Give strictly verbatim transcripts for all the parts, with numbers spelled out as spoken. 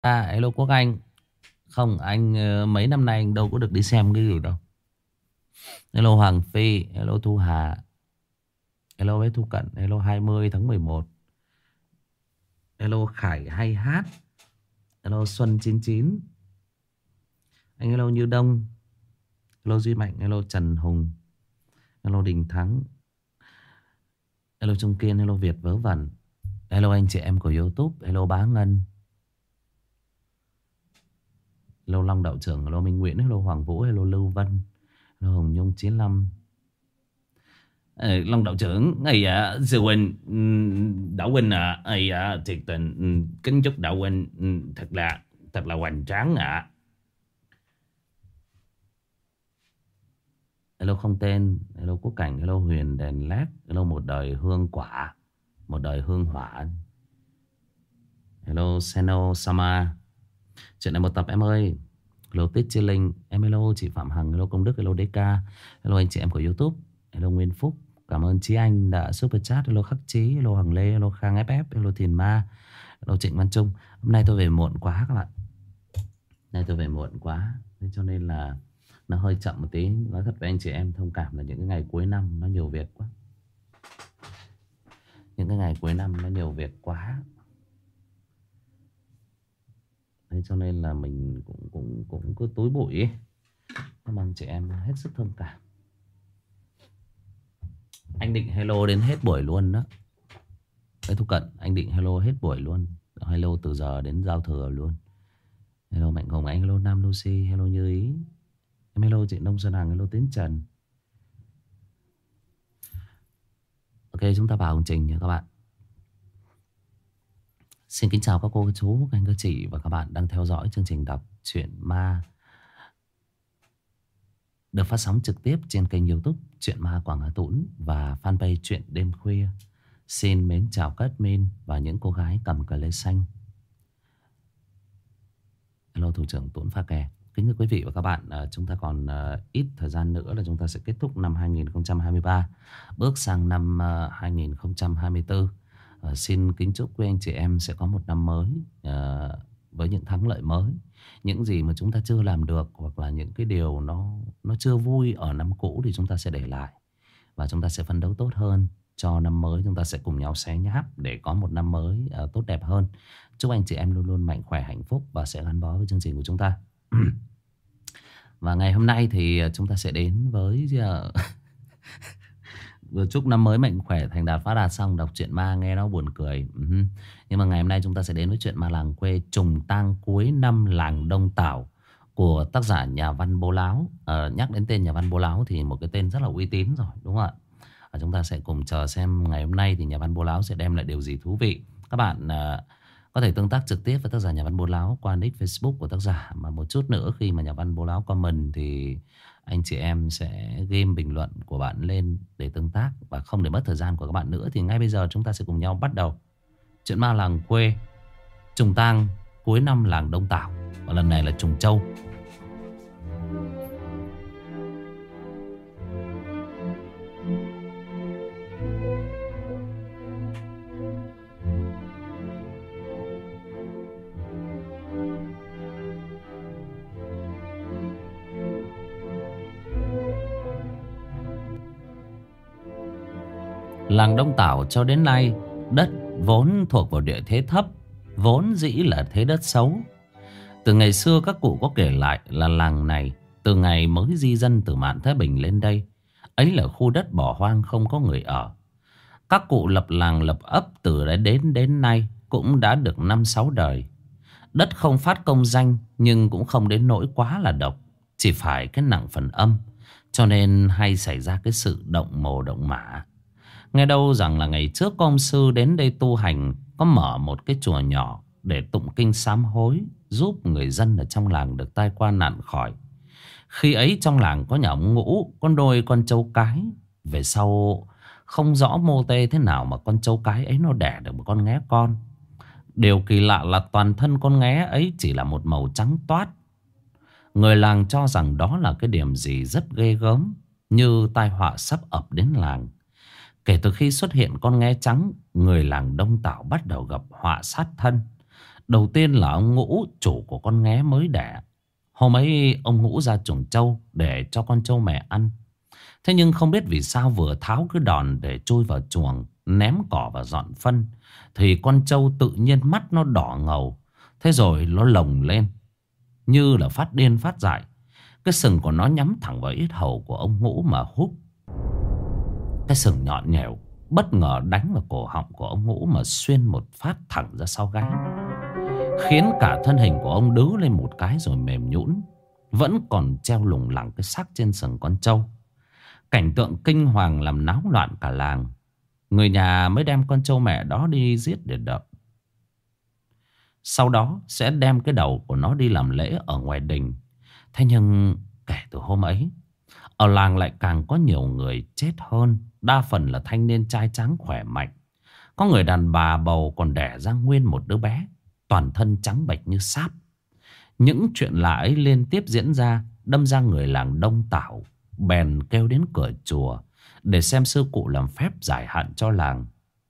À, hello Quốc Anh. Không, anh ờ, mấy năm nay anh đâu có được đi xem cái gì đâu. Hello Hoàng Phi, hello Thu Hà, hello bé Thu Cận, hello hai mươi tháng mười một, hello Khải hay hát, hello Xuân chín chín, anh hello Như Đông, hello Duy Mạnh, hello Trần Hùng, hello Đình Thắng, hello Trung Kiên, hello Việt Vớ Vẩn, hello anh chị em của YouTube, hello Bá Ngân, hello Long Đạo Trưởng, hello Minh Nguyễn, hello Hoàng Vũ, hello Lưu Vân, hello Hồng Nhung chín lăm. Ờ, Long đạo trưởng ấy à, sư huynh, ừm, đạo huynh à, ấy à, thiệt tình, ừm, kính chúc đạo huynh ừm, thật là thật là hoành tráng ạ. Hello không tên, hello Quốc Cảnh, hello Huyền đèn led, hello một đời hương quả, một đời hương hỏa, hello Seno Sama. Chuyện này một tập em ơi. Hello Tít Chi Linh, em hello chị Phạm Hằng, hello Công Đức, hello đê ca, hello anh chị em của YouTube, hello Nguyên Phúc. Cảm ơn Chí Anh đã super chat, hello Khắc Chí, hello Hằng Lê, hello Khang ép ép, hello Thiền Ma, hello Trịnh Văn Trung. Hôm nay tôi về muộn quá các bạn. Hôm nay tôi về muộn quá, thế cho nên là nó hơi chậm một tí. Nói thật với anh chị em thông cảm là những cái ngày cuối năm nó nhiều việc quá. Những cái ngày cuối năm nó nhiều việc quá. Thế cho nên là mình cũng cũng cũng cứ túi bụi ấy. Mong chị em hết sức thông cảm. Anh định hello đến hết buổi luôn đó. Cái Thu Cận, anh định hello hết buổi luôn. Hello từ giờ đến giao thừa luôn. Hello Mạnh Hùng, anh hello Nam Lucy, hello Như Ý. Em hello chị Nông Xuân Hằng, hello Tiến Trần. Ok, chúng ta vào hành trình nha các bạn. Xin kính chào các cô, các chú, các anh, các chị và các bạn đang theo dõi chương trình đọc truyện ma được phát sóng trực tiếp trên kênh YouTube Truyện Ma Quảng Hà Tũng và fanpage Truyện Đêm Khuya. Xin mến chào các admin và những cô gái cầm cờ lê xanh. Hello thủ trưởng Tuấn Pha Kè. Kính thưa quý vị và các bạn, chúng ta còn ít thời gian nữa là chúng ta sẽ kết thúc năm hai nghìn không trăm hai mươi ba, bước sang năm hai nghìn không trăm hai mươi tư. Xin kính chúc quý anh chị em sẽ có một năm mới với những thắng lợi mới. Những gì mà chúng ta chưa làm được hoặc là những cái điều nó nó chưa vui ở năm cũ thì chúng ta sẽ để lại. Và chúng ta sẽ phấn đấu tốt hơn cho năm mới. Chúng ta sẽ cùng nhau xé nháp để có một năm mới uh, tốt đẹp hơn. Chúc anh chị em luôn luôn mạnh khỏe, hạnh phúc và sẽ gắn bó với chương trình của chúng ta. Và ngày hôm nay thì chúng ta sẽ đến với uh, vừa chúc năm mới mạnh khỏe, thành đạt, phát đạt xong đọc truyện ma nghe nó buồn cười. uh-huh. Nhưng mà ngày hôm nay chúng ta sẽ đến với chuyện ma làng quê trùng tang cuối năm làng Đông Tảo của tác giả nhà văn Bố Láo. uh, Nhắc đến tên nhà văn Bố Láo thì một cái tên rất là uy tín rồi, đúng không ạ? Và chúng ta sẽ cùng chờ xem ngày hôm nay thì nhà văn Bố Láo sẽ đem lại điều gì thú vị. Các bạn uh, có thể tương tác trực tiếp với tác giả nhà văn Bố Láo qua nick Facebook của tác giả. Mà một chút nữa khi mà nhà văn Bố Láo comment thì anh chị em sẽ ghim bình luận của bạn lên để tương tác. Và không để mất thời gian của các bạn nữa thì ngay bây giờ chúng ta sẽ cùng nhau bắt đầu chuyện ma làng quê trùng tang cuối năm làng Đông Tảo. Và lần này là trùng châu. Làng Đông Tảo cho đến nay, đất vốn thuộc vào địa thế thấp, vốn dĩ là thế đất xấu. Từ ngày xưa các cụ có kể lại là làng này từ ngày mới di dân từ Mạn Thái Bình lên đây, ấy là khu đất bỏ hoang không có người ở. Các cụ lập làng lập ấp từ đấy đến đến nay cũng đã được năm sáu đời. Đất không phát công danh nhưng cũng không đến nỗi quá là độc, chỉ phải cái nặng phần âm, cho nên hay xảy ra cái sự động mồ động mả. Nghe đâu rằng là ngày trước có ông sư đến đây tu hành, có mở một cái chùa nhỏ để tụng kinh sám hối, giúp người dân ở trong làng được tai qua nạn khỏi. Khi ấy trong làng có nhà ông Ngũ, con đôi con trâu cái. Về sau không rõ mô tê thế nào mà con trâu cái ấy nó đẻ được một con nghé con. Điều kỳ lạ là toàn thân con nghé ấy chỉ là một màu trắng toát. Người làng cho rằng đó là cái điểm gì rất ghê gớm, như tai họa sắp ập đến làng. Kể từ khi xuất hiện con nghé trắng, người làng Đông Tảo bắt đầu gặp họa sát thân. Đầu tiên là ông Ngũ, chủ của con nghé mới đẻ. Hôm ấy ông Ngũ ra chuồng trâu để cho con trâu mẹ ăn. Thế nhưng không biết vì sao vừa tháo cái đòn để chui vào chuồng, ném cỏ và dọn phân, thì con trâu tự nhiên mắt nó đỏ ngầu. Thế rồi nó lồng lên như là phát điên phát dại. Cái sừng của nó nhắm thẳng vào yết hầu của ông Ngũ mà húc. Cái sừng nhọn nhèo bất ngờ đánh vào cổ họng của ông Ngũ mà xuyên một phát thẳng ra sau gáy, khiến cả thân hình của ông đứ lên một cái rồi mềm nhũn, vẫn còn treo lủng lẳng cái xác trên sừng con trâu. Cảnh tượng kinh hoàng làm náo loạn cả làng. Người nhà mới đem con trâu mẹ đó đi giết để đợi. Sau đó sẽ đem cái đầu của nó đi làm lễ ở ngoài đình. Thế nhưng kể từ hôm ấy, ở làng lại càng có nhiều người chết hơn. Đa phần là thanh niên trai tráng khỏe mạnh. Có người đàn bà bầu còn đẻ ra nguyên một đứa bé, toàn thân trắng bệch như sáp. Những chuyện lạ ấy liên tiếp diễn ra, đâm ra người làng đông tảo bèn kêu đến cửa chùa để xem sư cụ làm phép giải hạn cho làng.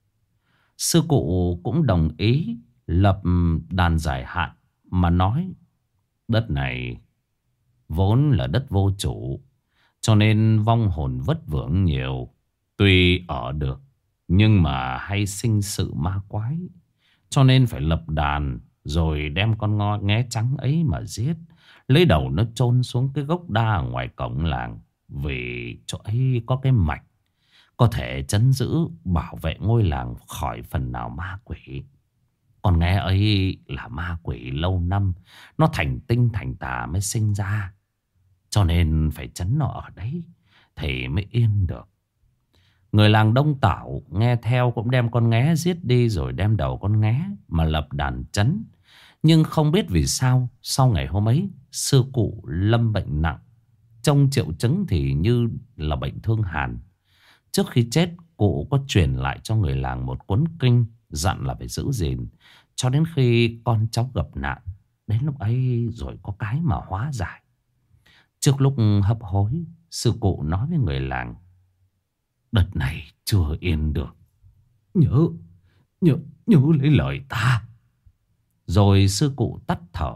Sư cụ cũng đồng ý lập đàn giải hạn, mà nói đất này vốn là đất vô chủ, cho nên vong hồn vất vưởng nhiều. Tuy ở được nhưng mà hay sinh sự ma quái, cho nên phải lập đàn rồi đem con ngo nghé trắng ấy mà giết, lấy đầu nó chôn xuống cái gốc đa ở ngoài cổng làng. Vì chỗ ấy có cái mạch có thể trấn giữ bảo vệ ngôi làng khỏi phần nào ma quỷ. Con nghé ấy là ma quỷ lâu năm, nó thành tinh thành tà mới sinh ra, cho nên phải trấn nó ở đấy thì mới yên được. Người làng đông tảo nghe theo cũng đem con nghé giết đi, rồi đem đầu con nghé mà lập đàn trấn. Nhưng không biết vì sao sau ngày hôm ấy, sư cụ lâm bệnh nặng. Trông triệu chứng thì như là bệnh thương hàn. Trước khi chết, cụ có truyền lại cho người làng một cuốn kinh, dặn là phải giữ gìn cho đến khi con cháu gặp nạn. Đến lúc ấy rồi có cái mà hóa giải. Trước lúc hấp hối, sư cụ nói với người làng: đợt này chưa yên được, Nhớ Nhớ nhớ lấy lời ta. Rồi sư cụ tắt thở.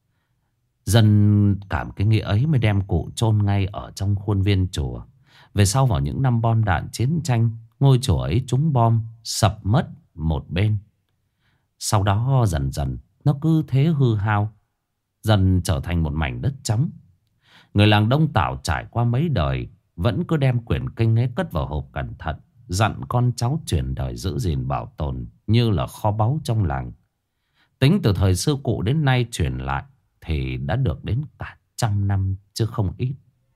Dân cảm cái nghĩa ấy mới đem cụ chôn ngay ở trong khuôn viên chùa. Về sau vào những năm bom đạn chiến tranh, ngôi chùa ấy trúng bom sập mất một bên. Sau đó dần dần nó cứ thế hư hao, dần trở thành một mảnh đất trống. Người làng đông tảo trải qua mấy đời vẫn cứ đem quyển kinh ấy cất vào hộp cẩn thận, dặn con cháu truyền đời giữ gìn bảo tồn như là kho báu trong làng. Tính từ thời sư cụ đến nay truyền lại thì đã được đến cả trăm năm chứ không ít.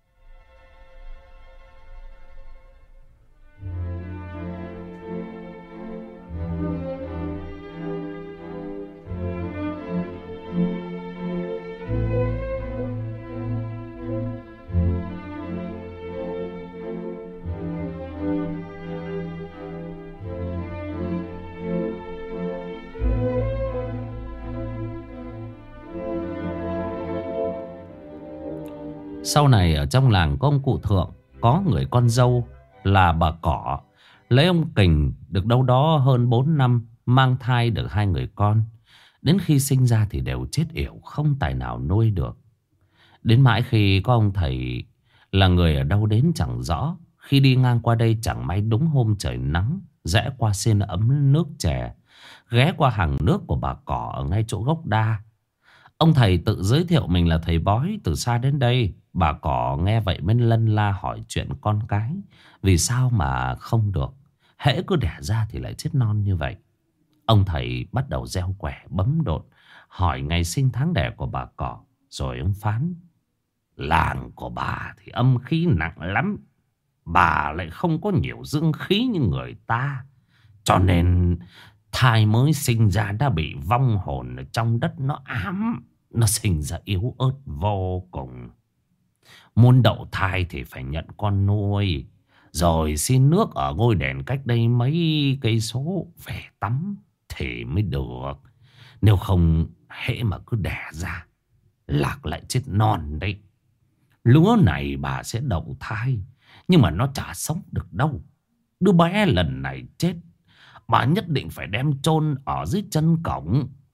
Sau này ở trong làng có ông cụ thượng, có người con dâu là bà Cỏ, lấy ông Kình được đâu đó hơn bốn năm, mang thai được hai người con. Đến khi sinh ra thì đều chết yểu, không tài nào nuôi được. Đến mãi khi có ông thầy là người ở đâu đến chẳng rõ, khi đi ngang qua đây chẳng may đúng hôm trời nắng, rẽ qua xin ấm nước chè, ghé qua hàng nước của bà Cỏ ở ngay chỗ gốc đa. Ông thầy tự giới thiệu mình là thầy bói từ xa đến đây. Bà Cỏ nghe vậy mới lân la hỏi chuyện con cái, vì sao mà không được, hễ cứ đẻ ra thì lại chết non như vậy. Ông thầy bắt đầu gieo quẻ bấm độn, hỏi ngày sinh tháng đẻ của bà Cỏ. Rồi ông phán: làng của bà thì âm khí nặng lắm, bà lại không có nhiều dương khí như người ta, cho nên thai mới sinh ra đã bị vong hồn ở trong đất nó ám. Nó sinh ra yếu ớt vô cùng. Muốn đậu thai thì phải nhận con nuôi, rồi xin nước ở ngôi đền cách đây mấy cây số về tắm thì mới được. Nếu không hễ mà cứ đẻ ra lạc lại chết non đấy. Lúa này bà sẽ đậu thai, nhưng mà nó chả sống được đâu. Đứa bé lần này chết, bà nhất định phải đem chôn ở dưới chân cổng,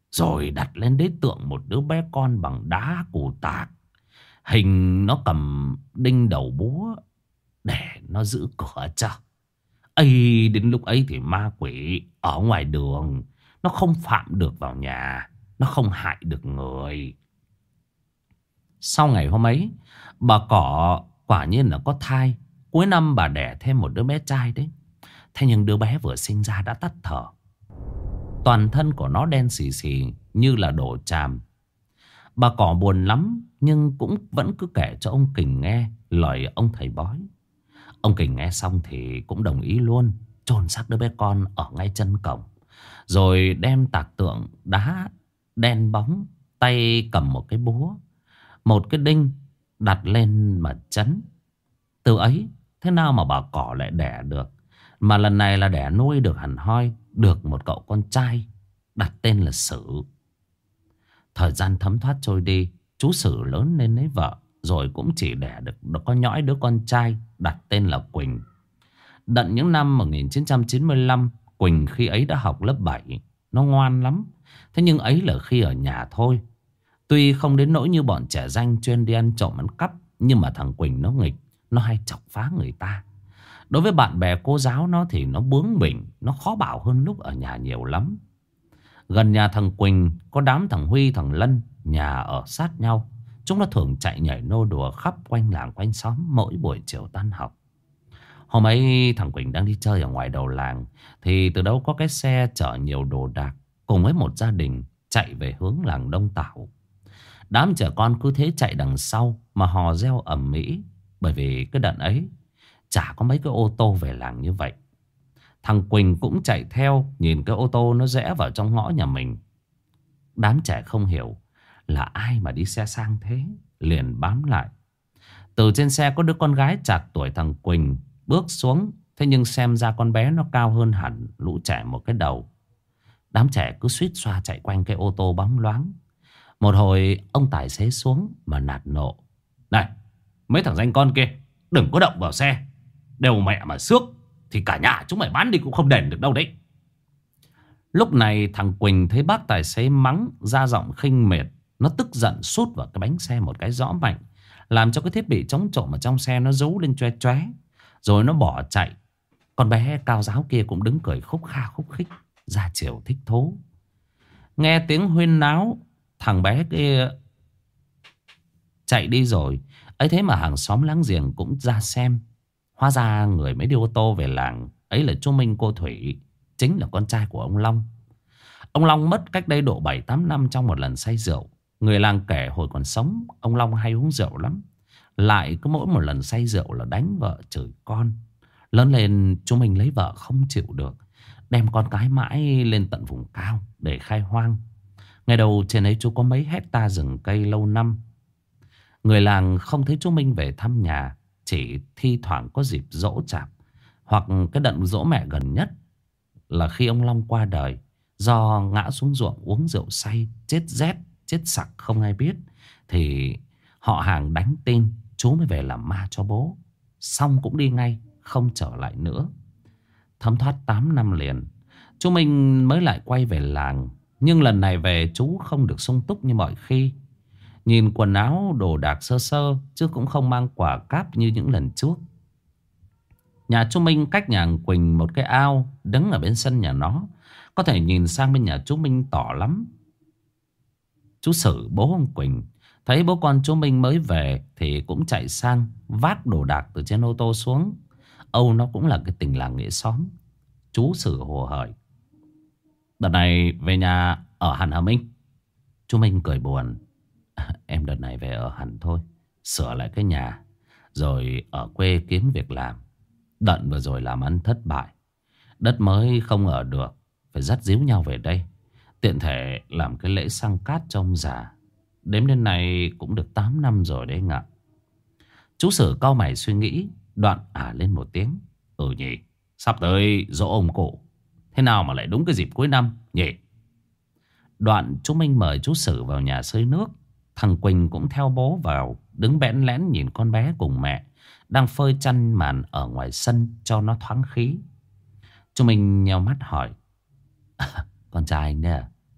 Rồi đặt lên đấy tượng một đứa bé con bằng đá cù tạc. Hình nó cầm đinh đầu búa để nó giữ cửa cho. Ây, đến lúc ấy thì ma quỷ ở ngoài đường nó không phạm được vào nhà, nó không hại được người. Sau ngày hôm ấy, bà Cỏ quả nhiên là có thai. Cuối năm bà đẻ thêm một đứa bé trai đấy. Thế nhưng đứa bé vừa sinh ra đã tắt thở. Toàn thân của nó đen xì xì như là đổ tràm. Bà Cỏ buồn lắm, nhưng cũng vẫn cứ kể cho ông Kình nghe lời ông thầy bói. Ông Kình nghe xong thì cũng đồng ý luôn, chôn xác đứa bé con ở ngay chân cổng. Rồi đem tạc tượng đá đen bóng, tay cầm một cái búa, một cái đinh đặt lên mà chấn. Từ ấy, thế nào mà bà Cỏ lại đẻ được. Mà lần này là đẻ nuôi được hẳn hoi, được một cậu con trai, đặt tên là Sử. Thời gian thấm thoát trôi đi, chú Sử lớn lên lấy vợ, rồi cũng chỉ đẻ được có nhõi đứa con trai, đặt tên là Quỳnh. Đận những năm một nghìn chín trăm chín mươi lăm, Quỳnh khi ấy đã học lớp bảy. Nó ngoan lắm. Thế nhưng ấy là khi ở nhà thôi. Tuy không đến nỗi như bọn trẻ ranh chuyên đi ăn trộm ăn cắp, nhưng mà thằng Quỳnh nó nghịch, nó hay chọc phá người ta. Đối với bạn bè cô giáo nó thì nó bướng bỉnh, nó khó bảo hơn lúc ở nhà nhiều lắm. Gần nhà thằng Quỳnh có đám thằng Huy, thằng Lân, nhà ở sát nhau. Chúng nó thường chạy nhảy nô đùa khắp quanh làng quanh xóm mỗi buổi chiều tan học. Hôm ấy thằng Quỳnh đang đi chơi ở ngoài đầu làng, thì từ đâu có cái xe chở nhiều đồ đạc cùng với một gia đình chạy về hướng làng Đông Tảo. Đám trẻ con cứ thế chạy đằng sau mà hò reo ầm ĩ. Bởi vì cái đợt ấy chả có mấy cái ô tô về làng như vậy. Thằng Quỳnh cũng chạy theo, nhìn cái ô tô nó rẽ vào trong ngõ nhà mình. Đám trẻ không hiểu là ai mà đi xe sang thế, liền bám lại. Từ trên xe có đứa con gái chạc tuổi thằng Quỳnh bước xuống. Thế nhưng xem ra con bé nó cao hơn hẳn lũ trẻ một cái đầu. Đám trẻ cứ suýt xoa chạy quanh cái ô tô bóng loáng. Một hồi ông tài xế xuống mà nạt nộ: "Này, mấy thằng danh con kia, đừng có động vào xe. Đều mẹ mà xước thì cả nhà chúng mày bán đi cũng không đền được đâu đấy." Lúc này thằng Quỳnh thấy bác tài xế mắng ra giọng khinh miệt. Nó tức giận sút vào cái bánh xe một cái rõ mạnh, làm cho cái thiết bị chống trộm ở trong xe nó rú lên choe choé. Rồi nó bỏ chạy. Con bé cao giáo kia cũng đứng cười khúc kha khúc khích, ra chiều thích thú. Nghe tiếng huyên náo, thằng bé kia chạy đi rồi. Ấy thế mà hàng xóm láng giềng cũng ra xem. Hóa ra người mới đi ô tô về làng ấy là chú Minh cô Thủy, chính là con trai của ông Long. Ông Long mất cách đây độ bảy tám năm trong một lần say rượu. Người làng kể hồi còn sống, ông Long hay uống rượu lắm. Lại cứ mỗi một lần say rượu là đánh vợ chửi con. Lớn lên chú Minh lấy vợ không chịu được, đem con cái mãi lên tận vùng cao để khai hoang. Ngày đầu trên ấy chú có mấy hecta rừng cây lâu năm. Người làng không thấy chú Minh về thăm nhà, chỉ thi thoảng có dịp giỗ chạp, hoặc cái đợt giỗ mẹ gần nhất là khi ông Long qua đời, do ngã xuống ruộng uống rượu say, chết rét, chết sặc không ai biết. Thì họ hàng đánh tin chú mới về làm ma cho bố, xong cũng đi ngay, không trở lại nữa. Thấm thoát tám năm liền, chú Minh mới lại quay về làng. Nhưng lần này về chú không được sung túc như mọi khi. Nhìn quần áo đồ đạc sơ sơ, chứ cũng không mang quả cáp như những lần trước. Nhà chú Minh cách nhà Quỳnh một cái ao, đứng ở bên sân nhà nó, có thể nhìn sang bên nhà chú Minh tỏ lắm. Chú Sử, bố ông Quỳnh, thấy bố con chú Minh mới về thì cũng chạy sang vác đồ đạc từ trên ô tô xuống. Âu nó cũng là cái tình làng nghĩa xóm. Chú Sử hồ hởi: "Đợt này về nhà ở hẳn hả Minh?" Chú Minh cười buồn: "Em đợt này về ở hẳn thôi, sửa lại cái nhà, rồi ở quê kiếm việc làm. Đợt vừa rồi làm ăn thất bại, đất mới không ở được, phải dắt díu nhau về đây. Tiện thể làm cái lễ xăng cát cho ông già. Đếm đến nay cũng được tám năm rồi đấy ngạ." Chú Sử cau mày suy nghĩ, đoạn ả lên một tiếng: "Ừ nhỉ, sắp tới giỗ ông cụ, thế nào mà lại đúng cái dịp cuối năm nhỉ?" Đoạn chú Minh mời chú Sử vào nhà xơi nước. Thằng Quỳnh cũng theo bố vào, đứng bẽn lẽn nhìn con bé cùng mẹ đang phơi chăn màn ở ngoài sân cho nó thoáng khí. Chú Minh nheo mắt hỏi: "Con trai anh đấy à?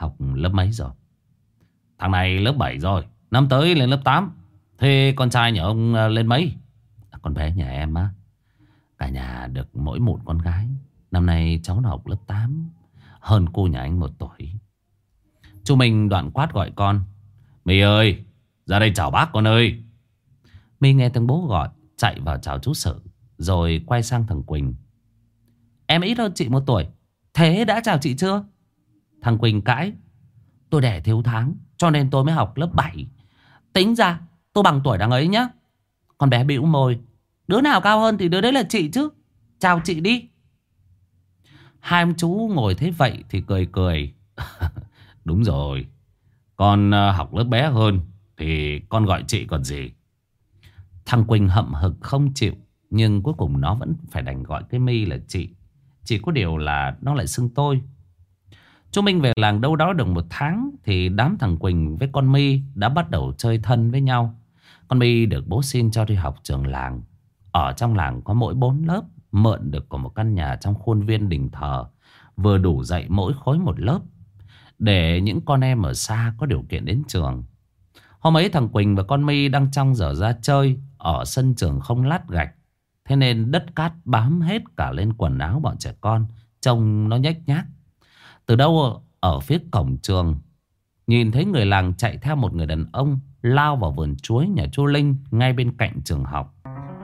học lớp mấy rồi? Thằng này lớp bảy rồi, năm tới lên lớp tám. Thế con trai nhà ông lên mấy? Con bé nhà em á, cả nhà được mỗi một con gái. Năm nay cháu nó học lớp tám, hơn cô nhà anh một tuổi. Chú Minh đoạn quát gọi con: My ơi, ra đây chào bác con ơi. My nghe tiếng bố gọi, chạy vào chào chú Sự, rồi quay sang thằng Quỳnh: Em ít hơn chị một tuổi, thế đã chào chị chưa? Thằng Quỳnh cãi: Tôi đẻ thiếu tháng, cho nên tôi mới học lớp bảy. Tính ra tôi bằng tuổi đằng ấy nhá. Con bé bĩu môi: Đứa nào cao hơn thì đứa đấy là chị chứ. Chào chị đi. Hai ông chú ngồi thấy vậy thì cười cười. Đúng rồi, con học lớp bé hơn thì con gọi chị còn gì. Thằng Quỳnh hậm hực không chịu, nhưng cuối cùng nó vẫn phải đành gọi cái My là chị. Chỉ có điều là nó lại xưng tôi. Chú Minh về làng đâu đó được một tháng thì đám thằng Quỳnh với con My đã bắt đầu chơi thân với nhau. Con My được bố xin cho đi học trường làng. Ở trong làng có mỗi bốn lớp, mượn được của một căn nhà trong khuôn viên đình thờ, vừa đủ dạy mỗi khối một lớp, để những con em ở xa có điều kiện đến trường. Hôm ấy thằng Quỳnh và con My đang trong giờ ra chơi ở sân trường không lát gạch. Thế nên đất cát bám hết cả lên quần áo bọn trẻ con, trông nó nhếch nhác. Từ đâu ở phía cổng trường, nhìn thấy người làng chạy theo một người đàn ông lao vào vườn chuối nhà chú Linh ngay bên cạnh trường học.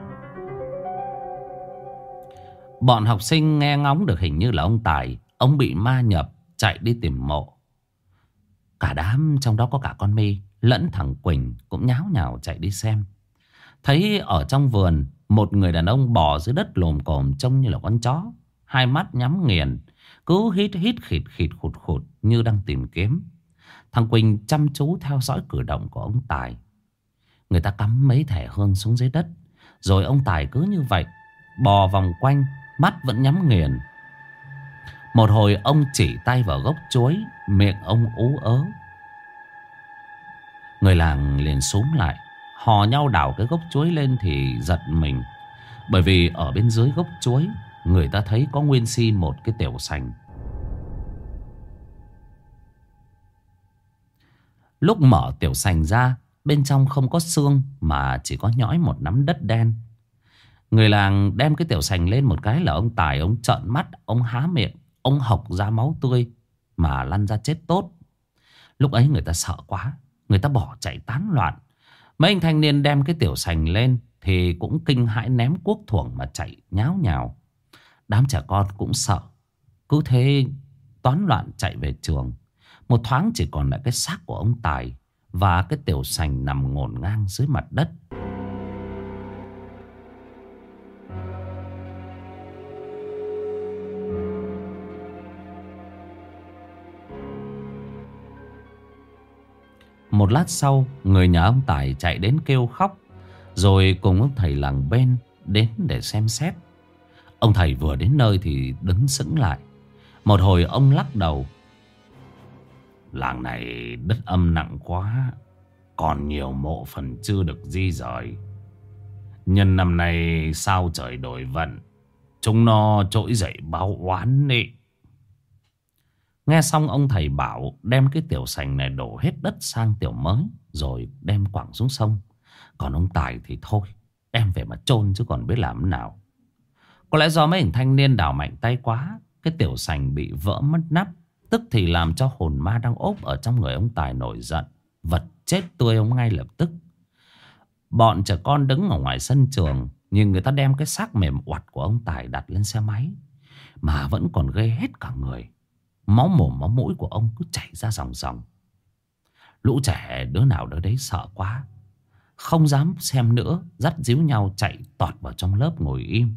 Bọn học sinh nghe ngóng được hình như là ông Tài, ông bị ma nhập chạy đi tìm mộ. Cả đám, trong đó có cả con My lẫn thằng Quỳnh, cũng nháo nhào chạy đi xem. Thấy ở trong vườn một người đàn ông bò dưới đất lồm cồm trông như là con chó, hai mắt nhắm nghiền, cứ hít hít khịt khịt khụt khụt như đang tìm kiếm. Thằng Quỳnh chăm chú theo dõi cử động của ông Tài. Người ta cắm mấy thẻ hương xuống dưới đất, rồi ông Tài cứ như vậy bò vòng quanh, mắt vẫn nhắm nghiền. Một hồi ông chỉ tay vào gốc chuối, miệng ông ú ớ. Người làng liền xúm lại, hò nhau đào cái gốc chuối lên thì giật mình. Bởi vì ở bên dưới gốc chuối, người ta thấy có nguyên si một cái tiểu sành. Lúc mở tiểu sành ra, bên trong không có xương mà chỉ có nhõi một nắm đất đen. Người làng đem cái tiểu sành lên một cái là ông Tài, ông trợn mắt, ông há miệng, ông hộc ra máu tươi mà lăn ra chết tốt. Lúc ấy người ta sợ quá, người ta bỏ chạy tán loạn. Mấy anh thanh niên đem cái tiểu sành lên thì cũng kinh hãi ném cuốc thuổng mà chạy nháo nhào. Đám trẻ con cũng sợ, cứ thế toán loạn chạy về trường. Một thoáng chỉ còn lại cái xác của ông Tài và cái tiểu sành nằm ngổn ngang dưới mặt đất. Một lát sau, người nhà ông Tài chạy đến kêu khóc, rồi cùng ông thầy làng bên đến để xem xét. Ông thầy vừa đến nơi thì đứng sững lại. Một hồi ông lắc đầu: Làng này đất âm nặng quá, còn nhiều mộ phần chưa được di rời. Nhân năm nay sao trời đổi vận, chúng nó trỗi dậy báo oán đi. Nghe xong ông thầy bảo đem cái tiểu sành này đổ hết đất sang tiểu mới, rồi đem quẳng xuống sông. Còn ông Tài thì thôi, đem về mà chôn chứ còn biết làm thế nào. Có lẽ do mấy hình thanh niên đào mạnh tay quá, cái tiểu sành bị vỡ mất nắp, tức thì làm cho hồn ma đang ốp ở trong người ông Tài nổi giận, vật chết tươi ông ngay lập tức. Bọn trẻ con đứng ở ngoài sân trường nhìn người ta đem cái xác mềm oặt của ông Tài đặt lên xe máy, mà vẫn còn ghê hết cả người. Máu mồm máu mũi của ông cứ chảy ra ròng ròng. Lũ trẻ đứa nào đứa đấy sợ quá, không dám xem nữa, dắt díu nhau chạy tọt vào trong lớp ngồi im.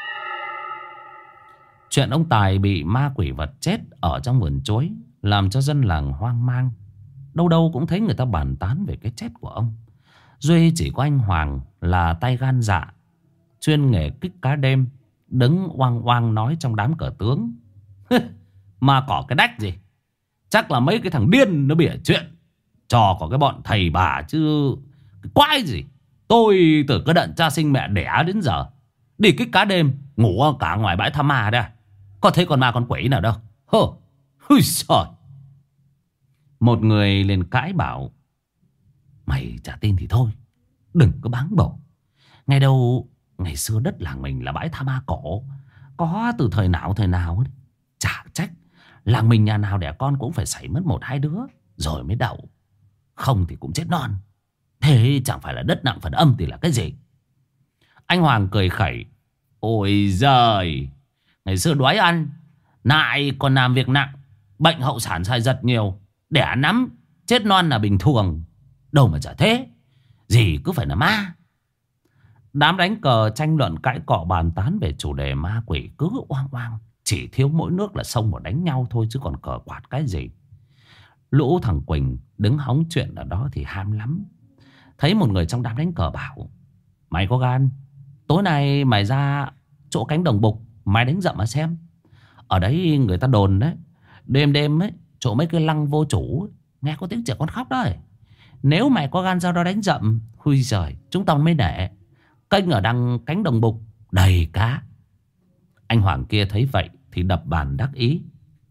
Chuyện ông Tài bị ma quỷ vật chết ở trong vườn chuối làm cho dân làng hoang mang. Đâu đâu cũng thấy người ta bàn tán về cái chết của ông. Duy chỉ có anh Hoàng là tay gan dạ, chuyên nghề kích cá đêm, đứng oang oang nói trong đám cờ tướng: Mà có cái đách gì, chắc là mấy cái thằng điên nó bịa chuyện, trò có cái bọn thầy bà chứ cái quái gì. Tôi từ cái đợt cha sinh mẹ đẻ đến giờ đi kích cá đêm, ngủ cả ngoài bãi Tham Ma đây, có thấy con ma con quỷ nào đâu. Hơ, ui trời. Một người liền cãi bảo: mày chả tin thì thôi, đừng có báng bổ. Ngày đâu ngày xưa đất làng mình là bãi tha ma cổ, có từ thời nào thời nào ấy. Chả trách làng mình nhà nào đẻ con cũng phải xảy mất một hai đứa rồi mới đậu, không thì cũng chết non. Thế chẳng phải là đất nặng phần âm thì là cái gì? Anh Hoàng cười khẩy: ôi giời, ngày xưa đói ăn nại còn làm việc nặng, bệnh hậu sản sai giật nhiều, đẻ nắm chết non là bình thường. Đâu mà chả thế, gì cứ phải là ma. Đám đánh cờ tranh luận cãi cọ bàn tán về chủ đề ma quỷ cứ oang oang. Chỉ thiếu mỗi nước là xông vào đánh nhau thôi, chứ còn cờ quạt cái gì. Lũ thằng Quỳnh đứng hóng chuyện ở đó thì ham lắm. Thấy một người trong đám đánh cờ bảo: mày có gan, tối nay mày ra chỗ cánh đồng bục, mày đánh dậm mà xem. Ở đấy người ta đồn đấy, đêm đêm ấy, chỗ mấy cái lăng vô chủ ấy, nghe có tiếng trẻ con khóc đấy. Nếu mày có gan ra đó đánh dậm, hui giời, chúng tao mới nể. Kênh ở đằng cánh đồng bục đầy cá. Anh Hoàng kia thấy vậy thì đập bàn đắc ý: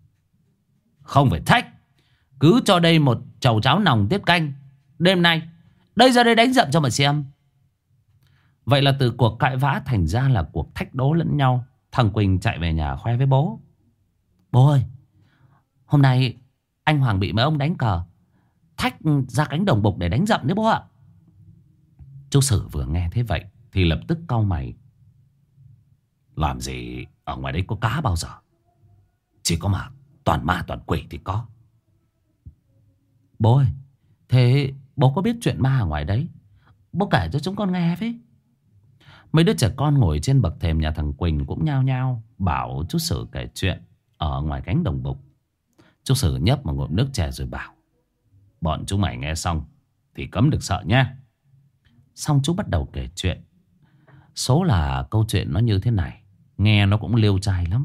không phải thách, cứ cho đây một chầu cháo nòng tiết canh. Đêm nay đây ra đây đánh dậm cho mà xem. Vậy là từ cuộc cãi vã thành ra là cuộc thách đố lẫn nhau. Thằng Quỳnh chạy về nhà khoe với bố: bố ơi, hôm nay anh Hoàng bị mấy ông đánh cờ thách ra cánh đồng bục để đánh dậm đấy bố ạ. Chú Sử vừa nghe thế vậy thì lập tức cau mày: làm gì ở ngoài đấy có cá bao giờ, chỉ có mà toàn ma toàn quỷ thì có. Bố ơi, thế bố có biết chuyện ma ở ngoài đấy, bố kể cho chúng con nghe với. Mấy đứa trẻ con ngồi trên bậc thềm nhà thằng Quỳnh cũng nhao nhao bảo chú Sử kể chuyện ở ngoài cánh đồng bục. Chú Sử nhấp một ngụm nước chè rồi bảo: bọn chúng mày nghe xong thì cấm được sợ nha. Xong chú bắt đầu kể chuyện. Số là câu chuyện nó như thế này, nghe nó cũng liêu trai lắm.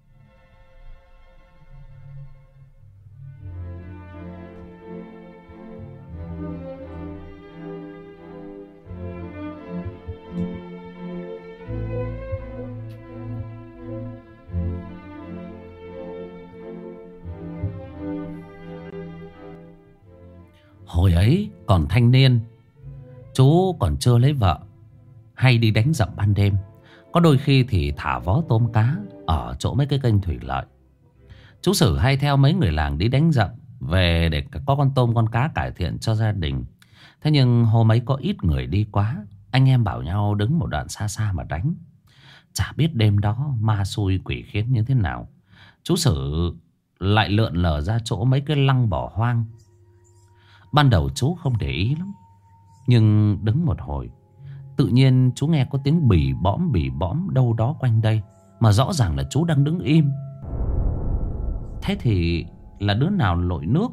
Hồi ấy còn thanh niên, chú còn chưa lấy vợ, hay đi đánh dậm ban đêm. Có đôi khi thì thả vó tôm cá ở chỗ mấy cái kênh thủy lợi. Chú Sử hay theo mấy người làng đi đánh dậm về để có con tôm con cá cải thiện cho gia đình. Thế nhưng hôm ấy có ít người đi quá, anh em bảo nhau đứng một đoạn xa xa mà đánh. Chả biết đêm đó ma xui quỷ khiến như thế nào, chú Sử lại lượn lờ ra chỗ mấy cái lăng bỏ hoang. Ban đầu chú không để ý lắm, nhưng đứng một hồi, tự nhiên chú nghe có tiếng bì bõm bì bõm đâu đó quanh đây, mà rõ ràng là chú đang đứng im. Thế thì là đứa nào lội nước?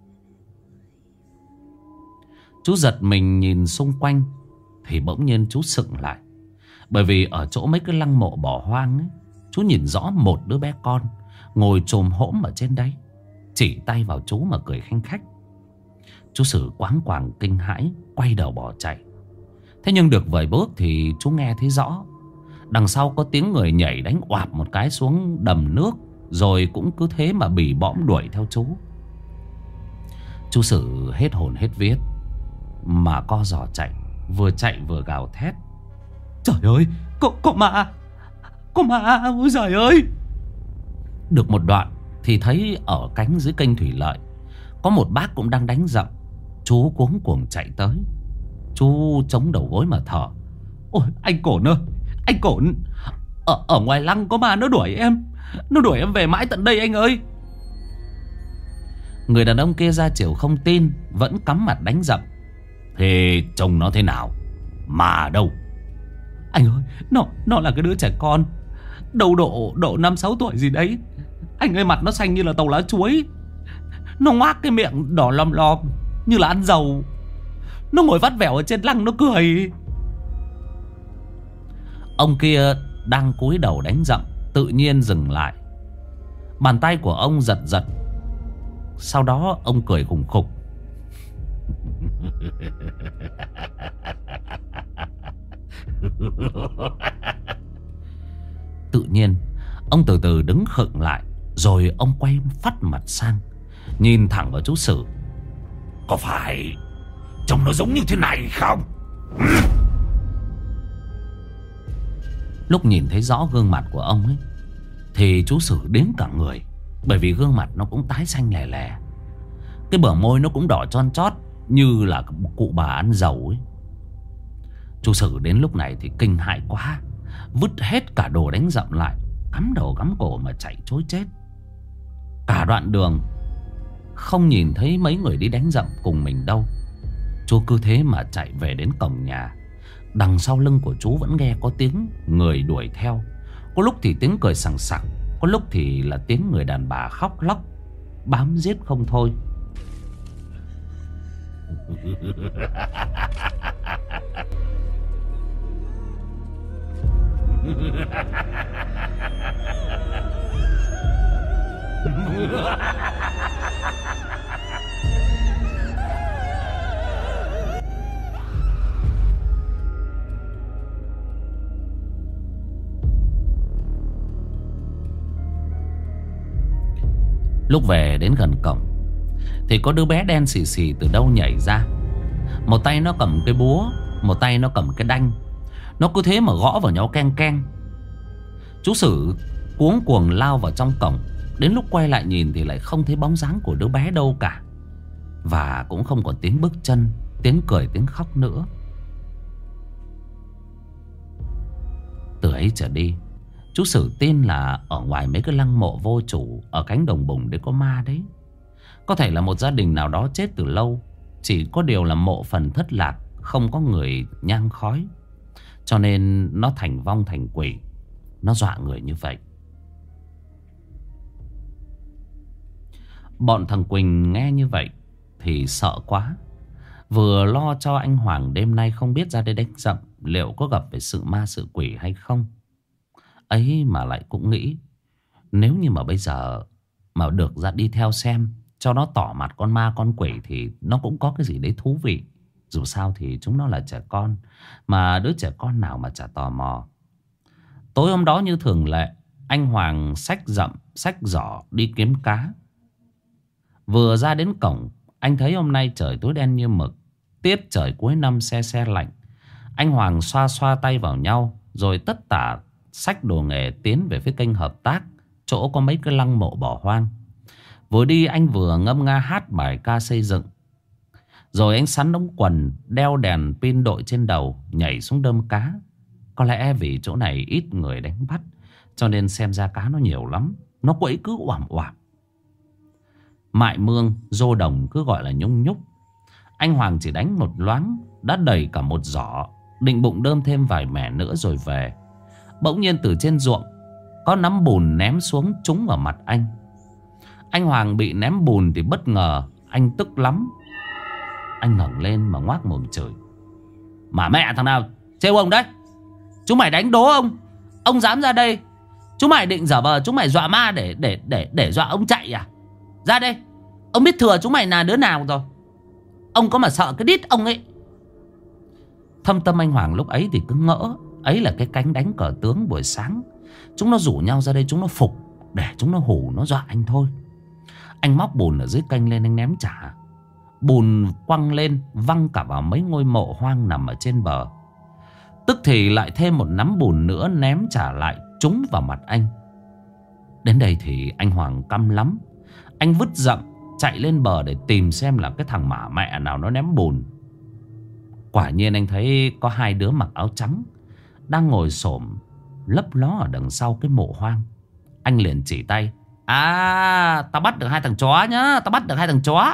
Chú giật mình nhìn xung quanh thì bỗng nhiên chú sững lại. Bởi vì ở chỗ mấy cái lăng mộ bỏ hoang ấy, chú nhìn rõ một đứa bé con ngồi chồm hổm ở trên đấy, chỉ tay vào chú mà cười khanh khách. Chú Sử quáng quàng kinh hãi, quay đầu bỏ chạy. Thế nhưng được vài bước thì chú nghe thấy rõ, đằng sau có tiếng người nhảy đánh oạp một cái xuống đầm nước, rồi cũng cứ thế mà bì bõm đuổi theo chú. Chú Sử hết hồn hết vía mà co giò chạy, vừa chạy vừa gào thét: trời ơi, có, có ma, có ma, ôi giời ơi. Được một đoạn thì thấy ở cánh dưới kênh thủy lợi có một bác cũng đang đánh dậm. Chú cuống cuồng chạy tới. Chú chống đầu gối mà thở: ôi anh Cổn ơi, anh Cổn, Ở, ở ngoài lăng có ma nó đuổi em, nó đuổi em về mãi tận đây anh ơi. Người đàn ông kia ra chiều không tin, vẫn cắm mặt đánh dậm: thế trông nó thế nào, ma đâu? Anh ơi, nó nó là cái đứa trẻ con, đầu độ độ năm sáu tuổi gì đấy. Anh ơi, mặt nó xanh như là tàu lá chuối, nó ngoác cái miệng đỏ lòm lòm như là ăn dầu. Nó ngồi vắt vẻo ở trên lăng nó cười. Ông kia đang cúi đầu đánh dậm tự nhiên dừng lại. Bàn tay của ông giật giật. Sau đó ông cười khùng khục: tự nhiên ông từ từ đứng khựng lại, rồi ông quay phát mặt sang, nhìn thẳng vào chú Sử Có phải trông nó giống như thế này không? Lúc nhìn thấy rõ gương mặt của ông ấy thì chú Sử đến cả người. Bởi vì gương mặt nó cũng tái xanh lè lè, cái bờ môi nó cũng đỏ chon chót như là cụ bà ăn dầu ấy. Chú Sử đến lúc này thì kinh hãi quá, vứt hết cả đồ đánh dậm lại, cắm đầu cắm cổ mà chạy trối chết. Cả đoạn đường không nhìn thấy mấy người đi đánh dậm cùng mình đâu. Chú cứ thế mà chạy về đến cổng nhà. Đằng sau lưng của chú vẫn nghe có tiếng người đuổi theo. Có lúc thì tiếng cười sằng sặc, có lúc thì là tiếng người đàn bà khóc lóc, bám giết không thôi. Lúc về đến gần cổng thì có đứa bé đen xì xì từ đâu nhảy ra. Một tay nó cầm cái búa, một tay nó cầm cái đanh. Nó cứ thế mà gõ vào nhau keng keng. Chú Sử cuống cuồng lao vào trong cổng. Đến lúc quay lại nhìn thì lại không thấy bóng dáng của đứa bé đâu cả. Và cũng không còn tiếng bước chân, tiếng cười, tiếng khóc nữa. Từ ấy trở đi, chú Sử tin là ở ngoài mấy cái lăng mộ vô chủ ở cánh đồng bùng đấy có ma đấy. Có thể là một gia đình nào đó chết từ lâu, chỉ có điều là mộ phần thất lạc, không có người nhang khói, cho nên nó thành vong thành quỷ, nó dọa người như vậy. Bọn thằng Quỳnh nghe như vậy thì sợ quá. Vừa lo cho anh Hoàng đêm nay không biết ra đây đánh dậm liệu có gặp phải sự ma sự quỷ hay không, ấy mà lại cũng nghĩ nếu như mà bây giờ mà được ra đi theo xem cho nó tỏ mặt con ma con quỷ thì nó cũng có cái gì đấy thú vị. Dù sao thì chúng nó là trẻ con, mà đứa trẻ con nào mà chả tò mò. Tối hôm đó như thường lệ, anh Hoàng xách dậm xách giỏ đi kiếm cá. Vừa ra đến cổng, anh thấy hôm nay trời tối đen như mực, tiết trời cuối năm se se lạnh. Anh Hoàng xoa xoa tay vào nhau rồi tất tả xách đồ nghề tiến về phía kênh hợp tác, chỗ có mấy cái lăng mộ bỏ hoang. Vừa đi anh vừa ngâm nga hát bài ca xây dựng. Rồi anh sắn ống quần, đeo đèn pin đội trên đầu, nhảy xuống đơm cá. Có lẽ vì chỗ này ít người đánh bắt, cho nên xem ra cá nó nhiều lắm. Nó quẫy cứ oảm oảm. Mại mương, rô đồng cứ gọi là nhung nhúc. Anh Hoàng chỉ đánh một loáng đã đầy cả một giỏ, định bụng đơm thêm vài mẻ nữa rồi về. Bỗng nhiên từ trên ruộng có nắm bùn ném xuống trúng vào mặt anh. Anh Hoàng bị ném bùn thì bất ngờ, anh tức lắm. Anh ngẩng lên mà ngoác mồm chửi: "Mà mẹ thằng nào trêu ông đấy? Chúng mày đánh đố ông, ông dám ra đây? Chúng mày định giả vờ chúng mày dọa ma để để để để dọa ông chạy à? Ra đây, ông biết thừa chúng mày là đứa nào rồi. Ông có mà sợ cái đít ông ấy." Thâm tâm anh Hoàng lúc ấy thì cứ ngỡ ấy là cái cánh đánh cờ tướng buổi sáng. Chúng nó rủ nhau ra đây, chúng nó phục để chúng nó hù nó dọa anh thôi. Anh móc bùn ở dưới kênh lên anh ném trả. Bùn quăng lên văng cả vào mấy ngôi mộ hoang nằm ở trên bờ. Tức thì lại thêm một nắm bùn nữa ném trả lại trúng vào mặt anh. Đến đây thì anh Hoàng căm lắm. Anh vứt dậm chạy lên bờ để tìm xem là cái thằng mả mẹ nào nó ném bùn. Quả nhiên anh thấy có hai đứa mặc áo trắng đang ngồi xổm lấp ló ở đằng sau cái mộ hoang. Anh liền chỉ tay: "À, tao bắt được hai thằng chó nhá, tao bắt được hai thằng chó."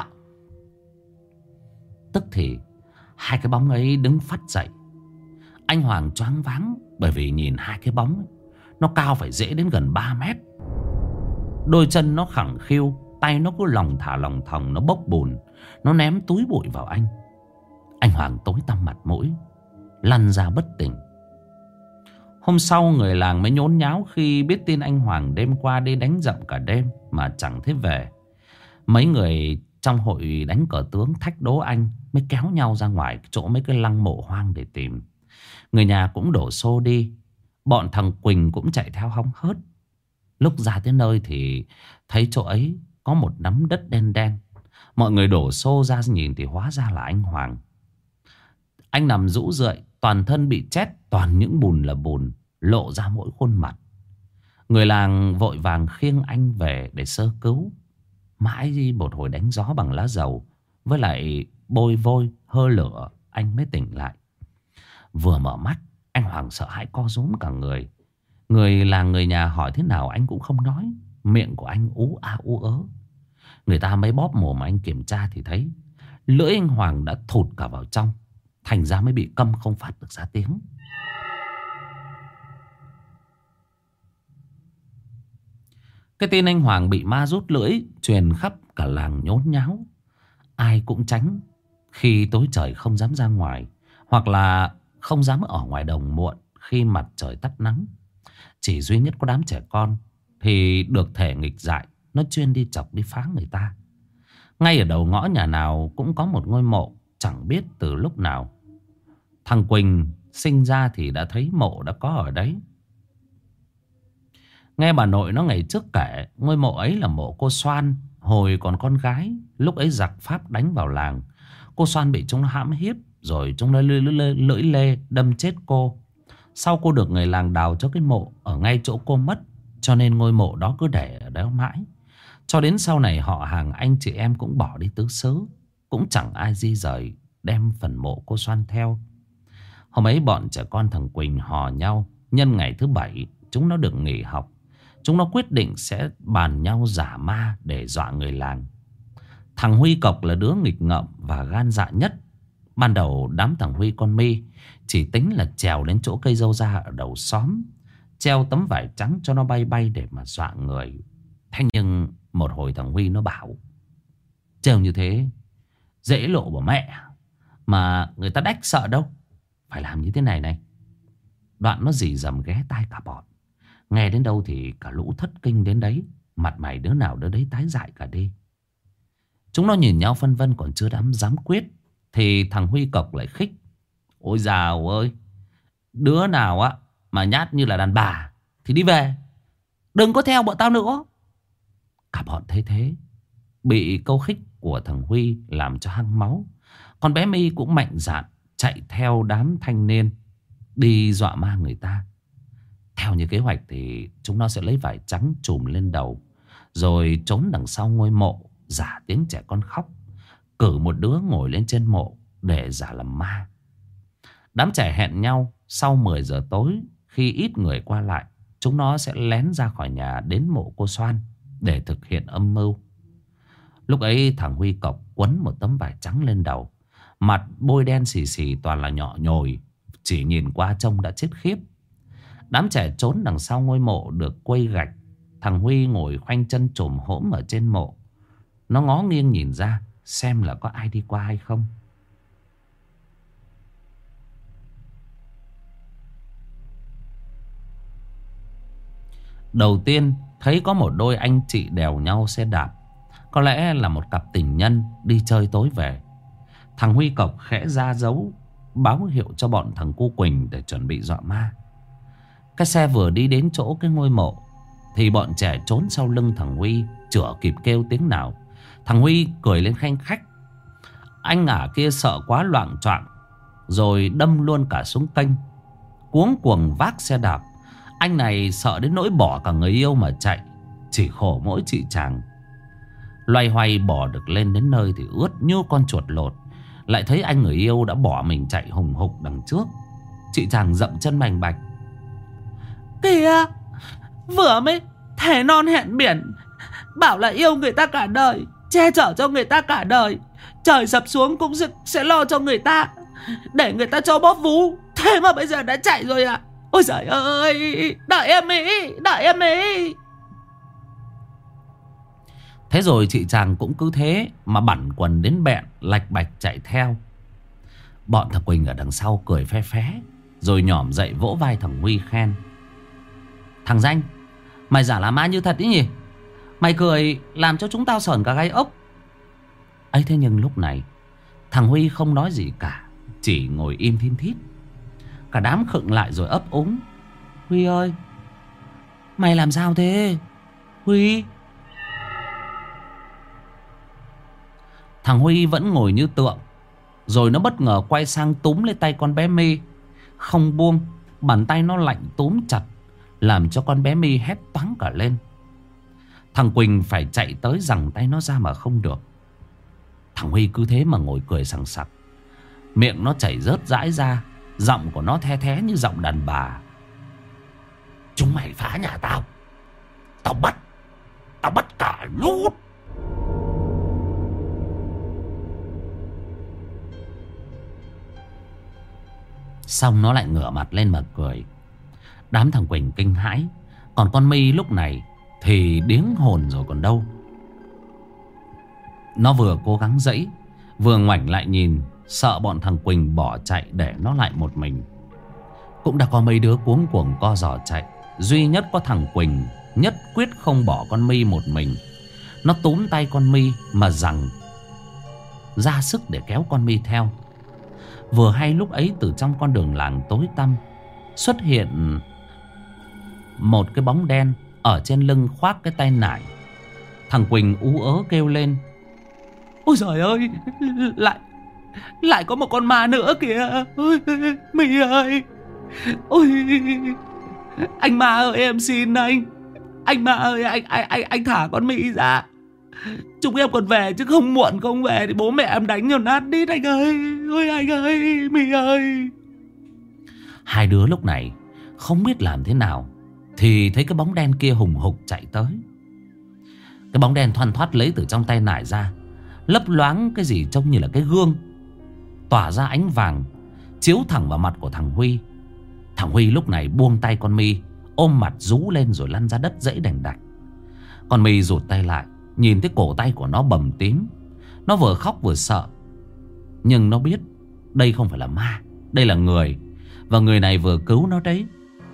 Tức thì hai cái bóng ấy đứng phắt dậy. Anh Hoàng choáng váng bởi vì nhìn hai cái bóng ấy, nó cao phải dễ đến gần ba mét. Đôi chân nó khẳng khiu, tay nó cứ lòng thả lòng thòng, nó bốc bùn, nó ném túi bụi vào anh. Anh Hoàng tối tăm mặt mũi, lăn ra bất tỉnh. Hôm sau người làng mới nhốn nháo khi biết tin anh Hoàng đêm qua đi đánh dậm cả đêm mà chẳng thấy về. Mấy người trong hội đánh cờ tướng thách đố anh mới kéo nhau ra ngoài chỗ mấy cái lăng mộ hoang để tìm. Người nhà cũng đổ xô đi. Bọn thằng Quỳnh cũng chạy theo hóng hớt. Lúc ra tới nơi thì thấy chỗ ấy có một nắm đất đen đen. Mọi người đổ xô ra nhìn thì hóa ra là anh Hoàng. Anh nằm rũ rượi, toàn thân bị chét, toàn những bùn là bùn, lộ ra mỗi khuôn mặt. Người làng vội vàng khiêng anh về để sơ cứu. Mãi một hồi đánh gió bằng lá dầu với lại bôi vôi hơ lửa, anh mới tỉnh lại. Vừa mở mắt, anh Hoàng sợ hãi co rúm cả người. Người làng người nhà hỏi thế nào anh cũng không nói. Miệng của anh ú a ú ớ. Người ta mới bóp mồm anh kiểm tra thì thấy lưỡi anh Hoàng đã thụt cả vào trong, thành ra mới bị câm không phát được ra tiếng. Cái tin anh Hoàng bị ma rút lưỡi truyền khắp cả làng nhốn nháo. Ai cũng tránh khi tối trời không dám ra ngoài, hoặc là không dám ở ngoài đồng muộn khi mặt trời tắt nắng. Chỉ duy nhất có đám trẻ con thì được thể nghịch dại, nó chuyên đi chọc đi phá người ta. Ngay ở đầu ngõ nhà nào cũng có một ngôi mộ, chẳng biết từ lúc nào. Thằng Quỳnh sinh ra thì đã thấy mộ đã có ở đấy. Nghe bà nội nó ngày trước kể, ngôi mộ ấy là mộ cô Xoan hồi còn con gái. Lúc ấy giặc Pháp đánh vào làng, cô Xoan bị chúng nó hãm hiếp, rồi chúng nó lưỡi, lưỡi, lưỡi lê đâm chết cô. Sau cô được người làng đào cho cái mộ ở ngay chỗ cô mất, cho nên ngôi mộ đó cứ để ở đó mãi. Cho đến sau này họ hàng anh chị em cũng bỏ đi tứ xứ, cũng chẳng ai di rời đem phần mộ cô Xoan theo. Hôm ấy bọn trẻ con thằng Quỳnh hò nhau, nhân ngày thứ bảy chúng nó được nghỉ học. Chúng nó quyết định sẽ bàn nhau giả ma để dọa người làng. Thằng Huy Cộc là đứa nghịch ngợm và gan dạ nhất. Ban đầu đám thằng Huy con mi chỉ tính là trèo đến chỗ cây dâu ra ở đầu xóm, treo tấm vải trắng cho nó bay bay để mà dọa người. Thế nhưng một hồi thằng Huy nó bảo trèo như thế dễ lộ bỏ mẹ, mà người ta đách sợ đâu, phải làm như thế này này. Đoạn nó dì dầm ghé tai cả bọn. Nghe đến đâu thì cả lũ thất kinh đến đấy. Mặt mày đứa nào đứa đấy tái dại cả đi. Chúng nó nhìn nhau phân vân còn chưa dám dám quyết, thì thằng Huy Cộc lại khích: ôi dào ơi, đứa nào á mà nhát như là đàn bà thì đi về, đừng có theo bọn tao nữa. Cả bọn thấy thế, bị câu khích của thằng Huy làm cho hăng máu. Con bé My cũng mạnh dạn chạy theo đám thanh niên đi dọa ma người ta. Theo như kế hoạch thì chúng nó sẽ lấy vải trắng trùm lên đầu, rồi trốn đằng sau ngôi mộ, giả tiếng trẻ con khóc, cử một đứa ngồi lên trên mộ để giả làm ma. Đám trẻ hẹn nhau sau mười giờ tối, khi ít người qua lại, chúng nó sẽ lén ra khỏi nhà đến mộ cô Xoan để thực hiện âm mưu. Lúc ấy thằng Huy Cộc quấn một tấm vải trắng lên đầu, mặt bôi đen xì xì toàn là nhọ nhồi, chỉ nhìn qua trông đã chết khiếp. Đám trẻ trốn đằng sau ngôi mộ được quây gạch. Thằng Huy ngồi khoanh chân chồm hổm ở trên mộ. Nó ngó nghiêng nhìn ra xem là có ai đi qua hay không. Đầu tiên thấy có một đôi anh chị đèo nhau xe đạp. Có lẽ là một cặp tình nhân đi chơi tối về. Thằng Huy Cộc khẽ ra dấu báo hiệu cho bọn thằng cu Quỳnh để chuẩn bị dọa ma. Cái xe vừa đi đến chỗ cái ngôi mộ thì bọn trẻ trốn sau lưng thằng Huy chửa kịp kêu tiếng nào. Thằng Huy cười lên khanh khách. Anh ả kia sợ quá loạng choạng, rồi đâm luôn cả xuống kênh, cuống cuồng vác xe đạp. Anh này sợ đến nỗi bỏ cả người yêu mà chạy. Chỉ khổ mỗi chị chàng. Loay hoay bỏ được lên đến nơi thì ướt như con chuột lột. Lại thấy anh người yêu đã bỏ mình chạy hùng hục đằng trước. Chị chàng dậm chân bành bạch: kìa, vừa mới thề non hẹn biển, bảo là yêu người ta cả đời, che chở cho người ta cả đời, trời sập xuống cũng sẽ, sẽ lo cho người ta, để người ta cho bóp vú. Thế mà bây giờ đã chạy rồi à? Ôi giời ơi, đợi em ý, đợi em ý. Thế rồi chị chàng cũng cứ thế mà bẵn quần đến bẹn, lạch bạch chạy theo. Bọn thằng Quỳnh ở đằng sau cười phe phé, rồi nhỏm dậy vỗ vai thằng Huy khen: thằng Danh, mày giả làm ma như thật ý nhỉ? Mày cười làm cho chúng tao sởn cả gai ốc. Ấy thế nhưng lúc này thằng Huy không nói gì cả, chỉ ngồi im thin thít. Cả đám khựng lại rồi ấp úng: Huy ơi, mày làm sao thế Huy? Thằng Huy vẫn ngồi như tượng. Rồi nó bất ngờ quay sang túm lấy tay con bé My, không buông. Bàn tay nó lạnh túm chặt, làm cho con bé My hét toáng cả lên. Thằng Quỳnh phải chạy tới giằng tay nó ra mà không được. Thằng Huy cứ thế mà ngồi cười sằng sặc. Miệng nó chảy rớt rãi ra. Giọng của nó the thé như giọng đàn bà. Chúng mày phá nhà tao, Tao bắt Tao bắt cả lút. Xong nó lại ngửa mặt lên mà cười. Đám thằng Quỳnh kinh hãi. Còn con My lúc này thì điếng hồn rồi còn đâu. Nó vừa cố gắng giãy, vừa ngoảnh lại nhìn, sợ bọn thằng Quỳnh bỏ chạy để nó lại một mình. Cũng đã có mấy đứa cuống cuồng co giò chạy. Duy nhất có thằng Quỳnh nhất quyết không bỏ con My một mình. Nó túm tay con My mà giằng, ra sức để kéo con My theo. Vừa hay lúc ấy từ trong con đường làng tối tăm xuất hiện một cái bóng đen ở trên lưng khoác cái tay nải. Thằng Quỳnh ú ớ kêu lên: ôi giời ơi, Lại Lại có một con ma nữa kìa. Ôi My ơi, ôi anh ma ơi, em xin anh. Anh ma ơi, anh anh anh anh thả con My ra. Chúng em còn về chứ không muộn không về thì bố mẹ em đánh cho nát đít anh ơi. Ôi anh ơi, My ơi. Hai đứa lúc này không biết làm thế nào thì thấy cái bóng đen kia hùng hục chạy tới. Cái bóng đen thoăn thoắt lấy từ trong tay nải ra, lấp loáng cái gì trông như là cái gương, tỏa ra ánh vàng, chiếu thẳng vào mặt của thằng Huy. Thằng Huy lúc này buông tay con My, ôm mặt rú lên rồi lăn ra đất dãy đành đạch. Con My rụt tay lại, nhìn thấy cổ tay của nó bầm tím. Nó vừa khóc vừa sợ. Nhưng nó biết đây không phải là ma, đây là người. Và người này vừa cứu nó đấy.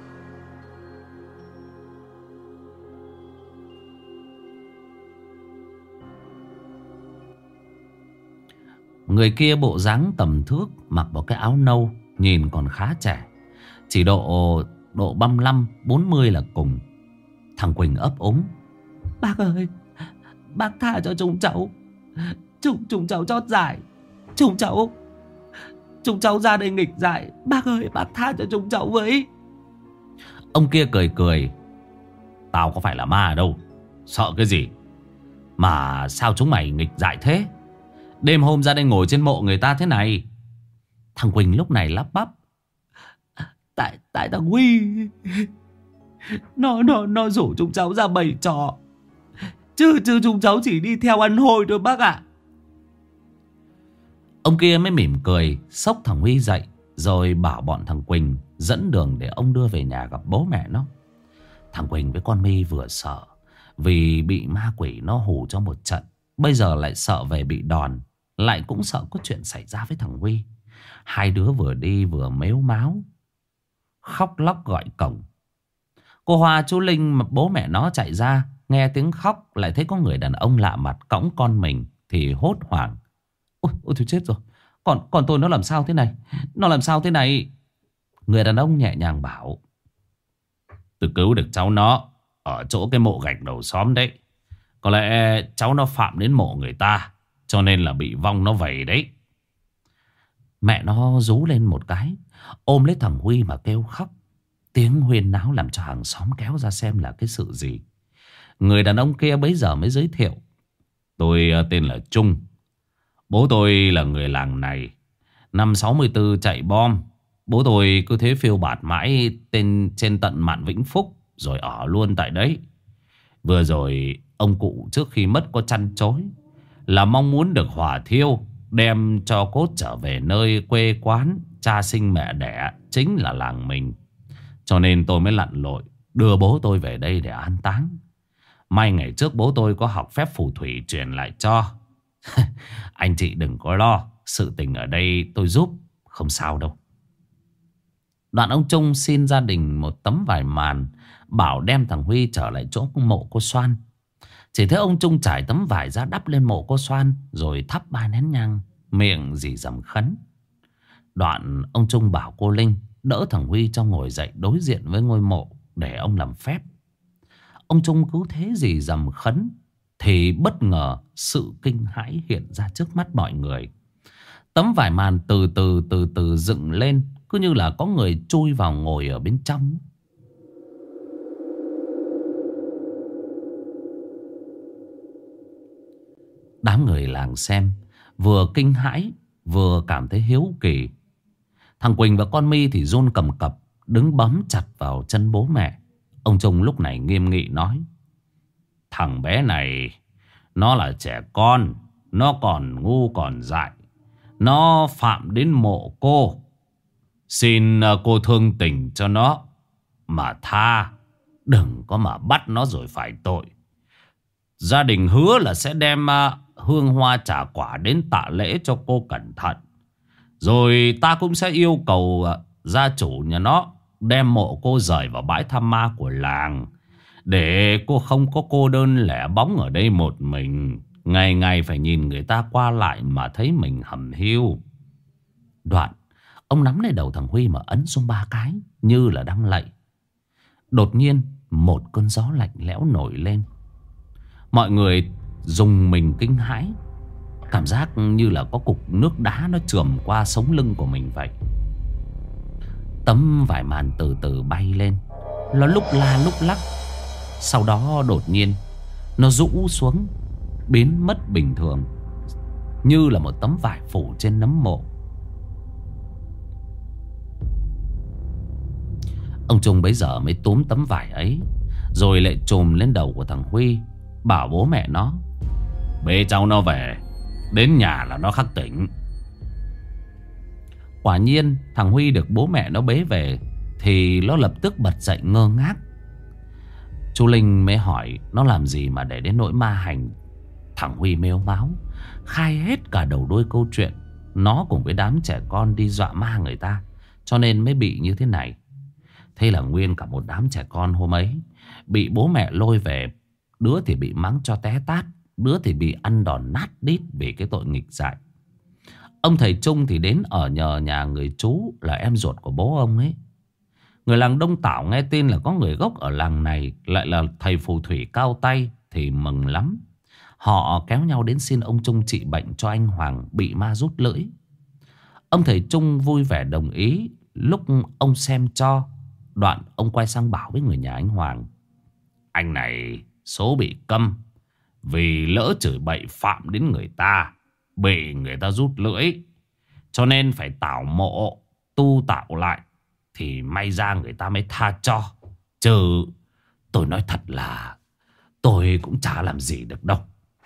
Người kia bộ dáng tầm thước, mặc một cái áo nâu, nhìn còn khá trẻ, chỉ độ độ ba mươi lăm bốn mươi là cùng. Thằng Quỳnh ấp úng: bác ơi, bác tha cho chúng cháu. Chúng, chúng cháu chót giải. Chúng cháu Chúng cháu ra đây nghịch dại. Bác ơi, bác tha cho chúng cháu với. Ông kia cười cười: tao có phải là ma đâu, sợ cái gì. Mà sao chúng mày nghịch dại thế? Đêm hôm ra đây ngồi trên mộ người ta thế này. Thằng Quỳnh lúc này lắp bắp: Tại tại thằng Huy Nó nó nó rủ chúng cháu ra bày trò. Chứ chứ chúng cháu chỉ đi theo ăn hôi thôi bác ạ. Ông kia mới mỉm cười xốc thằng Huy dậy, rồi bảo bọn thằng Quỳnh dẫn đường để ông đưa về nhà gặp bố mẹ nó. Thằng Quỳnh với con My vừa sợ vì bị ma quỷ nó hù cho một trận, bây giờ lại sợ về bị đòn, lại cũng sợ có chuyện xảy ra với thằng Huy. Hai đứa vừa đi vừa mếu máo khóc lóc gọi cổng. Cô Hoa, chú Linh mà bố mẹ nó chạy ra, nghe tiếng khóc lại thấy có người đàn ông lạ mặt cõng con mình thì hốt hoảng: Ôi, ôi thôi chết rồi. Còn, còn tôi nó làm sao thế này? Nó làm sao thế này? Người đàn ông nhẹ nhàng bảo: tôi cứu được cháu nó ở chỗ cái mộ gạch đầu xóm đấy. Có lẽ cháu nó phạm đến mộ người ta, cho nên là bị vong nó vầy đấy. Mẹ nó rú lên một cái, ôm lấy thằng Huy mà kêu khóc. Tiếng huyên náo làm cho hàng xóm kéo ra xem là cái sự gì. Người đàn ông kia bấy giờ mới giới thiệu: tôi tên là Trung. Bố tôi là người làng này. Năm sáu mươi tư chạy bom, bố tôi cứ thế phiêu bạt mãi tên trên tận Mạn Vĩnh Phúc, rồi ở luôn tại đấy. Vừa rồi ông cụ trước khi mất có trăn trối là mong muốn được hỏa thiêu, đem cho cốt trở về nơi quê quán cha sinh mẹ đẻ, chính là làng mình. Cho nên tôi mới lặn lội đưa bố tôi về đây để an táng. May ngày trước bố tôi có học phép phù thủy truyền lại cho. Anh chị đừng có lo, sự tình ở đây tôi giúp, không sao đâu. Đoạn ông Trung xin gia đình một tấm vải màn, bảo đem thằng Huy trở lại chỗ mộ cô Xoan. Chỉ thấy ông Trung trải tấm vải ra đắp lên mộ cô Xoan, rồi thắp ba nén nhang, miệng rỉ rầm khấn. Đoạn ông Trung bảo cô Linh đỡ thằng Huy cho ngồi dậy đối diện với ngôi mộ để ông làm phép. Ông Trung cứ thế rỉ rầm khấn thì bất ngờ sự kinh hãi hiện ra trước mắt mọi người. Tấm vải màn từ từ từ từ dựng lên, cứ như là có người chui vào ngồi ở bên trong. Đám người làng xem vừa kinh hãi vừa cảm thấy hiếu kỳ. Thằng Quỳnh và con My thì run cầm cập, đứng bấm chặt vào chân bố mẹ. Ông Trung lúc này nghiêm nghị nói: thằng bé này nó là trẻ con, nó còn ngu còn dại, nó phạm đến mộ cô. Xin cô thương tình cho nó mà tha, đừng có mà bắt nó rồi phải tội. Gia đình hứa là sẽ đem hương hoa trà quả đến tạ lễ cho cô cẩn thận. Rồi ta cũng sẽ yêu cầu gia chủ nhà nó đem mộ cô rời vào bãi thăm ma của làng, để cô không có cô đơn lẻ bóng ở đây một mình, ngày ngày phải nhìn người ta qua lại mà thấy mình hầm hiu. Đoạn ông nắm lấy đầu thằng Huy mà ấn xuống ba cái như là đang lạy. Đột nhiên một cơn gió lạnh lẽo nổi lên. Mọi người rùng mình kinh hãi, cảm giác như là có cục nước đá nó trườm qua sống lưng của mình vậy. Tấm vải màn từ từ bay lên, nó lúc la lúc lắc. Sau đó đột nhiên nó rũ xuống, biến mất bình thường, như là một tấm vải phủ trên nấm mộ. Ông Trung bấy giờ mới túm tấm vải ấy, rồi lại trùm lên đầu của thằng Huy, bảo bố mẹ nó: bế cháu nó về, đến nhà là nó khắc tỉnh. Quả nhiên thằng Huy được bố mẹ nó bế về thì nó lập tức bật dậy ngơ ngác. Chú Linh mới hỏi nó làm gì mà để đến nỗi ma hành. Thằng Huy mếu máo khai hết cả đầu đuôi câu chuyện. Nó cùng với đám trẻ con đi dọa ma người ta, cho nên mới bị như thế này. Thế là nguyên cả một đám trẻ con hôm ấy bị bố mẹ lôi về. Đứa thì bị mắng cho té tát, đứa thì bị ăn đòn nát đít vì cái tội nghịch dại. Ông thầy Trung thì đến ở nhờ nhà người chú là em ruột của bố ông ấy. Người làng Đông Tảo nghe tin là có người gốc ở làng này lại là thầy phù thủy cao tay thì mừng lắm. Họ kéo nhau đến xin ông Trung trị bệnh cho anh Hoàng bị ma rút lưỡi. Ông thầy Trung vui vẻ đồng ý. Lúc ông xem cho, đoạn ông quay sang bảo với người nhà anh Hoàng: anh này số bị câm, vì lỡ chửi bậy phạm đến người ta, bị người ta rút lưỡi, cho nên phải tảo mộ tu tạo lại thì may ra người ta mới tha cho. Chứ tôi nói thật là tôi cũng chả làm gì được đâu.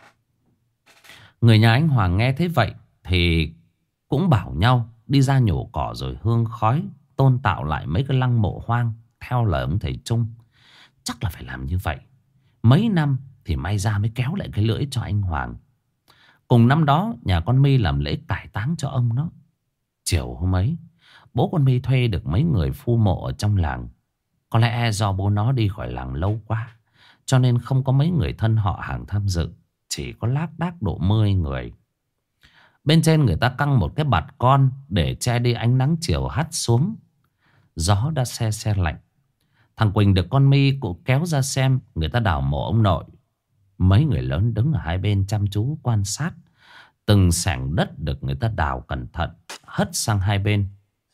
Người nhà anh Hoàng nghe thế vậy thì cũng bảo nhau đi ra nhổ cỏ rồi hương khói tôn tạo lại mấy cái lăng mộ hoang theo lời ông thầy Trung. Chắc là phải làm như vậy, mấy năm thì may ra mới kéo lại cái lưỡi cho anh Hoàng. Cùng năm đó nhà con My làm lễ cải táng cho ông nó. Chiều hôm ấy bố con My thuê được mấy người phu mộ ở trong làng. Có lẽ do bố nó đi khỏi làng lâu quá, cho nên không có mấy người thân họ hàng tham dự. Chỉ có lác đác độ mười người. Bên trên người ta căng một cái bạt con để che đi ánh nắng chiều hắt xuống. Gió đã se se lạnh. Thằng Quỳnh được con My cũng kéo ra xem người ta đào mộ ông nội. Mấy người lớn đứng ở hai bên chăm chú quan sát. Từng xẻng đất được người ta đào cẩn thận hất sang hai bên.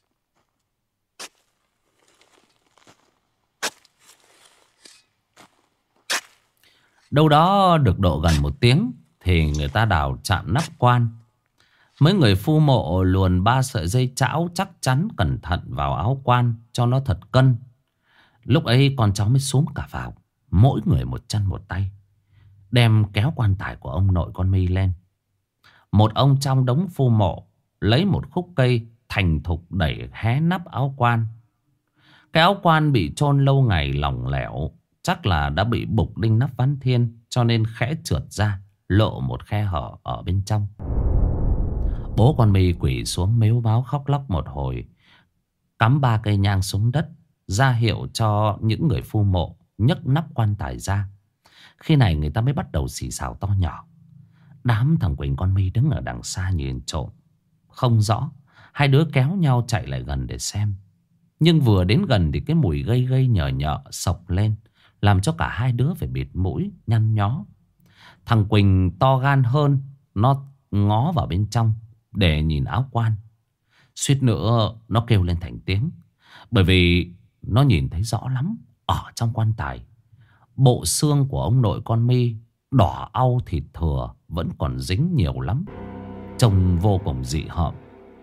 Đâu đó được độ gần một tiếng thì người ta đào chạm nắp quan. Mấy người phu mộ luồn ba sợi dây chảo chắc chắn cẩn thận vào áo quan cho nó thật cân. Lúc ấy con cháu mới xúm cả vào, mỗi người một chân một tay, đem kéo quan tài của ông nội con My lên. Một ông trong đống phu mộ lấy một khúc cây thành thục đẩy hé nắp áo quan. Cái áo quan bị chôn lâu ngày lỏng lẻo, chắc là đã bị bục đinh nắp ván thiên, cho nên khẽ trượt ra, lộ một khe hở ở bên trong. Bố con My quỳ xuống mếu máo khóc lóc một hồi, cắm ba cây nhang xuống đất, ra hiệu cho những người phu mộ nhấc nắp quan tài ra. Khi này người ta mới bắt đầu xì xào to nhỏ. Đám thằng Quỳnh con My đứng ở đằng xa nhìn trộm không rõ. Hai đứa kéo nhau chạy lại gần để xem. Nhưng vừa đến gần thì cái mùi gây gây nhờ nhợ sộc lên, làm cho cả hai đứa phải bịt mũi nhăn nhó. Thằng Quỳnh to gan hơn, nó ngó vào bên trong để nhìn áo quan. Suýt nữa nó kêu lên thành tiếng, bởi vì nó nhìn thấy rõ lắm. Ở trong quan tài, bộ xương của ông nội con My đỏ au thịt thừa vẫn còn dính nhiều lắm, trông vô cùng dị hợm.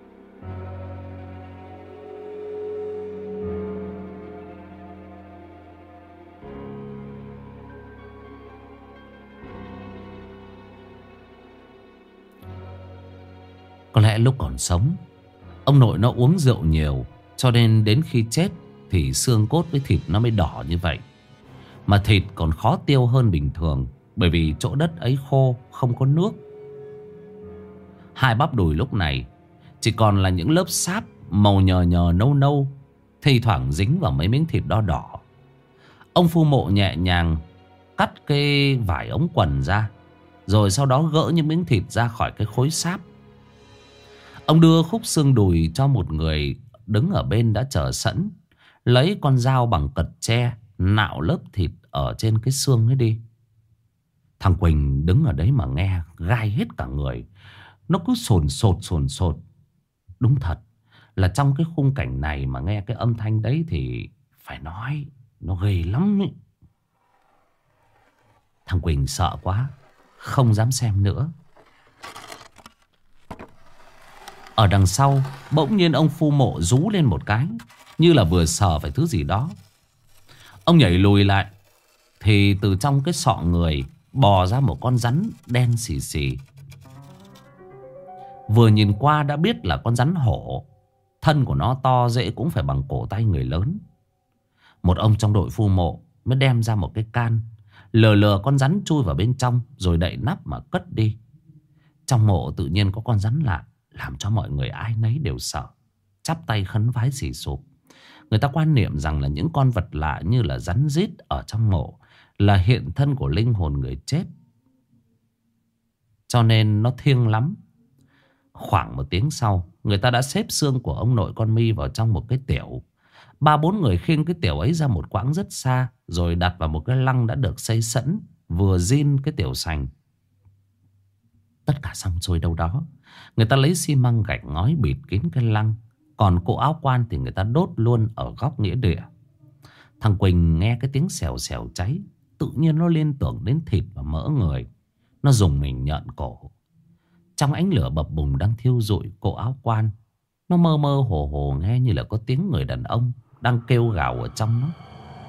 Có lẽ lúc còn sống, ông nội nó uống rượu nhiều, cho nên đến khi chết thì xương cốt với thịt nó mới đỏ như vậy. Mà thịt còn khó tiêu hơn bình thường, bởi vì chỗ đất ấy khô, không có nước. Hai bắp đùi lúc này chỉ còn là những lớp sáp màu nhờ nhờ nâu nâu, thi thoảng dính vào mấy miếng thịt đỏ đỏ. Ông phu mộ nhẹ nhàng cắt cái vải ống quần ra, rồi sau đó gỡ những miếng thịt ra khỏi cái khối sáp. Ông đưa khúc xương đùi cho một người đứng ở bên đã chờ sẵn, lấy con dao bằng cật tre nạo lớp thịt ở trên cái xương ấy đi. Thằng Quỳnh đứng ở đấy mà nghe gai hết cả người. Nó cứ sồn sột sồn sột. Đúng thật là trong cái khung cảnh này mà nghe cái âm thanh đấy thì phải nói nó ghê lắm ấy. Thằng Quỳnh sợ quá, không dám xem nữa. Ở đằng sau bỗng nhiên ông phu mộ rú lên một cái, như là vừa sờ phải thứ gì đó. Ông nhảy lùi lại, thì từ trong cái sọ người bò ra một con rắn đen xì xì. Vừa nhìn qua đã biết là con rắn hổ. Thân của nó to dễ cũng phải bằng cổ tay người lớn. Một ông trong đội phu mộ mới đem ra một cái can, lờ lờ con rắn chui vào bên trong, rồi đậy nắp mà cất đi. Trong mộ tự nhiên có con rắn lạ, làm cho mọi người ai nấy đều sợ, chắp tay khấn vái xì sụp. Người ta quan niệm rằng là những con vật lạ như là rắn rít ở trong mộ là hiện thân của linh hồn người chết, cho nên nó thiêng lắm. Khoảng một tiếng sau, người ta đã xếp xương của ông nội con My vào trong một cái tiểu. Ba bốn người khiêng cái tiểu ấy ra một quãng rất xa, rồi đặt vào một cái lăng đã được xây sẵn, vừa zin cái tiểu sành. Tất cả xong xuôi đâu đó, người ta lấy xi măng gạch ngói bịt kín cái lăng. Còn cổ áo quan thì người ta đốt luôn ở góc nghĩa địa. Thằng Quỳnh nghe cái tiếng xèo xèo cháy, tự nhiên nó liên tưởng đến thịt và mỡ người. Nó dùng mình nhợn cổ. Trong ánh lửa bập bùng đang thiêu rụi cổ áo quan, nó mơ mơ hồ hồ nghe như là có tiếng người đàn ông đang kêu gào ở trong nó.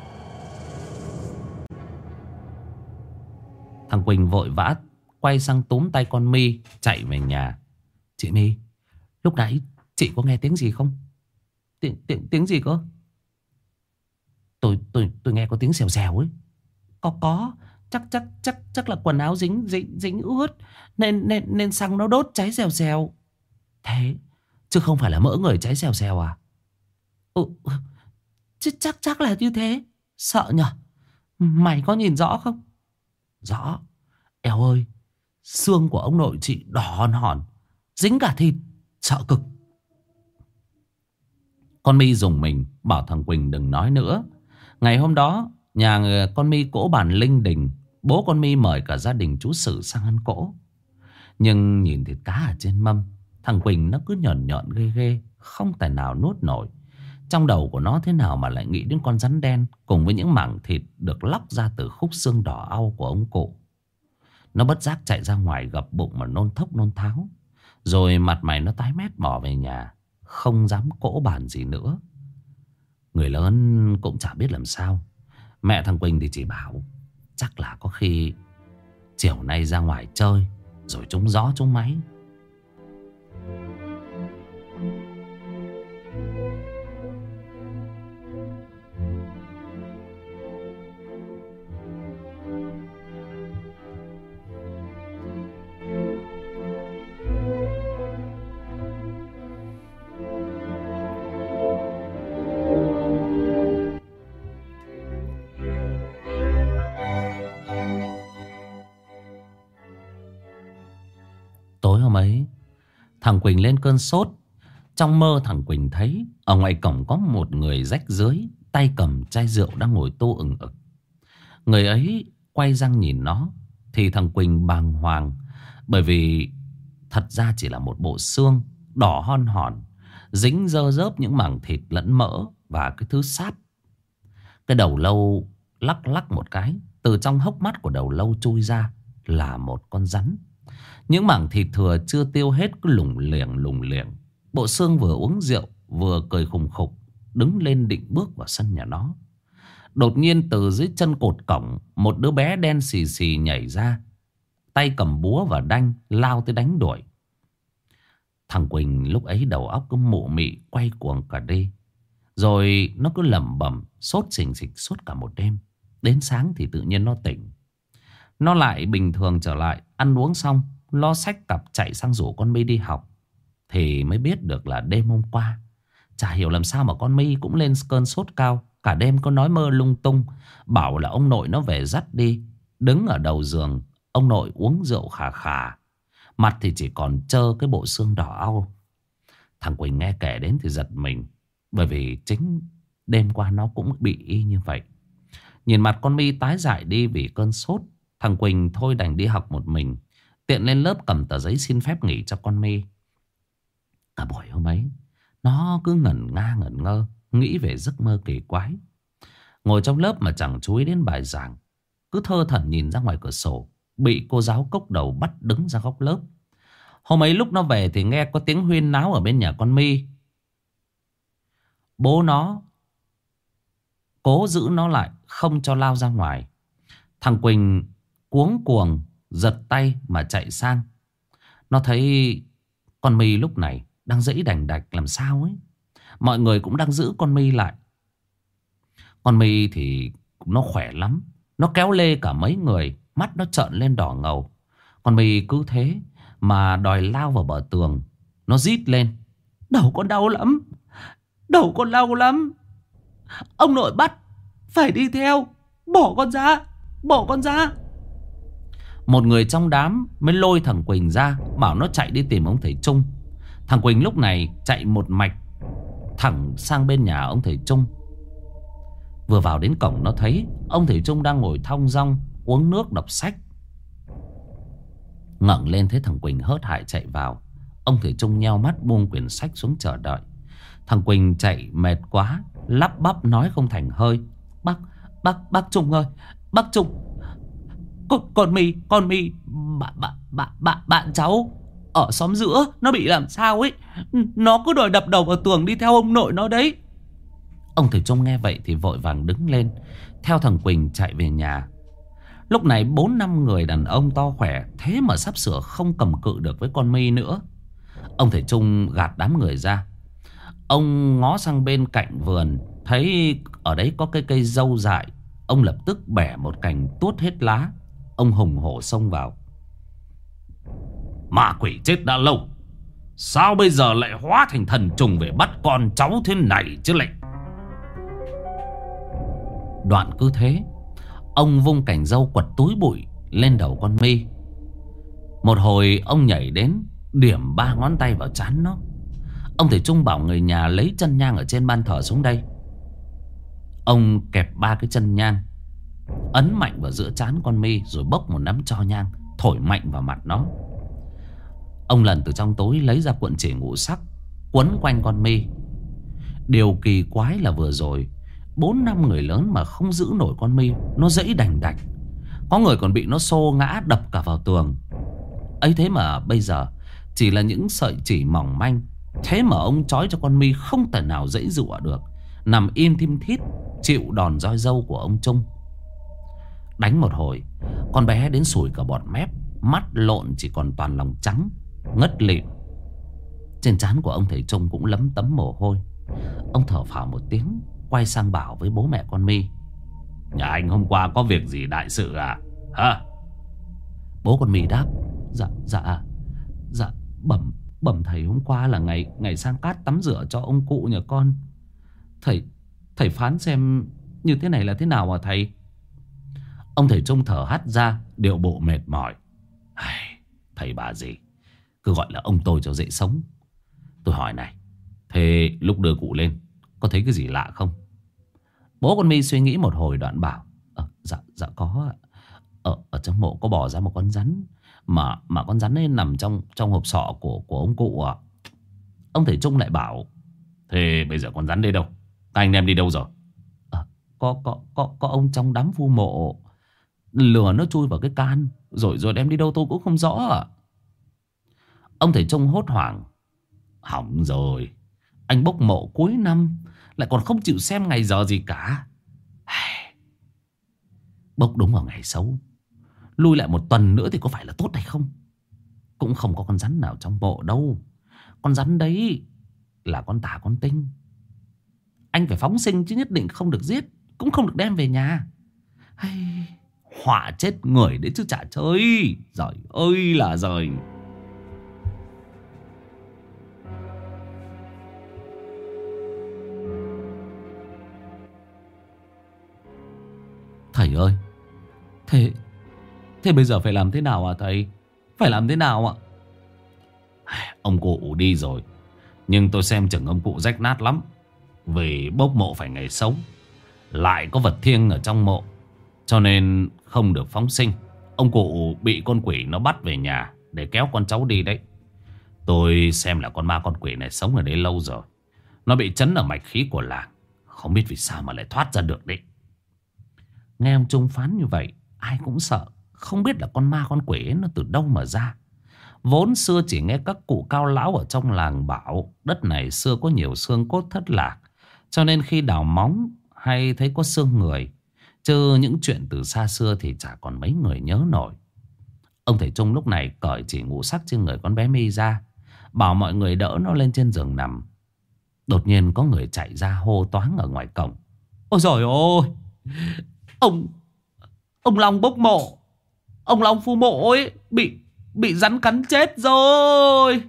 Thằng Quỳnh vội vã quay sang túm tay con My chạy về nhà. Chị My, lúc nãy chị có nghe tiếng gì không? Tiếng, tiếng, tiếng gì cơ? Tôi, tôi, tôi nghe có tiếng xèo xèo ấy. Có có, chắc chắc chắc chắc là quần áo dính dính dính ướt nên nên nên xăng nó đốt cháy xèo xèo. Thế chứ không phải là mỡ người cháy xèo xèo à? Ừ, chứ chắc chắc là như thế. Sợ nhở? Mày có nhìn rõ không? Rõ. Eo ơi, xương của ông nội chị đỏ hòn hòn, dính cả thịt, sợ cực. Con My dùng mình bảo thằng Quỳnh đừng nói nữa. Ngày hôm đó, nhà con My cỗ bàn linh đình. Bố con My mời cả gia đình chú Sử sang ăn cỗ. Nhưng nhìn thịt cá ở trên mâm, thằng Quỳnh nó cứ nhợn nhợn ghê ghê, không tài nào nuốt nổi. Trong đầu của nó thế nào mà lại nghĩ đến con rắn đen cùng với những mảng thịt được lóc ra từ khúc xương đỏ au của ông cụ. Nó bất giác chạy ra ngoài gập bụng mà nôn thốc nôn tháo. Rồi mặt mày nó tái mét bỏ về nhà, không dám cỗ bàn gì nữa. Người lớn cũng chả biết làm sao. Mẹ thằng Quỳnh thì chỉ bảo chắc là có khi chiều nay ra ngoài chơi rồi trúng gió trúng máy. Tối hôm ấy, thằng Quỳnh lên cơn sốt. Trong mơ thằng Quỳnh thấy ở ngoài cổng có một người rách rưới, tay cầm chai rượu đang ngồi tu ừng ực. Người ấy quay răng nhìn nó, thì thằng Quỳnh bàng hoàng. Bởi vì thật ra chỉ là một bộ xương đỏ hon hòn, dính dơ dớp những mảng thịt lẫn mỡ và cái thứ sáp. Cái đầu lâu lắc lắc một cái, từ trong hốc mắt của đầu lâu chui ra là một con rắn. Những mảng thịt thừa chưa tiêu hết cứ lủng liềng lủng liềng. Bộ xương vừa uống rượu vừa cười khùng khục, đứng lên định bước vào sân nhà nó. Đột nhiên từ dưới chân cột cổng, một đứa bé đen xì xì nhảy ra, tay cầm búa và đanh lao tới đánh đuổi. Thằng Quỳnh lúc ấy đầu óc cứ mụ mị quay cuồng cả đi. Rồi nó cứ lẩm bẩm sốt xình xịch suốt cả một đêm. Đến sáng thì tự nhiên nó tỉnh. Nó lại bình thường trở lại, ăn uống xong lo xách cặp chạy sang rủ con My đi học. Thì mới biết được là đêm hôm qua, chả hiểu làm sao mà con My cũng lên cơn sốt cao. Cả đêm có nói mơ lung tung, bảo là ông nội nó về dắt đi. Đứng ở đầu giường, ông nội uống rượu khà khà, mặt thì chỉ còn trơ cái bộ xương đỏ au. Thằng Quỳnh nghe kể đến thì giật mình, bởi vì chính đêm qua nó cũng bị y như vậy. Nhìn mặt con My tái dại đi vì cơn sốt, thằng Quỳnh thôi đành đi học một mình. Tiện lên lớp cầm tờ giấy xin phép nghỉ cho con My. Cả buổi hôm ấy nó cứ ngẩn nga ngẩn ngơ, nghĩ về giấc mơ kỳ quái. Ngồi trong lớp mà chẳng chú ý đến bài giảng, cứ thơ thẩn nhìn ra ngoài cửa sổ, bị cô giáo cốc đầu bắt đứng ra góc lớp. Hôm ấy lúc nó về thì nghe có tiếng huyên náo ở bên nhà con My. Bố nó cố giữ nó lại, không cho lao ra ngoài. Thằng Quỳnh cuống cuồng giật tay mà chạy sang. Nó thấy con My lúc này đang giãy đành đạch làm sao ấy. Mọi người cũng đang giữ con My lại. Con My thì nó khỏe lắm, nó kéo lê cả mấy người, mắt nó trợn lên đỏ ngầu. Con My cứ thế mà đòi lao vào bờ tường. Nó rít lên: đầu con đau lắm, đầu con đau lắm, ông nội bắt phải đi theo, bỏ con ra, bỏ con ra. Một người trong đám mới lôi thằng Quỳnh ra, bảo nó chạy đi tìm ông thầy Trung. Thằng Quỳnh lúc này chạy một mạch thẳng sang bên nhà ông thầy Trung. Vừa vào đến cổng nó thấy ông thầy Trung đang ngồi thong dong uống nước đọc sách. Ngẩng lên thấy thằng Quỳnh hớt hải chạy vào, ông thầy Trung nheo mắt buông quyển sách xuống chờ đợi. Thằng Quỳnh chạy mệt quá, lắp bắp nói không thành hơi: Bác, bác, bác Trung ơi, bác Trung, Con, con My, con My, bạn, bạn, bạn, bạn, bạn cháu ở xóm giữa nó bị làm sao ấy. Nó cứ đòi đập đầu vào tường đi theo ông nội nó đấy. Ông thầy Trung nghe vậy thì vội vàng đứng lên, theo thằng Quỳnh chạy về nhà. Lúc này bốn năm người đàn ông to khỏe thế mà sắp sửa không cầm cự được với con My nữa. Ông thầy Trung gạt đám người ra. Ông ngó sang bên cạnh vườn, thấy ở đấy có cái cây dâu dại. Ông lập tức bẻ một cành tuốt hết lá. Ông hùng hổ xông vào: ma quỷ chết đã lâu, sao bây giờ lại hóa thành thần trùng về bắt con cháu thế này chứ lại. Đoạn cứ thế, ông vung cành dâu quật túi bụi lên đầu con My. Một hồi ông nhảy đến điểm ba ngón tay vào trán nó. Ông thầy Trung bảo người nhà lấy chân nhang ở trên ban thờ xuống đây. Ông kẹp ba cái chân nhang, ấn mạnh vào giữa trán con My, rồi bốc một nắm tro nhang thổi mạnh vào mặt nó. Ông lần từ trong túi lấy ra cuộn chỉ ngũ sắc quấn quanh con My. Điều kỳ quái là vừa rồi bốn năm người lớn mà không giữ nổi con My, nó giãy đành đạch. Có người còn bị nó xô ngã đập cả vào tường. Ấy thế mà bây giờ chỉ là những sợi chỉ mỏng manh, thế mà ông trói cho con My không thể nào giãy giụa được, nằm im thim thít chịu đòn roi dâu của ông Trung. Đánh một hồi, con bé đến sùi cả bọt mép, mắt lộn chỉ còn toàn lòng trắng, ngất lịm. Trên trán của ông thầy Trung cũng lấm tấm mồ hôi. Ông thở phào một tiếng, quay sang bảo với bố mẹ con My: nhà anh hôm qua có việc gì đại sự à hả? Bố con My đáp: Dạ, dạ, dạ, bẩm, bẩm thầy, hôm qua là ngày ngày sang cát tắm rửa cho ông cụ nhà con. Thầy, thầy phán xem như thế này là thế nào hả thầy? Ông thầy Trung thở hắt ra, điệu bộ mệt mỏi: thầy bà gì, cứ gọi là ông tôi cho dễ sống. Tôi hỏi này, thế lúc đưa cụ lên có thấy cái gì lạ không? Bố con My suy nghĩ một hồi đoạn bảo: ờ, Dạ, dạ có ạ. Ở, ở trong mộ có bỏ ra một con rắn. Mà mà con rắn ấy nằm trong trong hộp sọ của của ông cụ à. Ông thầy Trung lại bảo: Thế bây giờ con rắn đây đâu? Các anh đem đi đâu rồi? À, có, có, có, có ông trong đám phu mộ lừa nó chui vào cái can. Rồi rồi đem đi đâu tôi cũng không rõ à. Ông thầy Trung hốt hoảng: Hỏng rồi. Anh bốc mộ cuối năm lại còn không chịu xem ngày giờ gì cả. Bốc đúng vào ngày xấu, lui lại một tuần nữa thì có phải là tốt hay không? Cũng không có con rắn nào trong mộ đâu. Con rắn đấy là con tả con tinh. Anh phải phóng sinh chứ nhất định không được giết, cũng không được đem về nhà. Hay, họa chết người đấy chứ chả chơi. Giời ơi là giời. Thầy ơi, Thế Thế bây giờ phải làm thế nào à thầy? Phải làm thế nào ạ? Ông cụ đi rồi, nhưng tôi xem chừng ông cụ rách nát lắm. Vì bốc mộ phải ngày xấu, lại có vật thiêng ở trong mộ, cho nên không được phóng sinh. Ông cụ bị con quỷ nó bắt về nhà để kéo con cháu đi đấy. Tôi xem là con ma con quỷ này sống ở đây lâu rồi. Nó bị trấn ở mạch khí của làng, không biết vì sao mà lại thoát ra được đấy. Nghe ông Trung phán như vậy, ai cũng sợ. Không biết là con ma con quỷ ấy nó từ đâu mà ra. Vốn xưa chỉ nghe các cụ cao lão ở trong làng bảo đất này xưa có nhiều xương cốt thất lạc, cho nên khi đào móng hay thấy có xương người, chứ những chuyện từ xa xưa thì chả còn mấy người nhớ nổi. Ông thầy Trung lúc này cởi chỉ ngũ sắc trên người con bé My ra, bảo mọi người đỡ nó lên trên giường nằm. Đột nhiên có người chạy ra hô toáng ở ngoài cổng: Ôi giời ơi, Ông Ông Long bốc mộ, ông Long phu mộ ấy Bị Bị rắn cắn chết rồi.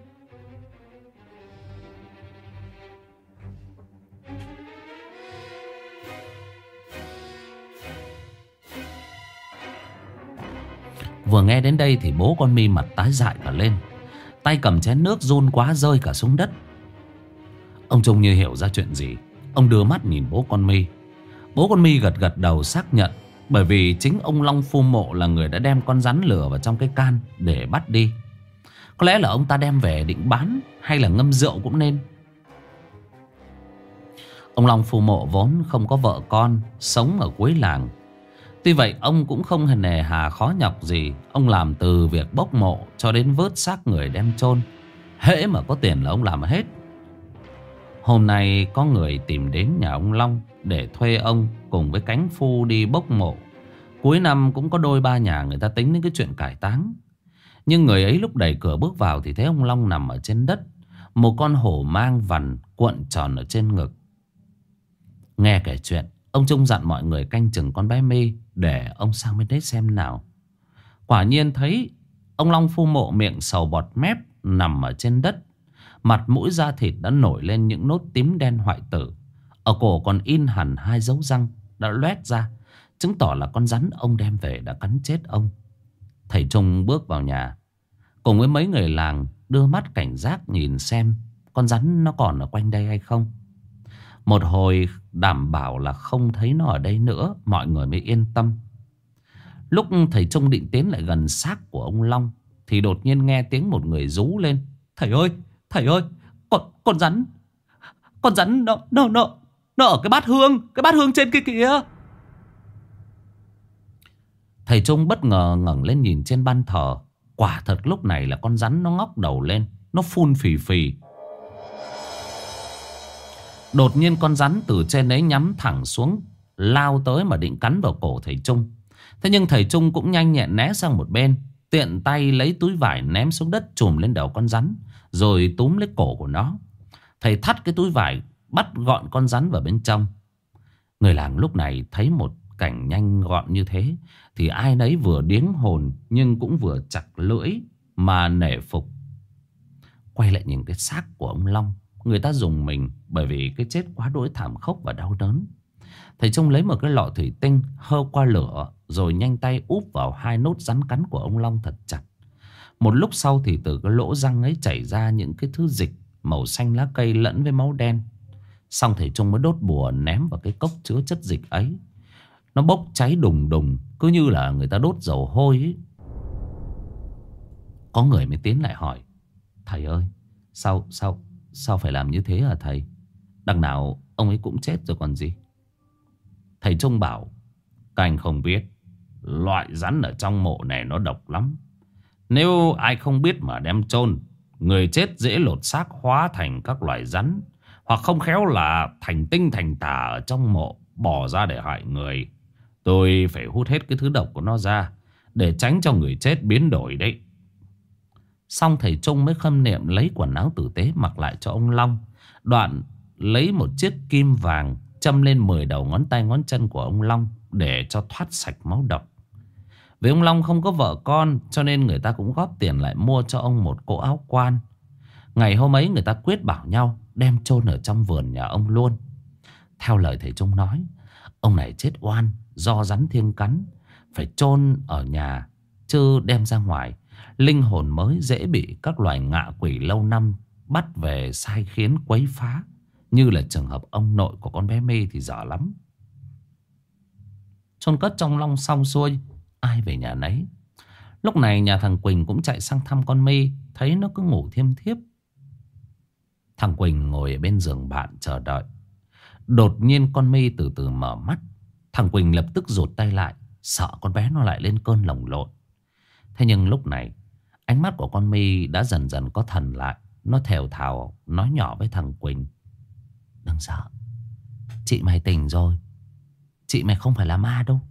Vừa nghe đến đây thì bố con My mặt tái dại cả lên, tay cầm chén nước run quá rơi cả xuống đất. Ông Trung như hiểu ra chuyện gì, ông đưa mắt nhìn bố con My. Bố con My gật gật đầu xác nhận, bởi vì chính ông Long phu mộ là người đã đem con rắn lửa vào trong cái can để bắt đi. Có lẽ là ông ta đem về định bán hay là ngâm rượu cũng nên. Ông Long phu mộ vốn không có vợ con, sống ở cuối làng. Tuy vậy ông cũng không hề nề hà khó nhọc gì. Ông làm từ việc bốc mộ cho đến vớt xác người đem chôn. Hễ mà có tiền là ông làm hết. Hôm nay có người tìm đến nhà ông Long để thuê ông cùng với cánh phu đi bốc mộ. Cuối năm cũng có đôi ba nhà người ta tính đến cái chuyện cải táng. Nhưng người ấy lúc đẩy cửa bước vào thì thấy ông Long nằm ở trên đất, một con hổ mang vằn cuộn tròn ở trên ngực. Nghe kể chuyện, ông Trung dặn mọi người canh chừng con bé My để ông sang bên đấy xem nào. Quả nhiên thấy ông Long phu mộ miệng sầu bọt mép nằm ở trên đất. Mặt mũi da thịt đã nổi lên những nốt tím đen hoại tử. Ở cổ còn in hẳn hai dấu răng đã loét ra, chứng tỏ là con rắn ông đem về đã cắn chết ông. Thầy Trung bước vào nhà cùng với mấy người làng, đưa mắt cảnh giác nhìn xem con rắn nó còn ở quanh đây hay không. Một hồi đảm bảo là không thấy nó ở đây nữa, mọi người mới yên tâm. Lúc thầy Trung định tiến lại gần xác của ông Long thì đột nhiên nghe tiếng một người rú lên: Thầy ơi, thầy ơi, con, con rắn Con rắn nó, nó, nó, nó ở cái bát hương, cái bát hương trên kia kìa. Thầy Trung bất ngờ ngẩng lên nhìn trên ban thờ. Quả thật lúc này là con rắn nó ngóc đầu lên, nó phun phì phì. Đột nhiên con rắn từ trên đấy nhắm thẳng xuống, lao tới mà định cắn vào cổ thầy Trung. Thế nhưng thầy Trung cũng nhanh nhẹn né sang một bên, tiện tay lấy túi vải ném xuống đất chùm lên đầu con rắn, rồi túm lấy cổ của nó. Thầy thắt cái túi vải, bắt gọn con rắn vào bên trong. Người làng lúc này thấy một cảnh nhanh gọn như thế thì ai nấy vừa điếng hồn nhưng cũng vừa chặt lưỡi mà nể phục. Quay lại nhìn cái xác của ông Long, người ta rùng mình bởi vì cái chết quá đỗi thảm khốc và đau đớn. Thầy Trung lấy một cái lọ thủy tinh hơ qua lửa, rồi nhanh tay úp vào hai nốt rắn cắn của ông Long thật chặt. Một lúc sau thì từ cái lỗ răng ấy chảy ra những cái thứ dịch màu xanh lá cây lẫn với máu đen. Xong thầy Trung mới đốt bùa ném vào cái cốc chứa chất dịch ấy. nó bốc cháy đùng đùng, cứ như là người ta đốt dầu hôi ấy. Có người mới tiến lại hỏi: thầy ơi, sao sao sao phải làm như thế hả thầy? Đằng nào ông ấy cũng chết rồi còn gì. Thầy Trung bảo: các anh không biết, loại rắn ở trong mộ này nó độc lắm. Nếu ai không biết mà đem chôn, người chết dễ lột xác hóa thành các loài rắn, hoặc không khéo là thành tinh thành tà ở trong mộ bỏ ra để hại người. Tôi phải hút hết cái thứ độc của nó ra để tránh cho người chết biến đổi đấy. Xong thầy Trung mới khâm niệm lấy quần áo tử tế mặc lại cho ông Long. Đoạn lấy một chiếc kim vàng châm lên mười đầu ngón tay ngón chân của ông Long để cho thoát sạch máu độc. Vì ông Long không có vợ con, cho nên người ta cũng góp tiền lại mua cho ông một cỗ áo quan. Ngày hôm ấy người ta quyết bảo nhau đem chôn ở trong vườn nhà ông luôn. Theo lời thầy Trung nói, ông này chết oan do rắn thiêng cắn, phải chôn ở nhà chứ đem ra ngoài, linh hồn mới dễ bị các loài ngạ quỷ lâu năm bắt về sai khiến quấy phá. Như là trường hợp ông nội của con bé My thì dở lắm. Chôn cất trong Long xong xuôi, ai về nhà nấy. Lúc này nhà thằng Quỳnh cũng chạy sang thăm con My, thấy nó cứ ngủ thiêm thiếp. Thằng Quỳnh ngồi ở bên giường bạn chờ đợi. Đột nhiên con My từ từ mở mắt. Thằng Quỳnh lập tức rụt tay lại, sợ con bé nó lại lên cơn lồng lộn. Thế nhưng lúc này ánh mắt của con My đã dần dần có thần lại. Nó thều thào nói nhỏ với thằng Quỳnh: đừng sợ, chị mày tỉnh rồi. Chị mày không phải là ma đâu.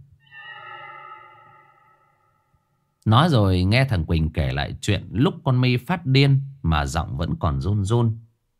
Nói rồi nghe thằng Quỳnh kể lại chuyện lúc con My phát điên mà giọng vẫn còn run run.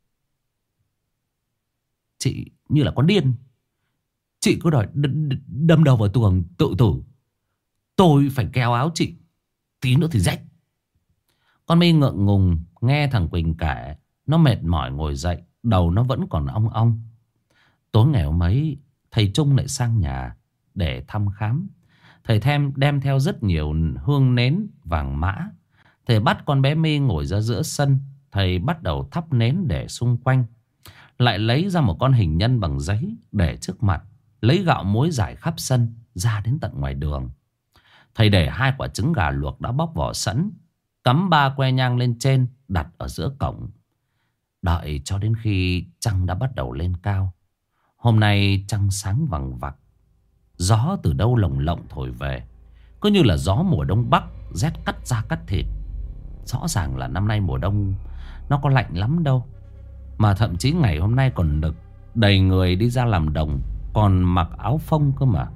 Chị như là con điên. Chị cứ đòi đâm đầu vào tường tự tử. Tôi phải kéo áo chị, tí nữa thì rách. Con My ngượng ngùng nghe thằng Quỳnh kể. Nó mệt mỏi ngồi dậy, đầu nó vẫn còn ong ong. Tối ngày hôm ấy thầy Trung lại sang nhà để thăm khám. Thầy thêm đem theo rất nhiều hương nến vàng mã. Thầy bắt con bé My ngồi ra giữa sân. Thầy bắt đầu thắp nến để xung quanh. Lại lấy ra một con hình nhân bằng giấy để trước mặt. Lấy gạo muối rải khắp sân ra đến tận ngoài đường. Thầy để hai quả trứng gà luộc đã bóc vỏ sẵn, cắm ba que nhang lên trên, đặt ở giữa cổng. Đợi cho đến khi trăng đã bắt đầu lên cao. Hôm nay trăng sáng vằng vặc. Gió từ đâu lồng lộng thổi về, cứ như là gió mùa đông bắc, rét cắt da cắt thịt. Rõ ràng là năm nay mùa đông nó có lạnh lắm đâu. Mà thậm chí ngày hôm nay còn nực, đầy người đi ra làm đồng, còn mặc áo phông cơ mà.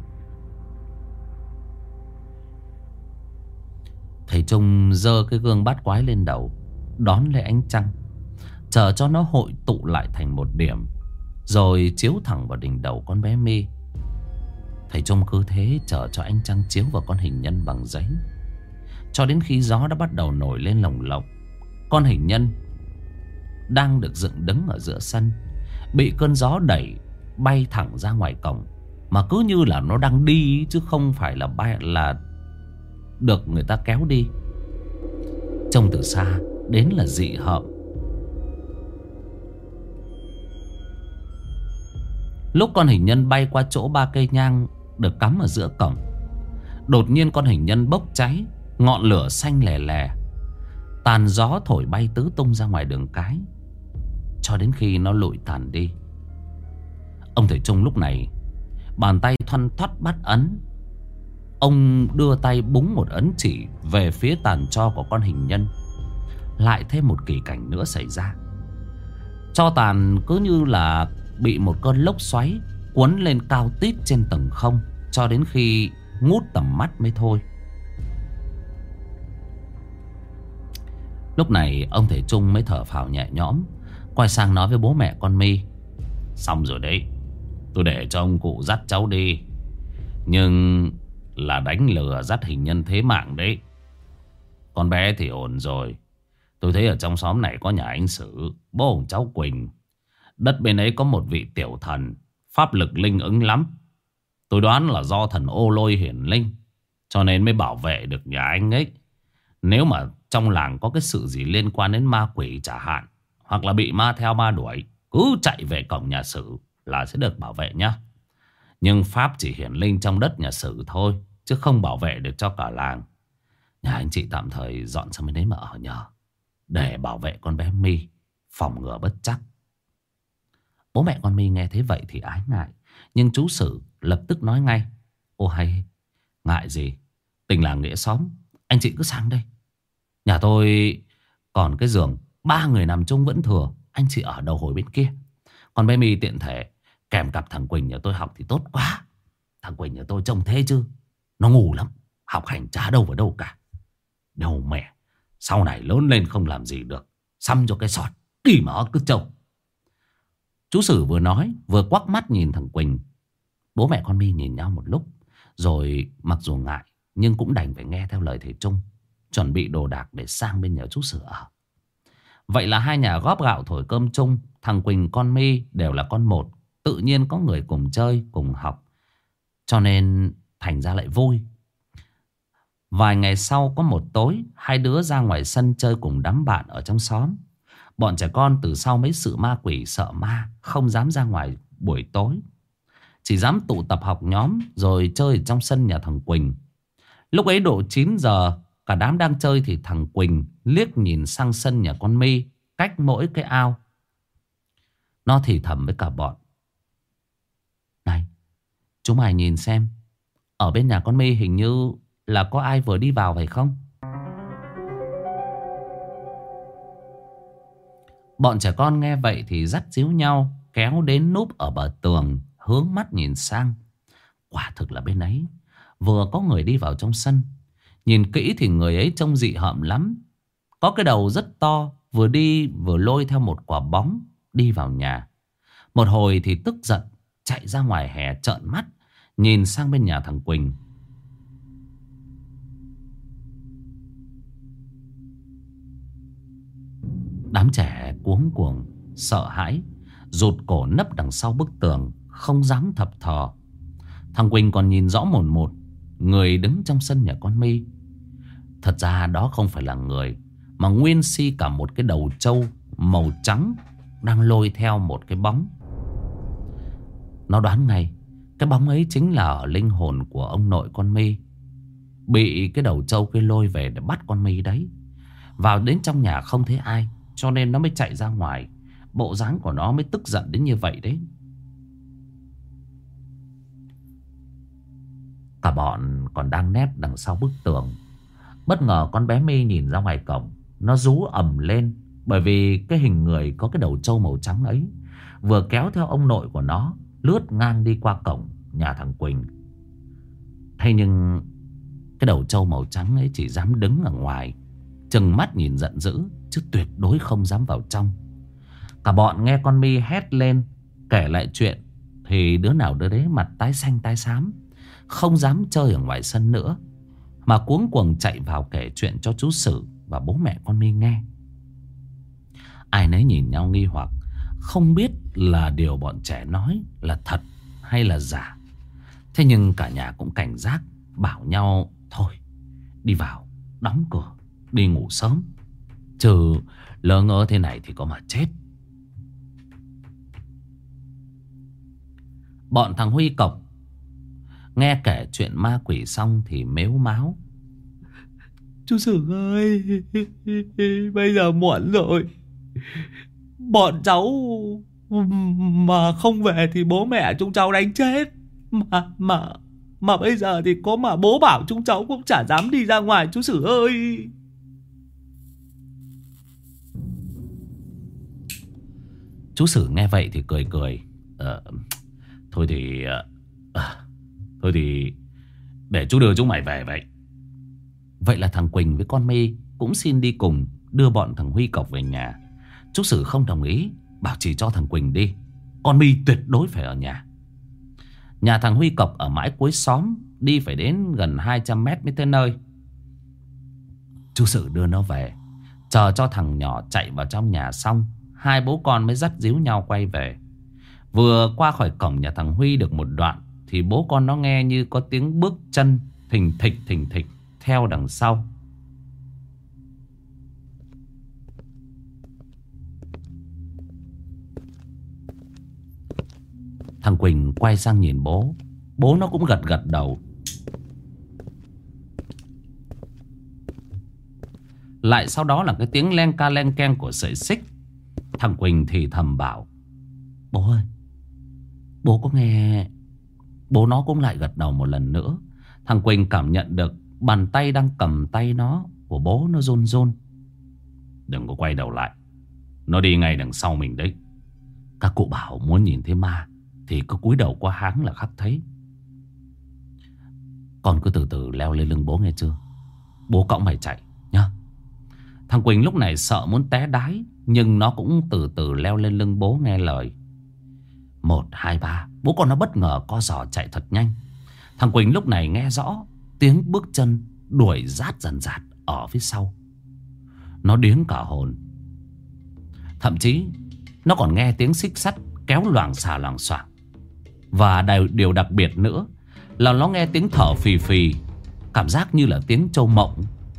Thầy Trung giơ cái gương bát quái lên đầu, đón lấy ánh trăng, chờ cho nó hội tụ lại thành một điểm, rồi chiếu thẳng vào đỉnh đầu con bé My. Thầy Trung cứ thế chờ cho ánh trăng chiếu vào con hình nhân bằng giấy, cho đến khi gió đã bắt đầu nổi lên lồng lộng. Con hình nhân đang được dựng đứng ở giữa sân bị cơn gió đẩy bay thẳng ra ngoài cổng, mà cứ như là nó đang đi chứ không phải là bay, là được người ta kéo đi. Trông từ xa đến là dị hợm. Lúc con hình nhân bay qua chỗ ba cây nhang được cắm ở giữa cổng, đột nhiên con hình nhân bốc cháy, ngọn lửa xanh lè lè, tàn gió thổi bay tứ tung ra ngoài đường cái, cho đến khi nó lụi tàn đi. Ông thầy Trung lúc này bàn tay thoăn thoắt bắt ấn. Ông đưa tay búng một ấn chỉ về phía tàn tro của con hình nhân. Lại thêm một kỳ cảnh nữa xảy ra. Tro tàn cứ như là bị một cơn lốc xoáy cuốn lên cao tít trên tầng không, cho đến khi ngút tầm mắt mới thôi. Lúc này ông thầy Trung mới thở phào nhẹ nhõm, quay sang nói với bố mẹ con My: xong rồi đấy, tôi để cho ông cụ dắt cháu đi, nhưng là đánh lừa dắt hình nhân thế mạng đấy. Con bé thì ổn rồi. Tôi thấy ở trong xóm này có nhà anh Sử, bố của cháu Quỳnh. Đất bên ấy có một vị tiểu thần, pháp lực linh ứng lắm. Tôi đoán là do thần ô lôi hiển linh, cho nên mới bảo vệ được nhà anh ấy. Nếu mà trong làng có cái sự gì liên quan đến ma quỷ chả hạn, hoặc là bị ma theo ma đuổi, cứ chạy về cổng nhà Sử là sẽ được bảo vệ nhá. Nhưng pháp chỉ hiển linh trong đất nhà Sử thôi, chứ không bảo vệ được cho cả làng. Nhà anh chị tạm thời dọn sang bên đấy mà ở nhờ, để bảo vệ con bé My, phòng ngừa bất trắc. Bố mẹ con My nghe thế vậy thì ái ngại, nhưng chú Sử lập tức nói ngay: Ô hay, ngại gì, tình làng nghĩa xóm, anh chị cứ sang đây. Nhà tôi còn cái giường ba người nằm chung vẫn thừa, anh chị ở đầu hồi bên kia. Còn bé My tiện thể kèm cặp thằng Quỳnh nhà tôi học thì tốt quá. Thằng Quỳnh nhà tôi trông thế chứ, nó ngu lắm, học hành chả đâu vào đâu cả. Đâu mẹ, sau này lớn lên không làm gì được, xăm cho cái sọt, đi mà cứ trông. Chú Sử vừa nói vừa quắc mắt nhìn thằng Quỳnh. Bố mẹ con My nhìn nhau một lúc, rồi mặc dù ngại nhưng cũng đành phải nghe theo lời thầy Trung, chuẩn bị đồ đạc để sang bên nhà chú Sử ở. Vậy là hai nhà góp gạo thổi cơm chung. Thằng Quỳnh con My đều là con một, tự nhiên có người cùng chơi cùng học, cho nên thành ra lại vui. Vài ngày sau có một tối, hai đứa ra ngoài sân chơi cùng đám bạn ở trong xóm. Bọn trẻ con từ sau mấy sự ma quỷ sợ ma, không dám ra ngoài buổi tối, chỉ dám tụ tập học nhóm rồi chơi trong sân nhà thằng Quỳnh. Lúc ấy độ chín giờ, cả đám đang chơi thì thằng Quỳnh liếc nhìn sang sân nhà con My, cách mỗi cái ao. Nó thì thầm với cả bọn: Này, chúng mày nhìn xem, ở bên nhà con My hình như là có ai vừa đi vào phải không? Bọn trẻ con nghe vậy thì dắt díu nhau kéo đến núp ở bờ tường, hướng mắt nhìn sang. Quả thực là bên ấy vừa có người đi vào trong sân. Nhìn kỹ thì người ấy trông dị hợm lắm. Có cái đầu rất to, vừa đi vừa lôi theo một quả bóng đi vào nhà. Một hồi thì tức giận chạy ra ngoài hè trợn mắt nhìn sang bên nhà thằng Quỳnh. Đám trẻ cuống cuồng sợ hãi, rụt cổ nấp đằng sau bức tường, không dám thập thò. Thằng Quỳnh còn nhìn rõ mồn một người đứng trong sân nhà con My. Thật ra đó không phải là người, mà nguyên si cả một cái đầu trâu màu trắng đang lôi theo một cái bóng. Nó đoán ngay cái bóng ấy chính là linh hồn của ông nội con My, bị cái đầu trâu kia lôi về để bắt con My đấy. Vào đến trong nhà không thấy ai, cho nên nó mới chạy ra ngoài. Bộ dáng của nó mới tức giận đến như vậy đấy. Cả bọn còn đang nép đằng sau bức tường, bất ngờ con bé My nhìn ra ngoài cổng. Nó rú ầm lên, bởi vì cái hình người có cái đầu trâu màu trắng ấy vừa kéo theo ông nội của nó lướt ngang đi qua cổng nhà thằng Quỳnh. Thế nhưng cái đầu trâu màu trắng ấy chỉ dám đứng ở ngoài, trừng mắt nhìn giận dữ, chứ tuyệt đối không dám vào trong. Cả bọn nghe con My hét lên kể lại chuyện thì đứa nào đứa đấy mặt tái xanh tái xám, không dám chơi ở ngoài sân nữa, mà cuống cuồng chạy vào kể chuyện cho chú Sử và bố mẹ con My nghe. Ai nấy nhìn nhau nghi hoặc, không biết là điều bọn trẻ nói là thật hay là giả. Thế nhưng cả nhà cũng cảnh giác, bảo nhau thôi, đi vào đóng cửa, đi ngủ sớm, chứ lỡ ngỡ thế này thì có mà chết. Bọn thằng Huy Cộc nghe kể chuyện ma quỷ xong thì mếu máo: Chú Sử ơi, bây giờ muộn rồi. Bọn cháu mà không về thì bố mẹ chúng cháu đánh chết. Mà mà mà bây giờ thì có mà bố bảo chúng cháu cũng chả dám đi ra ngoài, chú Sử ơi. Chú Sử nghe vậy thì cười cười. Ờ, thôi thì à, Thôi thì để chú đưa chúng mày về vậy. Vậy là thằng Quỳnh với con My cũng xin đi cùng đưa bọn thằng Huy Cộc về nhà. Chú Sử không đồng ý, bảo chỉ cho thằng Quỳnh đi, con My tuyệt đối phải ở nhà. Nhà thằng Huy Cộc ở mãi cuối xóm, đi phải đến gần hai trăm mét mới tới nơi. Chú Sử đưa nó về, chờ cho thằng nhỏ chạy vào trong nhà xong, hai bố con mới dắt díu nhau quay về. Vừa qua khỏi cổng nhà thằng Huy được một đoạn thì bố con nó nghe như có tiếng bước chân thình thịch thình thịch theo đằng sau. Thằng Quỳnh quay sang nhìn bố, Bố nó cũng gật gật đầu. Lại sau đó là cái tiếng len ca len keng của sợi xích. Thằng Quỳnh thì thầm bảo: bố ơi, bố có nghe? Bố nó cũng lại gật đầu một lần nữa. Thằng Quỳnh cảm nhận được bàn tay đang cầm tay nó của bố nó run run. Đừng có quay đầu lại, nó đi ngay đằng sau mình đấy. Các cụ bảo muốn nhìn thấy ma thì cứ cúi đầu qua háng là khắc thấy. Con cứ từ từ leo lên lưng bố nghe chưa? Bố cõng mày chạy nhá. Thằng Quỳnh lúc này sợ muốn té đái, nhưng nó cũng từ từ leo lên lưng bố nghe lời. Một, hai, ba. Bố con nó bất ngờ co giò chạy thật nhanh. Thằng Quỳnh lúc này nghe rõ tiếng bước chân đuổi rát dần dạt ở phía sau. Nó điếng cả hồn. Thậm chí nó còn nghe tiếng xích sắt kéo loảng xà loảng xoảng. Và điều đặc biệt nữa là nó nghe tiếng thở phì phì, cảm giác như là tiếng trâu mộng.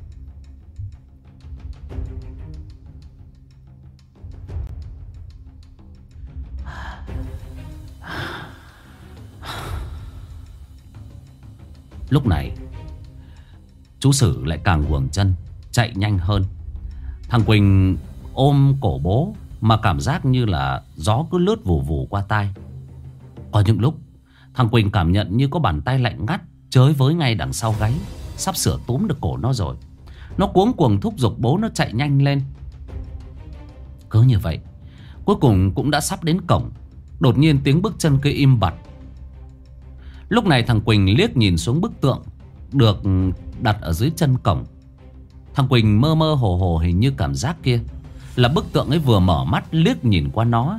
Lúc này chú Sử lại càng guồng chân chạy nhanh hơn. Thằng Quỳnh ôm cổ bố mà cảm giác như là gió cứ lướt vù vù qua tai. Có những lúc thằng Quỳnh cảm nhận như có bàn tay lạnh ngắt chới với ngay đằng sau gáy, sắp sửa túm được cổ nó rồi. Nó cuống cuồng thúc giục bố nó chạy nhanh lên. Cứ như vậy, cuối cùng cũng đã sắp đến cổng. Đột nhiên tiếng bước chân kia im bặt. Lúc này thằng Quỳnh liếc nhìn xuống bức tượng được đặt ở dưới chân cổng. Thằng Quỳnh mơ mơ hồ hồ hình như cảm giác kia là bức tượng ấy vừa mở mắt liếc nhìn qua nó.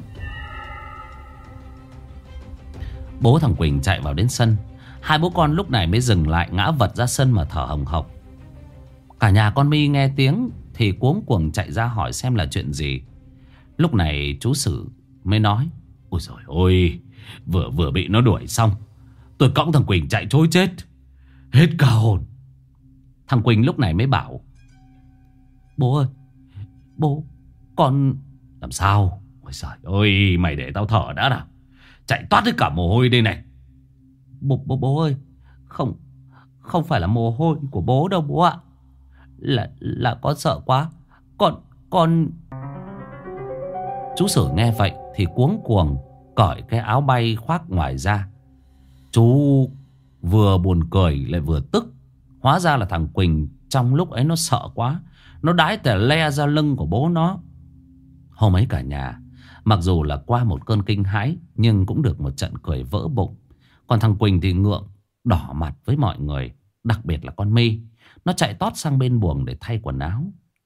Bố thằng Quỳnh chạy vào đến sân. Hai bố con lúc này mới dừng lại, ngã vật ra sân mà thở hồng hộc. Cả nhà con My nghe tiếng thì cuống cuồng chạy ra hỏi xem là chuyện gì. Lúc này chú Sử mới nói: ôi giời ơi, vừa vừa bị nó đuổi xong, tôi cõng thằng Quỳnh chạy trối chết, hết cả hồn. Thằng Quỳnh lúc này mới bảo: bố ơi, bố, con... Làm sao? Ôi giời ơi, mày để tao thở đã nào. Chạy toát hết cả mồ hôi đây này. Bố, bố, bố ơi, không, không phải là mồ hôi của bố đâu bố ạ. Là, là con sợ quá. Con, con... Chú Sử nghe vậy thì cuống cuồng cởi cái áo bay khoác ngoài ra. Chú vừa buồn cười lại vừa tức. Hóa ra là thằng Quỳnh trong lúc ấy nó sợ quá, nó đái tè le ra lưng của bố nó. Hôm ấy cả nhà mặc dù là qua một cơn kinh hãi, nhưng cũng được một trận cười vỡ bụng. Còn thằng Quỳnh thì ngượng đỏ mặt với mọi người, đặc biệt là con My. Nó chạy tót sang bên buồng để thay quần áo.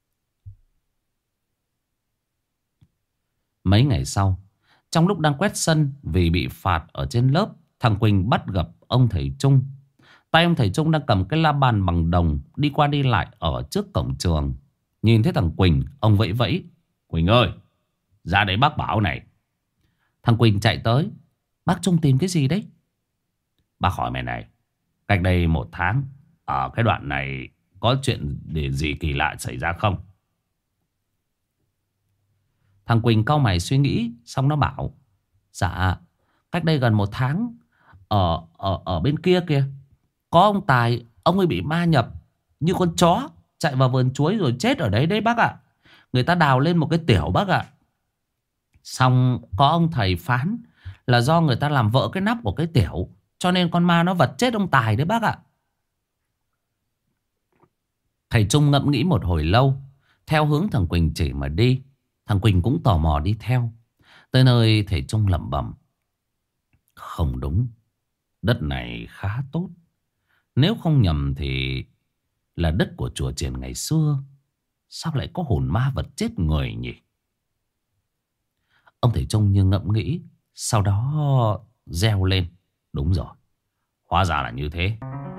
Mấy ngày sau, trong lúc đang quét sân vì bị phạt ở trên lớp, thằng Quỳnh bắt gặp ông thầy Trung. Tay ông thầy Trung đang cầm cái la bàn bằng đồng đi qua đi lại ở trước cổng trường. Nhìn thấy thằng Quỳnh, ông vẫy vẫy: Quỳnh ơi, ra đấy bác bảo này. Thằng Quỳnh chạy tới: bác Trung tìm cái gì đấy? Bác hỏi mày này, cách đây một tháng ở cái đoạn này có chuyện để gì kỳ lạ xảy ra không? Thằng Quỳnh cau mày suy nghĩ, xong nó bảo: dạ, cách đây gần một tháng Ở ở ở bên kia kìa, có ông Tài, ông ấy bị ma nhập như con chó, chạy vào vườn chuối rồi chết ở đấy đấy bác ạ. Người ta đào lên một cái tiểu bác ạ. Xong có ông thầy phán là do người ta làm vỡ cái nắp của cái tiểu, cho nên con ma nó vật chết ông Tài đấy bác ạ. Thầy Trung ngẫm nghĩ một hồi lâu, theo hướng thằng Quỳnh chỉ mà đi. Thằng Quỳnh cũng tò mò đi theo. Tới nơi thầy Trung lẩm bẩm: không đúng, đất này khá tốt. Nếu không nhầm thì là đất của chùa Chiền ngày xưa. Sao lại có hồn ma vật chết người nhỉ? Ông thầy Trung như ngẫm nghĩ, sau đó reo lên: đúng rồi, hóa ra là như thế.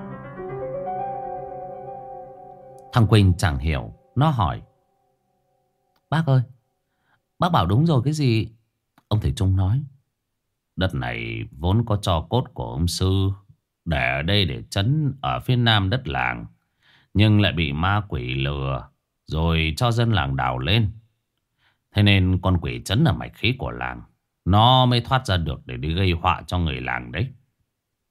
Thằng Quỳnh chẳng hiểu, nó hỏi: bác ơi, bác bảo đúng rồi cái gì? Ông thầy Trung nói: đất này vốn có tro cốt của ông sư để ở đây để trấn ở phía nam đất làng, nhưng lại bị ma quỷ lừa rồi cho dân làng đào lên. Thế nên con quỷ trấn ở mạch khí của làng, nó mới thoát ra được để đi gây họa cho người làng đấy.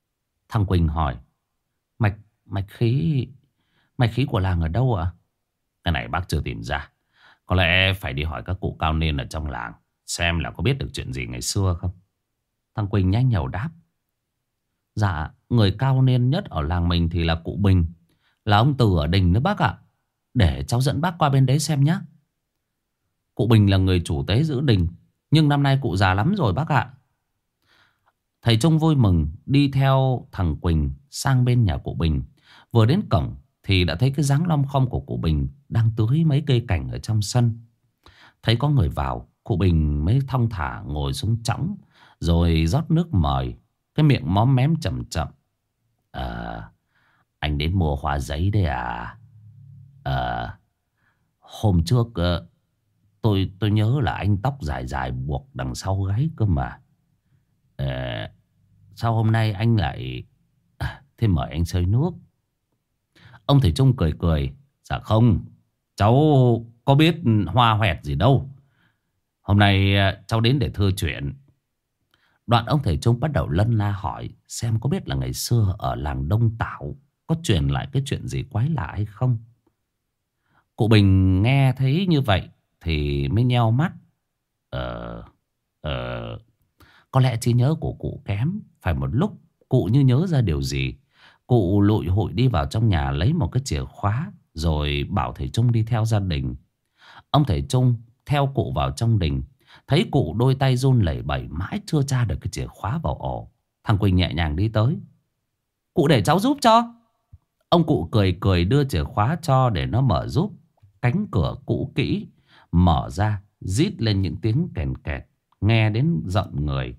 Thằng Quỳnh hỏi: Mạch, mạch khí, mạch khí của làng ở đâu ạ? Cái này bác chưa tìm ra. Có lẽ phải đi hỏi các cụ cao niên ở trong làng, xem là có biết được chuyện gì ngày xưa không. Thằng Quỳnh nhanh nhảu đáp: Dạ, người cao niên nhất ở làng mình thì là cụ Bình, là ông Từ ở đình nữa bác ạ. Để cháu dẫn bác qua bên đấy xem nhé. Cụ Bình là người chủ tế giữ đình, nhưng năm nay cụ già lắm rồi bác ạ. Thầy Trung vui mừng đi theo thằng Quỳnh sang bên nhà cụ Bình. Vừa đến cổng thì đã thấy cái dáng lom khom của cụ Bình đang tưới mấy cây cảnh ở trong sân. Thấy có người vào, cụ Bình mới thong thả ngồi xuống chõng, rồi rót nước mời, cái miệng móm mém chậm chậm. À, anh đến mua hoa giấy đây à? À, hôm trước tôi tôi nhớ là anh tóc dài dài buộc đằng sau gáy cơ mà. À, sao hôm nay anh lại... À, thế mời anh xơi nước. Ông thầy Trung cười cười: Dạ không, cháu có biết hoa hoẹt gì đâu. Hôm nay cháu đến để thưa chuyện. Đoạn ông thầy Trung bắt đầu lân la hỏi xem có biết là ngày xưa ở làng Đông Tảo có truyền lại cái chuyện gì quái lạ hay không. Cụ Bình nghe thấy như vậy thì mới nheo mắt. Ờ... Ờ... Có lẽ trí nhớ của cụ kém. Phải một lúc cụ như nhớ ra điều gì, cụ lụi hụi đi vào trong nhà lấy một cái chìa khóa, rồi bảo thầy Trung đi theo gia đình. Ông thầy Trung theo cụ vào trong đình. Thấy cụ đôi tay run lẩy bẩy mãi chưa tra được cái chìa khóa vào ổ. Thằng Quỳnh nhẹ nhàng đi tới: Cụ để cháu giúp cho. Ông cụ cười cười đưa chìa khóa cho để nó mở giúp. Cánh cửa cũ kỹ mở ra, rít lên những tiếng kèn kẹt, nghe đến giận người.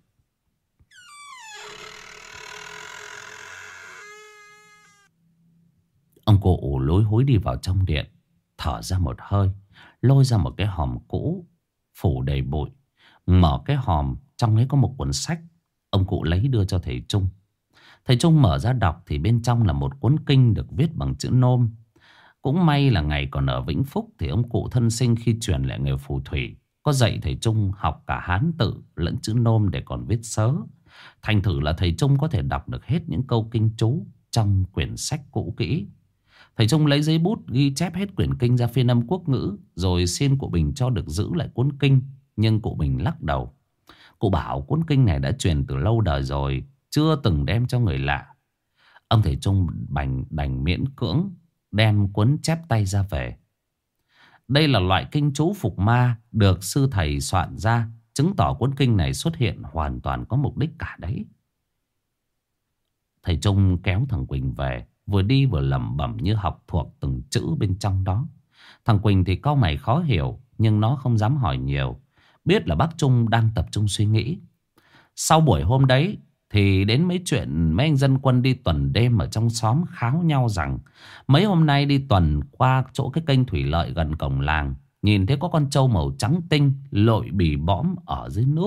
Ông cụ lối hối đi vào trong điện, thở ra một hơi, lôi ra một cái hòm cũ phủ đầy bụi. Mở cái hòm, trong ấy có một cuốn sách. Ông cụ lấy đưa cho thầy Trung. Thầy Trung mở ra đọc thì bên trong là một cuốn kinh được viết bằng chữ nôm. Cũng may là ngày còn ở Vĩnh Phúc thì ông cụ thân sinh khi truyền lại nghề phù thủy có dạy thầy Trung học cả Hán tự lẫn chữ nôm để còn viết sớ. Thành thử là thầy Trung có thể đọc được hết những câu kinh chú trong quyển sách cũ kỹ. Thầy Trung lấy giấy bút ghi chép hết quyển kinh ra phiên âm quốc ngữ, rồi xin cụ Bình cho được giữ lại cuốn kinh. Nhưng cụ Bình lắc đầu. Cụ bảo cuốn kinh này đã truyền từ lâu đời rồi, chưa từng đem cho người lạ. Ông thầy Trung đành, đành miễn cưỡng đem cuốn chép tay ra về. Đây là loại kinh chú phục ma được sư thầy soạn ra, chứng tỏ cuốn kinh này xuất hiện hoàn toàn có mục đích cả đấy. Thầy Trung kéo thằng Quỳnh về, vừa đi vừa lẩm bẩm như học thuộc từng chữ bên trong đó. Thằng Quỳnh thì cau mày khó hiểu, nhưng nó không dám hỏi nhiều, biết là bác Trung đang tập trung suy nghĩ. Sau buổi hôm đấy thì đến mấy chuyện mấy anh dân quân đi tuần đêm ở trong xóm kháo nhau rằng mấy hôm nay đi tuần qua chỗ cái kênh thủy lợi gần cổng làng, nhìn thấy có con trâu màu trắng tinh lội bì bõm ở dưới nước.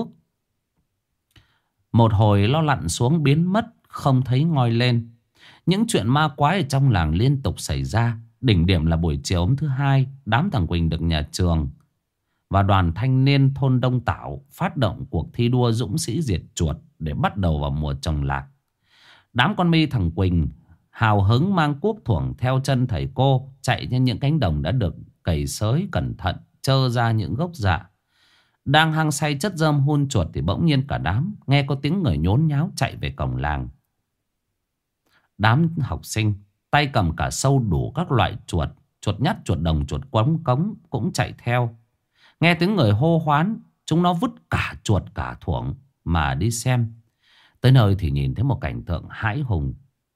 Một hồi nó lặn xuống biến mất, không thấy ngoi lên. Những chuyện ma quái ở trong làng liên tục xảy ra. Đỉnh điểm là buổi chiều hôm thứ hai, đám thằng Quỳnh được nhà trường và đoàn thanh niên thôn Đông Tảo phát động cuộc thi đua dũng sĩ diệt chuột để bắt đầu vào mùa trồng lạc. Đám con mi thằng Quỳnh hào hứng mang cuốc thuổng theo chân thầy cô, chạy trên những cánh đồng đã được cày xới cẩn thận, trơ ra những gốc dạ. Đang hăng say chất rơm hun chuột thì bỗng nhiên cả đám nghe có tiếng người nhốn nháo chạy về cổng làng. Đám học sinh tay cầm cả sâu đủ các loại chuột, chuột nhắt, chuột đồng, chuột quống cống cũng chạy theo. Nghe tiếng người hô hoán, chúng nó vứt cả chuột cả thuổng mà đi xem. Tới nơi thì nhìn thấy một cảnh tượng hãi hùng.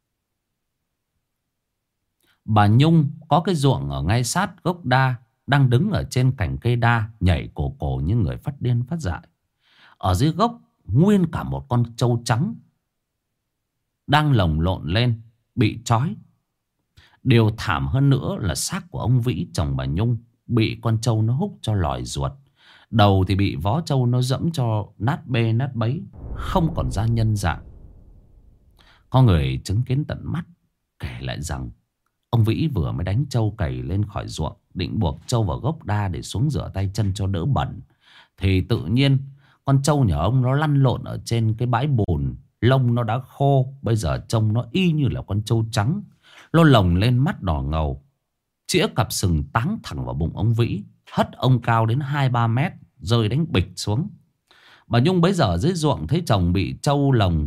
Bà Nhung có cái ruộng ở ngay sát gốc đa, đang đứng ở trên cành cây đa, nhảy cổ cổ như người phát điên phát dại. Ở dưới gốc nguyên cả một con trâu trắng đang lồng lộn lên, bị trói. Điều thảm hơn nữa là xác của ông Vĩ, chồng bà Nhung, bị con trâu nó húc cho lòi ruột. Đầu thì bị vó trâu nó dẫm cho nát bê nát bấy, không còn da nhân dạng. Có người chứng kiến tận mắt kể lại rằng ông Vĩ vừa mới đánh trâu cày lên khỏi ruộng, định buộc trâu vào gốc đa để xuống rửa tay chân cho đỡ bẩn, thì tự nhiên con trâu nhà ông nó lăn lộn ở trên cái bãi bùn Lông nó đã khô, bây giờ trông nó y như là con trâu trắng. Nó lồng lên, mắt đỏ ngầu, chĩa cặp sừng táng thẳng vào bụng ông Vĩ, hất ông cao đến hai ba mét, rơi đánh bịch xuống. Bà Nhung bấy giờ dưới ruộng thấy chồng bị trâu lồng,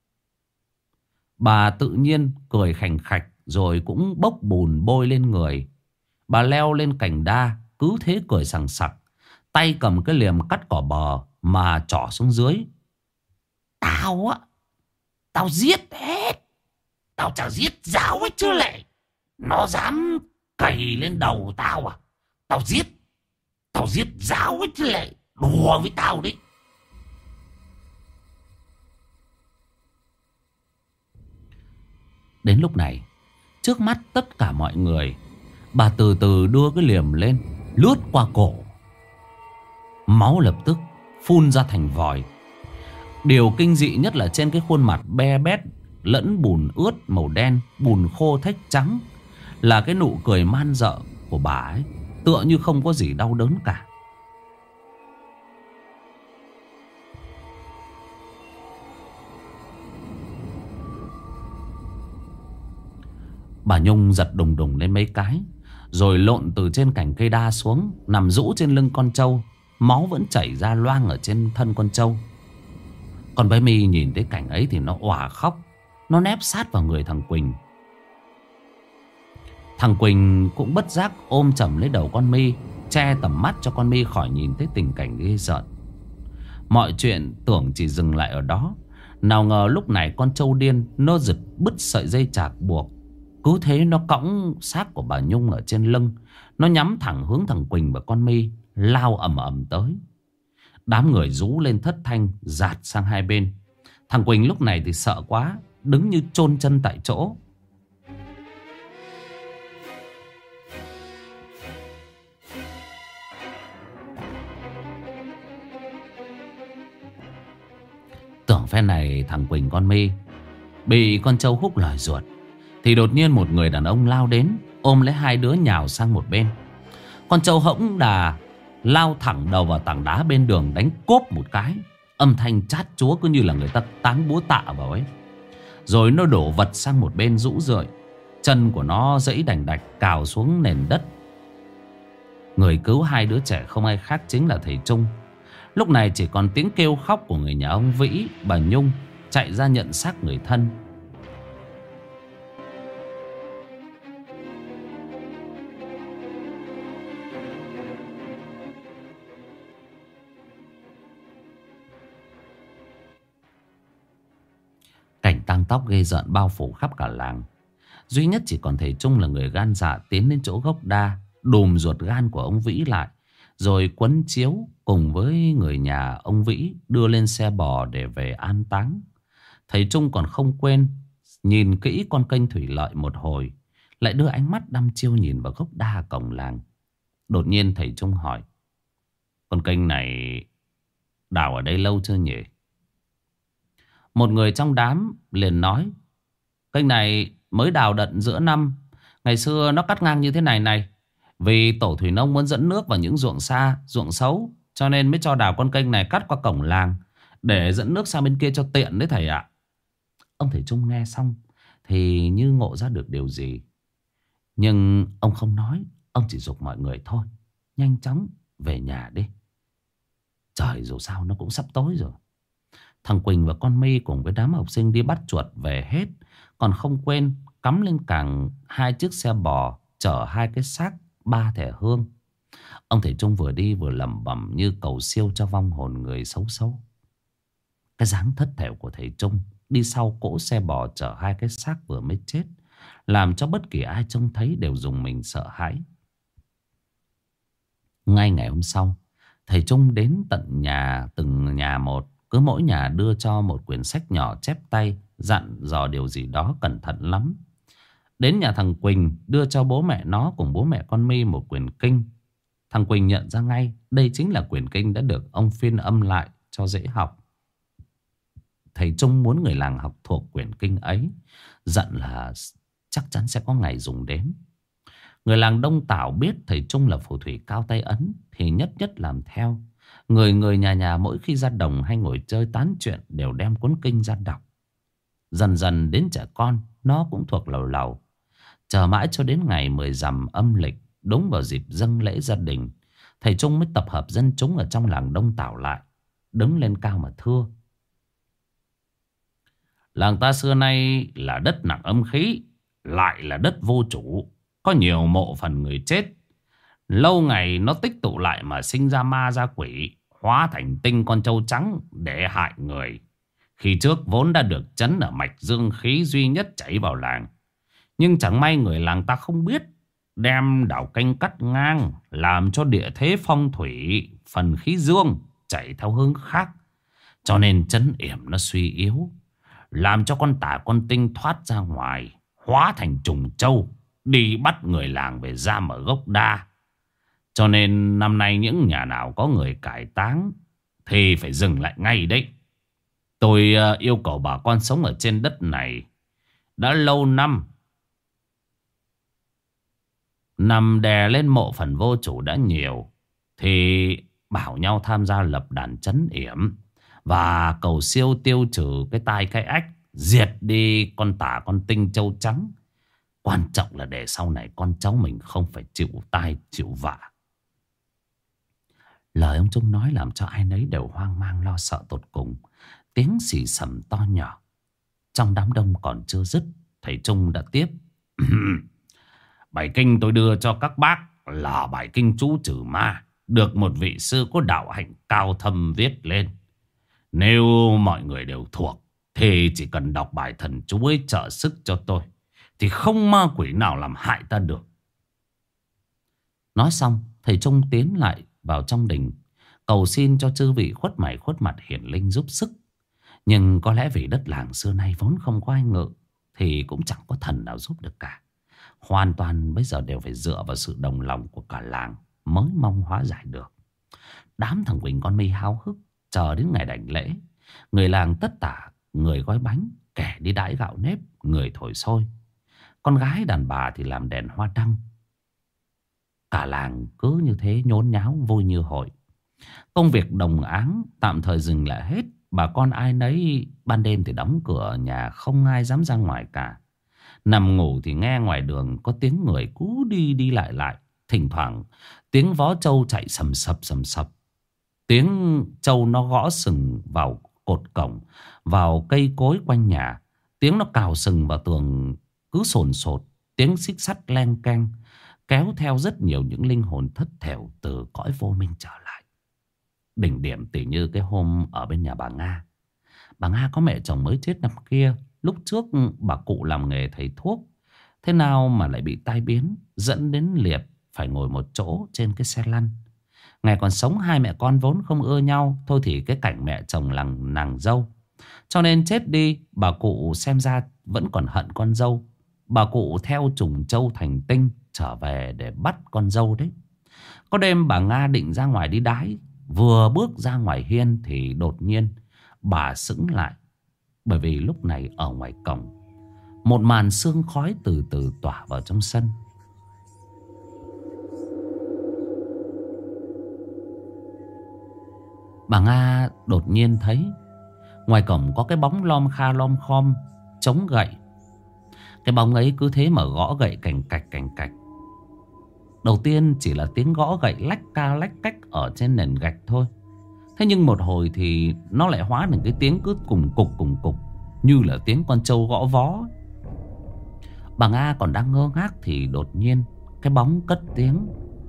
bà tự nhiên cười khành khạch, rồi cũng bốc bùn bôi lên người. Bà leo lên cành đa, cứ thế cười sằng sặc, tay cầm cái liềm cắt cỏ bờ mà trỏ xuống dưới. Tao á, tao giết hết. Tao chả giết dao ấy chứ lệ. Nó dám cày lên đầu tao à? Tao giết. Tao giết dao ấy chứ lệ. Đùa với tao đấy. Đến lúc này, trước mắt tất cả mọi người, bà từ từ đưa cái liềm lên, lướt qua cổ. Máu lập tức phun ra thành vòi. Điều kinh dị nhất là trên cái khuôn mặt be bét lẫn bùn ướt màu đen, bùn khô thếch trắng, là cái nụ cười man rợ của bà ấy, tựa như không có gì đau đớn cả. Bà Nhung giật đùng đùng lên mấy cái, rồi lộn từ trên cành cây đa xuống, nằm rũ trên lưng con trâu. Máu vẫn chảy ra loang ở trên thân con trâu. Còn bé My nhìn thấy cảnh ấy thì nó òa khóc. Nó nép sát vào người thằng Quỳnh. Thằng Quỳnh cũng bất giác ôm chầm lấy đầu con My, che tầm mắt cho con My khỏi nhìn thấy tình cảnh ghê rợn. Mọi chuyện tưởng chỉ dừng lại ở đó, nào ngờ lúc này con trâu điên nó giật bứt sợi dây chạc buộc. Cứ thế nó cõng xác của bà Nhung ở trên lưng. Nó nhắm thẳng hướng thằng Quỳnh và con My, lao ầm ầm tới. Đám người rú lên thất thanh, dạt sang hai bên. Thằng Quỳnh lúc này thì sợ quá, đứng như chôn chân tại chỗ. Tưởng phen này thằng Quỳnh con My bị con trâu húc lời ruột, thì đột nhiên một người đàn ông lao đến, ôm lấy hai đứa nhào sang một bên. Con trâu hỗng đà lao thẳng đầu vào tảng đá bên đường, đánh cốp một cái, âm thanh chát chúa cứ như là người ta táng búa tạ vào ấy. Rồi nó đổ vật sang một bên rũ rượi, chân của nó giãy đành đạch cào xuống nền đất. Người cứu hai đứa trẻ không ai khác chính là thầy Trung. Lúc này chỉ còn tiếng kêu khóc của người nhà ông Vĩ. Bà Nhung chạy ra nhận xác người thân. Cảnh tang tóc ghê rợn bao phủ khắp cả làng. Duy nhất chỉ còn thầy Trung là người gan dạ tiến đến chỗ gốc đa, đùm ruột gan của ông Vĩ lại, rồi quấn chiếu cùng với người nhà ông Vĩ đưa lên xe bò để về an táng. Thầy Trung còn không quên nhìn kỹ con kênh thủy lợi một hồi, lại đưa ánh mắt đăm chiêu nhìn vào gốc đa cổng làng. Đột nhiên thầy Trung hỏi: "Con kênh này đào ở đây lâu chưa nhỉ?" Một người trong đám liền nói: "Kênh này mới đào đận giữa năm. Ngày xưa nó cắt ngang như thế này này. Vì tổ thủy nông muốn dẫn nước vào những ruộng xa, ruộng xấu, cho nên mới cho đào con kênh này cắt qua cổng làng, để dẫn nước sang bên kia cho tiện đấy thầy ạ." Ông thầy Trung nghe xong thì như ngộ ra được điều gì. Nhưng ông không nói, ông chỉ giục mọi người thôi: "Nhanh chóng về nhà đi. Trời dù sao nó cũng sắp tối rồi." Thằng Quỳnh và con My cùng với đám học sinh đi bắt chuột về hết, còn không quên cắm lên càng hai chiếc xe bò chở hai cái xác, ba thẻ hương. Ông thầy Trung vừa đi vừa lẩm bẩm như cầu siêu cho vong hồn người xấu xấu. Cái dáng thất thểu của thầy Trung đi sau cỗ xe bò chở hai cái xác vừa mới chết, làm cho bất kỳ ai trông thấy đều rùng mình sợ hãi. Ngay ngày hôm sau, thầy Trung đến tận nhà từng nhà một, cứ mỗi nhà đưa cho một quyển sách nhỏ chép tay, dặn dò điều gì đó cẩn thận lắm. Đến nhà thằng Quỳnh, đưa cho bố mẹ nó cùng bố mẹ con My một quyển kinh. Thằng Quỳnh nhận ra ngay đây chính là quyển kinh đã được ông phiên âm lại cho dễ học. Thầy Trung muốn người làng học thuộc quyển kinh ấy, dặn là chắc chắn sẽ có ngày dùng đến. Người làng Đông Tảo biết thầy Trung là phù thủy cao tay ấn thì nhất nhất làm theo. Người người nhà nhà mỗi khi ra đồng hay ngồi chơi tán chuyện đều đem cuốn kinh ra đọc. Dần dần đến trẻ con nó cũng thuộc lầu lầu. Chờ mãi cho đến ngày mười rằm âm lịch, đúng vào dịp dâng lễ gia đình, thầy Trung mới tập hợp dân chúng ở trong làng Đông Tảo lại, đứng lên cao mà thưa: làng ta xưa nay là đất nặng âm khí, lại là đất vô chủ, có nhiều mộ phần người chết. Lâu ngày nó tích tụ lại mà sinh ra ma ra quỷ, hóa thành tinh con trâu trắng để hại người. Khi trước vốn đã được trấn ở mạch dương khí duy nhất chảy vào làng, nhưng chẳng may người làng ta không biết, đem đảo kênh cắt ngang, làm cho địa thế phong thủy phần khí dương chảy theo hướng khác, cho nên trấn yểm nó suy yếu, làm cho con tả con tinh thoát ra ngoài, hóa thành trùng trâu, đi bắt người làng về giam ở gốc đa. Cho nên năm nay những nhà nào có người cải táng thì phải dừng lại ngay đấy. Tôi uh, yêu cầu bà con sống ở trên đất này đã lâu năm, nằm đè lên mộ phần vô chủ đã nhiều, thì bảo nhau tham gia lập đàn trấn yểm và cầu siêu tiêu trừ cái tai cái ách, diệt đi con tả con tinh châu trắng. Quan trọng là để sau này con cháu mình không phải chịu tai chịu vạ. Lời ông Trung nói làm cho ai nấy đều hoang mang lo sợ tột cùng. Tiếng xì xầm to nhỏ trong đám đông còn chưa dứt, thầy Trung đã tiếp: bài kinh tôi đưa cho các bác là bài kinh chú trừ ma, được một vị sư có đạo hạnh cao thâm viết lên. Nếu mọi người đều thuộc thì chỉ cần đọc bài thần chú ấy trợ sức cho tôi, thì không ma quỷ nào làm hại ta được. Nói xong, thầy Trung tiến lại vào trong đình, cầu xin cho chư vị khuất mày khuất mặt hiển linh giúp sức. Nhưng có lẽ vì đất làng xưa nay vốn không có ai ngự, thì cũng chẳng có thần nào giúp được cả. Hoàn toàn bây giờ đều phải dựa vào sự đồng lòng của cả làng mới mong hóa giải được. Đám thằng Quỳnh con mi háo hức chờ đến ngày đảnh lễ. Người làng tất tả, người gói bánh, kẻ đi đãi gạo nếp, người thổi xôi. Con gái đàn bà thì làm đèn hoa đăng. Cả làng cứ như thế nhốn nháo vui như hội. Công việc đồng áng tạm thời dừng lại hết. Bà con ai nấy ban đêm thì đóng cửa ở nhà, không ai dám ra ngoài cả. Nằm ngủ thì nghe ngoài đường có tiếng người cú đi đi lại lại. Thỉnh thoảng tiếng vó trâu chạy sầm sập sầm sập. Tiếng trâu nó gõ sừng vào cột cổng, vào cây cối quanh nhà. Tiếng nó cào sừng vào tường cứ sồn sột. Tiếng xích sắt len keng kéo theo rất nhiều những linh hồn thất thểu từ cõi vô minh trở lại. Đỉnh điểm tỉ như cái hôm ở bên nhà bà Nga. Bà Nga có mẹ chồng mới chết năm kia. Lúc trước bà cụ làm nghề thầy thuốc, thế nào mà lại bị tai biến, dẫn đến liệt phải ngồi một chỗ trên cái xe lăn. Ngày còn sống hai mẹ con vốn không ưa nhau. Thôi thì cái cảnh mẹ chồng lằng nàng dâu, cho nên chết đi bà cụ xem ra vẫn còn hận con dâu. Bà cụ theo trùng châu thành tinh trở về để bắt con dâu đấy. Có đêm bà Nga định ra ngoài đi đái, vừa bước ra ngoài hiên thì đột nhiên bà sững lại. Bởi vì lúc này ở ngoài cổng, một màn sương khói từ từ tỏa vào trong sân. Bà Nga đột nhiên thấy ngoài cổng có cái bóng lom kha lom khom chống gậy. Cái bóng ấy cứ thế mà gõ gậy cành cạch cành cạch. Đầu tiên chỉ là tiếng gõ gậy lách ca lách cách ở trên nền gạch thôi. Thế nhưng một hồi thì nó lại hóa thành cái tiếng cứ cùng cục cùng cục, như là tiếng con trâu gõ vó. Bà Nga còn đang ngơ ngác thì đột nhiên cái bóng cất tiếng: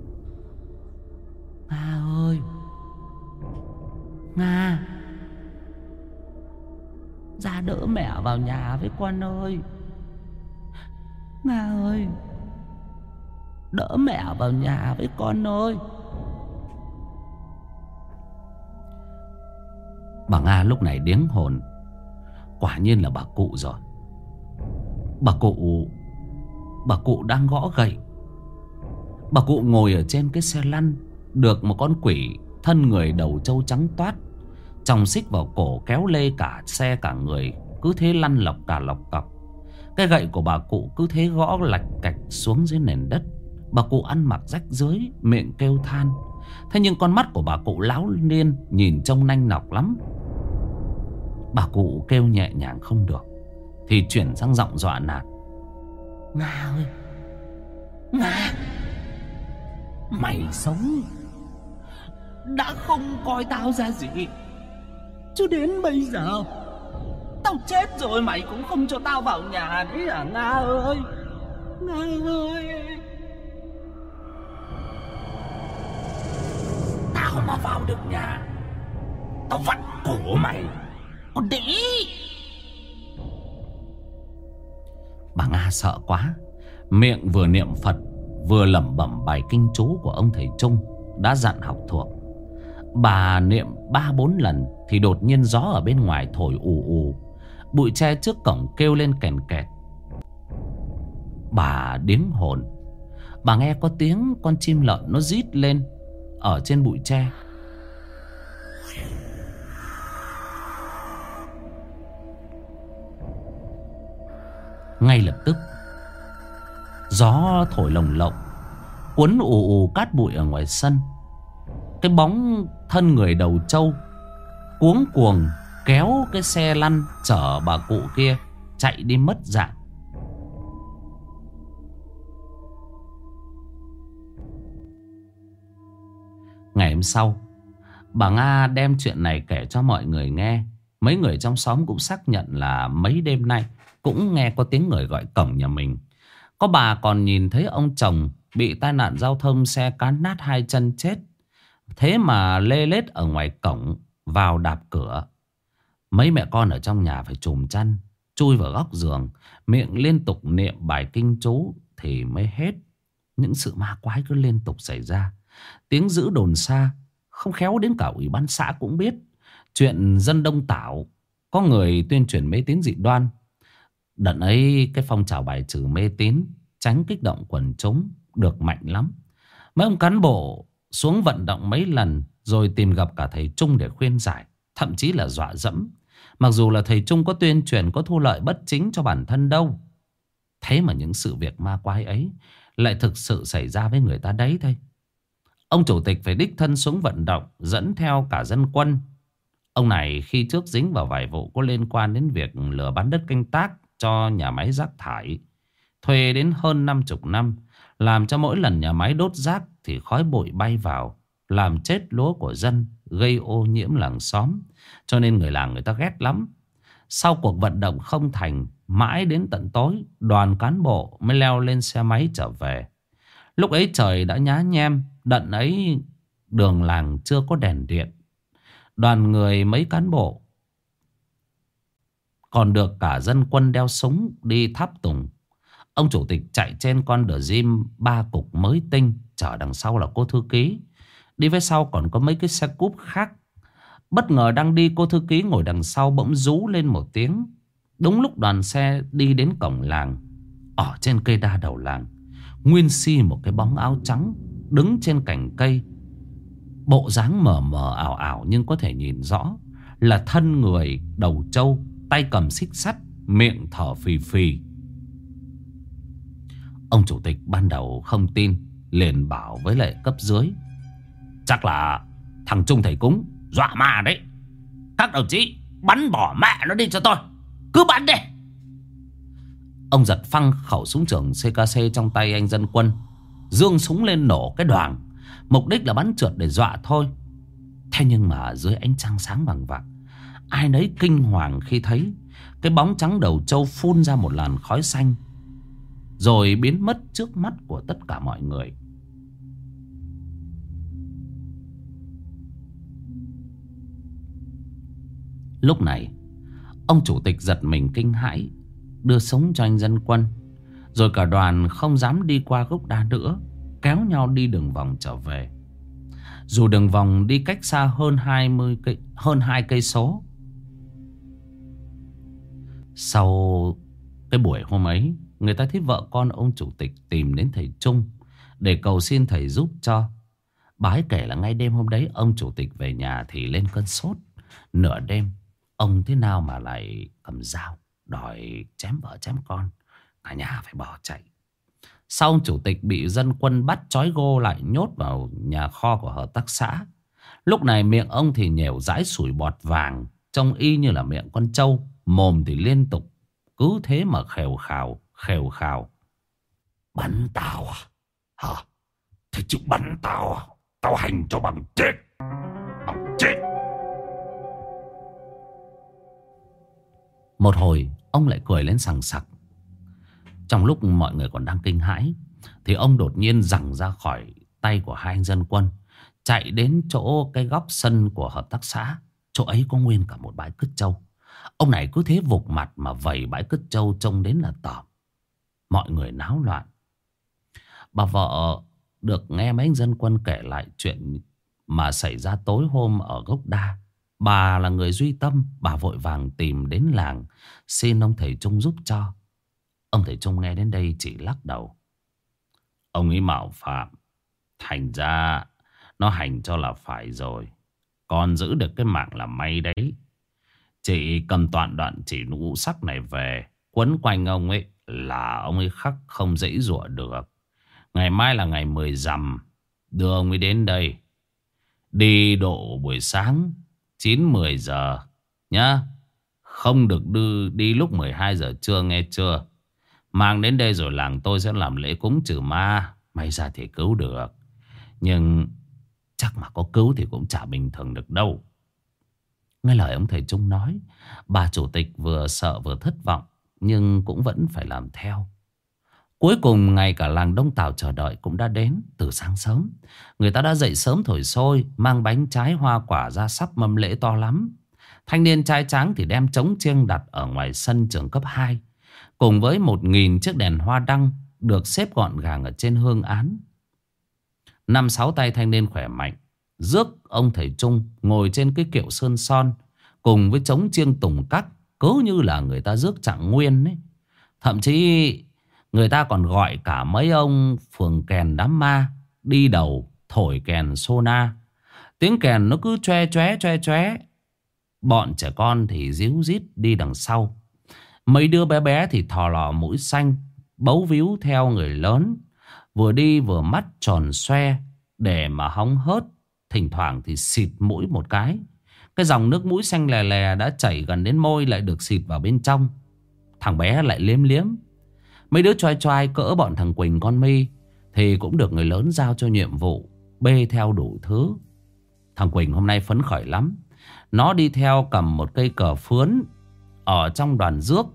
Nga ơi, Nga, ra đỡ mẹ vào nhà với con ơi. Nga ơi, đỡ mẹ vào nhà với con ơi. Bà Nga lúc này điếng hồn. Quả nhiên là bà cụ rồi. Bà cụ Bà cụ đang gõ gậy. Bà cụ ngồi ở trên cái xe lăn, được một con quỷ thân người đầu trâu trắng toát chồng xích vào cổ, kéo lê cả xe cả người, cứ thế lăn lọc cả lọc cọc. Cái gậy của bà cụ cứ thế gõ lạch cạch xuống dưới nền đất. Bà cụ ăn mặc rách rưới, miệng kêu than. Thế nhưng con mắt của bà cụ láo liên, nhìn trông nanh nọc lắm. Bà cụ kêu nhẹ nhàng không được, thì chuyển sang giọng dọa nạt. Nga ơi, Nga, mày sống đã không coi tao ra gì, chứ đến bây giờ tao chết rồi mày cũng không cho tao vào nhà đấy à Nga ơi, Nga ơi. Tao mà vào được nhà, tao vặn cổ mày. Con đĩ. Bà Nga sợ quá, miệng vừa niệm Phật vừa lẩm bẩm bài kinh chú của ông thầy Trung đã dặn học thuộc. Bà niệm ba bốn lần thì đột nhiên gió ở bên ngoài thổi ù ù, bụi tre trước cổng kêu lên kèn kẹt. Bà điếng hồn. Bà nghe có tiếng con chim lợn nó rít lên ở trên bụi tre. Ngay lập tức gió thổi lồng lộng, cuốn ù ù cát bụi ở ngoài sân. Cái bóng thân người đầu trâu cuống cuồng kéo cái xe lăn chở bà cụ kia chạy đi mất dạng. Ngày hôm sau, bà Nga đem chuyện này kể cho mọi người nghe. Mấy người trong xóm cũng xác nhận là mấy đêm nay cũng nghe có tiếng người gọi cổng nhà mình. Có bà còn nhìn thấy ông chồng bị tai nạn giao thông, xe cán nát hai chân chết, thế mà lê lết ở ngoài cổng vào đạp cửa. Mấy mẹ con ở trong nhà phải chùm chăn, chui vào góc giường, miệng liên tục niệm bài kinh chú thì mới hết. Những sự ma quái cứ liên tục xảy ra. Tiếng dữ đồn xa, không khéo đến cả ủy ban xã cũng biết. Chuyện dân đông tảo, có người tuyên truyền mê tín dị đoan. Đợt ấy cái phong trào bài trừ mê tín, tránh kích động quần chúng được mạnh lắm. Mấy ông cán bộ xuống vận động mấy lần rồi tìm gặp cả thầy Trung để khuyên giải, thậm chí là dọa dẫm. Mặc dù là thầy Trung có tuyên truyền, có thu lợi bất chính cho bản thân đâu. Thế mà những sự việc ma quái ấy lại thực sự xảy ra với người ta đấy thôi. Ông chủ tịch phải đích thân xuống vận động, dẫn theo cả dân quân. Ông này khi trước dính vào vài vụ có liên quan đến việc lừa bán đất canh tác cho nhà máy rác thải, thuê đến hơn năm chục năm, làm cho mỗi lần nhà máy đốt rác thì khói bụi bay vào, làm chết lúa của dân, gây ô nhiễm làng xóm. Cho nên người làng người ta ghét lắm. Sau cuộc vận động không thành, mãi đến tận tối, đoàn cán bộ mới leo lên xe máy trở về. Lúc ấy trời đã nhá nhem, đợt ấy đường làng chưa có đèn điện. Đoàn người mấy cán bộ còn được cả dân quân đeo súng đi tháp tùng. Ông chủ tịch chạy trên con đờ Jim ba cục mới tinh, chở đằng sau là cô thư ký. Đi với sau còn có mấy cái xe cúp khác. Bất ngờ đang đi, cô thư ký ngồi đằng sau bỗng rú lên một tiếng. Đúng lúc đoàn xe đi đến cổng làng, ở trên cây đa đầu làng, nguyên si một cái bóng áo trắng đứng trên cành cây. Bộ dáng mờ mờ ảo ảo nhưng có thể nhìn rõ là thân người đầu trâu, tay cầm xích sắt, miệng thở phì phì. Ông chủ tịch ban đầu không tin, liền bảo với lại cấp dưới: chắc là thằng Trung thầy cúng dọa ma đấy. Các đồng chí bắn bỏ mẹ nó đi cho tôi, cứ bắn đi. Ông giật phăng khẩu súng trường xê ca xê trong tay anh dân quân, giương súng lên nổ cái đoàng, mục đích là bắn trượt để dọa thôi. Thế nhưng mà dưới ánh trăng sáng vàng vặc, ai nấy kinh hoàng khi thấy cái bóng trắng đầu trâu phun ra một làn khói xanh, rồi biến mất trước mắt của tất cả mọi người. Lúc này ông chủ tịch giật mình kinh hãi, đưa súng cho anh dân quân. Rồi cả đoàn không dám đi qua gốc đa nữa, kéo nhau đi đường vòng trở về. Dù đường vòng đi cách xa hơn hai mươi cây, hơn hai cây số. Sau cái buổi hôm ấy, người ta thấy vợ con ông chủ tịch tìm đến thầy Trung để cầu xin thầy giúp cho. Bà ấy kể là ngay đêm hôm đấy ông chủ tịch về nhà thì lên cơn sốt. Nửa đêm ông thế nào mà lại cầm dao đòi chém vợ chém con, cả nhà phải bỏ chạy. Sau ông chủ tịch bị dân quân bắt trói gô lại, nhốt vào nhà kho của hợp tác xã. Lúc này miệng ông thì nhểu dãi sủi bọt vàng, trông y như là miệng con trâu, mồm thì liên tục cứ cứ thế mà khều khào, khều khào. Bắn tao à? Hả? Thế chịu bắn tao à? Tao hành cho bằng chết. Bằng chết. Một hồi ông lại cười lên sằng sặc. Trong lúc mọi người còn đang kinh hãi thì ông đột nhiên giằng ra khỏi tay của hai anh dân quân, chạy đến chỗ cái góc sân của hợp tác xã. Chỗ ấy có nguyên cả một bãi cứt trâu. Ông này cứ thế vụt mặt mà vầy bãi cứt trâu trông đến là tởm. Mọi người náo loạn. Bà vợ được nghe mấy anh dân quân kể lại chuyện mà xảy ra tối hôm ở gốc đa. Bà là người duy tâm. Bà vội vàng tìm đến làng xin ông thầy Trung giúp cho. Ông thầy Trung nghe đến đây chỉ lắc đầu. Ông ấy mạo phạm, thành ra nó hành cho là phải rồi. Còn giữ được cái mạng là may đấy. Chỉ cầm toàn đoạn chỉ ngũ sắc này về quấn quanh ông ấy là ông ấy khắc không dễ dụa được. Ngày mai là ngày mười rằm, đưa ông ấy đến đây. Đi độ buổi sáng chín mười giờ nhá. Không được đưa đi lúc mười hai giờ trưa, nghe chưa? Mang đến đây rồi làng tôi sẽ làm lễ cúng trừ ma. May ra thì cứu được, nhưng chắc mà có cứu thì cũng chả bình thường được đâu. Nghe lời ông thầy Trung nói, bà chủ tịch vừa sợ vừa thất vọng, nhưng cũng vẫn phải làm theo. Cuối cùng ngày cả làng Đông Tảo chờ đợi cũng đã đến. Từ sáng sớm người ta đã dậy sớm thổi xôi, mang bánh trái hoa quả ra sắp mâm lễ to lắm. Thanh niên trai tráng thì đem trống chiêng đặt ở ngoài sân trường cấp hai, cùng với một nghìn chiếc đèn hoa đăng được xếp gọn gàng ở trên hương án. Năm sáu tay thanh niên khỏe mạnh rước ông thầy Trung ngồi trên cái kiệu sơn son, cùng với trống chiêng tùng cắt, cứ như là người ta rước trạng nguyên ấy. Thậm chí người ta còn gọi cả mấy ông phường kèn đám ma đi đầu thổi kèn sona. Tiếng kèn nó cứ choe choé choe choé. Bọn trẻ con thì díu dít đi đằng sau. Mấy đứa bé bé thì thò lò mũi xanh, bấu víu theo người lớn, vừa đi vừa mắt tròn xoe để mà hóng hớt. Thỉnh thoảng thì xịt mũi một cái. Cái dòng nước mũi xanh lè lè đã chảy gần đến môi lại được xịt vào bên trong. Thằng bé lại liếm liếm. Mấy đứa choai choai cỡ bọn thằng Quỳnh con My thì cũng được người lớn giao cho nhiệm vụ bê theo đủ thứ. Thằng Quỳnh hôm nay phấn khởi lắm. Nó đi theo cầm một cây cờ phướn ở trong đoàn rước.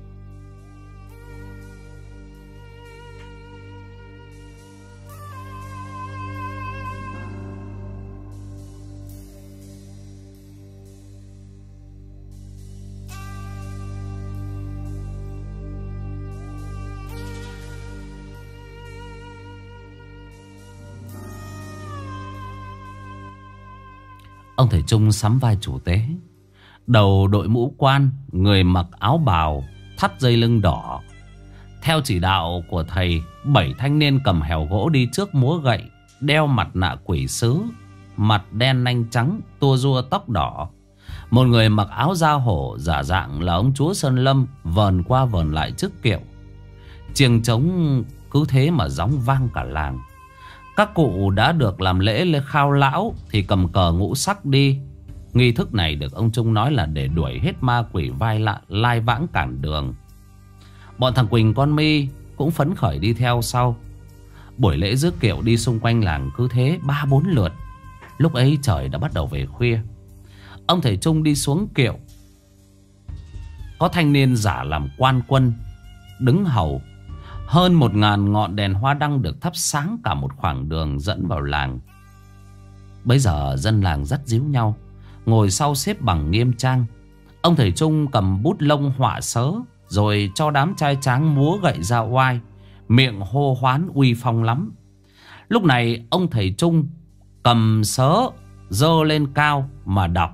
Ông thầy Trung sắm vai chủ tế, đầu đội mũ quan, người mặc áo bào thắt dây lưng đỏ. Theo chỉ đạo của thầy, bảy thanh niên cầm hèo gỗ đi trước múa gậy, đeo mặt nạ quỷ sứ, mặt đen nanh trắng, tua rua tóc đỏ. Một người mặc áo da hổ giả dạng là ông chúa Sơn Lâm vờn qua vờn lại trước kiệu. Chiêng trống cứ thế mà gióng vang cả làng. Các cụ đã được làm lễ lên khao lão thì cầm cờ ngũ sắc đi. Nghi thức này được ông Trung nói là để đuổi hết ma quỷ vai lạ, lai vãng cản đường. Bọn thằng Quỳnh con My cũng phấn khởi đi theo sau. Buổi lễ rước kiệu đi xung quanh làng cứ thế ba bốn lượt. Lúc ấy trời đã bắt đầu về khuya. Ông thầy Trung đi xuống kiệu. Có thanh niên giả làm quan quân đứng hầu. Hơn một ngàn ngọn đèn hoa đăng được thắp sáng cả một khoảng đường dẫn vào làng. Bây giờ dân làng dắt díu nhau, ngồi sau xếp bằng nghiêm trang. Ông thầy Trung cầm bút lông họa sớ, rồi cho đám trai tráng múa gậy ra oai, miệng hô hoán uy phong lắm. Lúc này ông thầy Trung cầm sớ giơ lên cao mà đọc: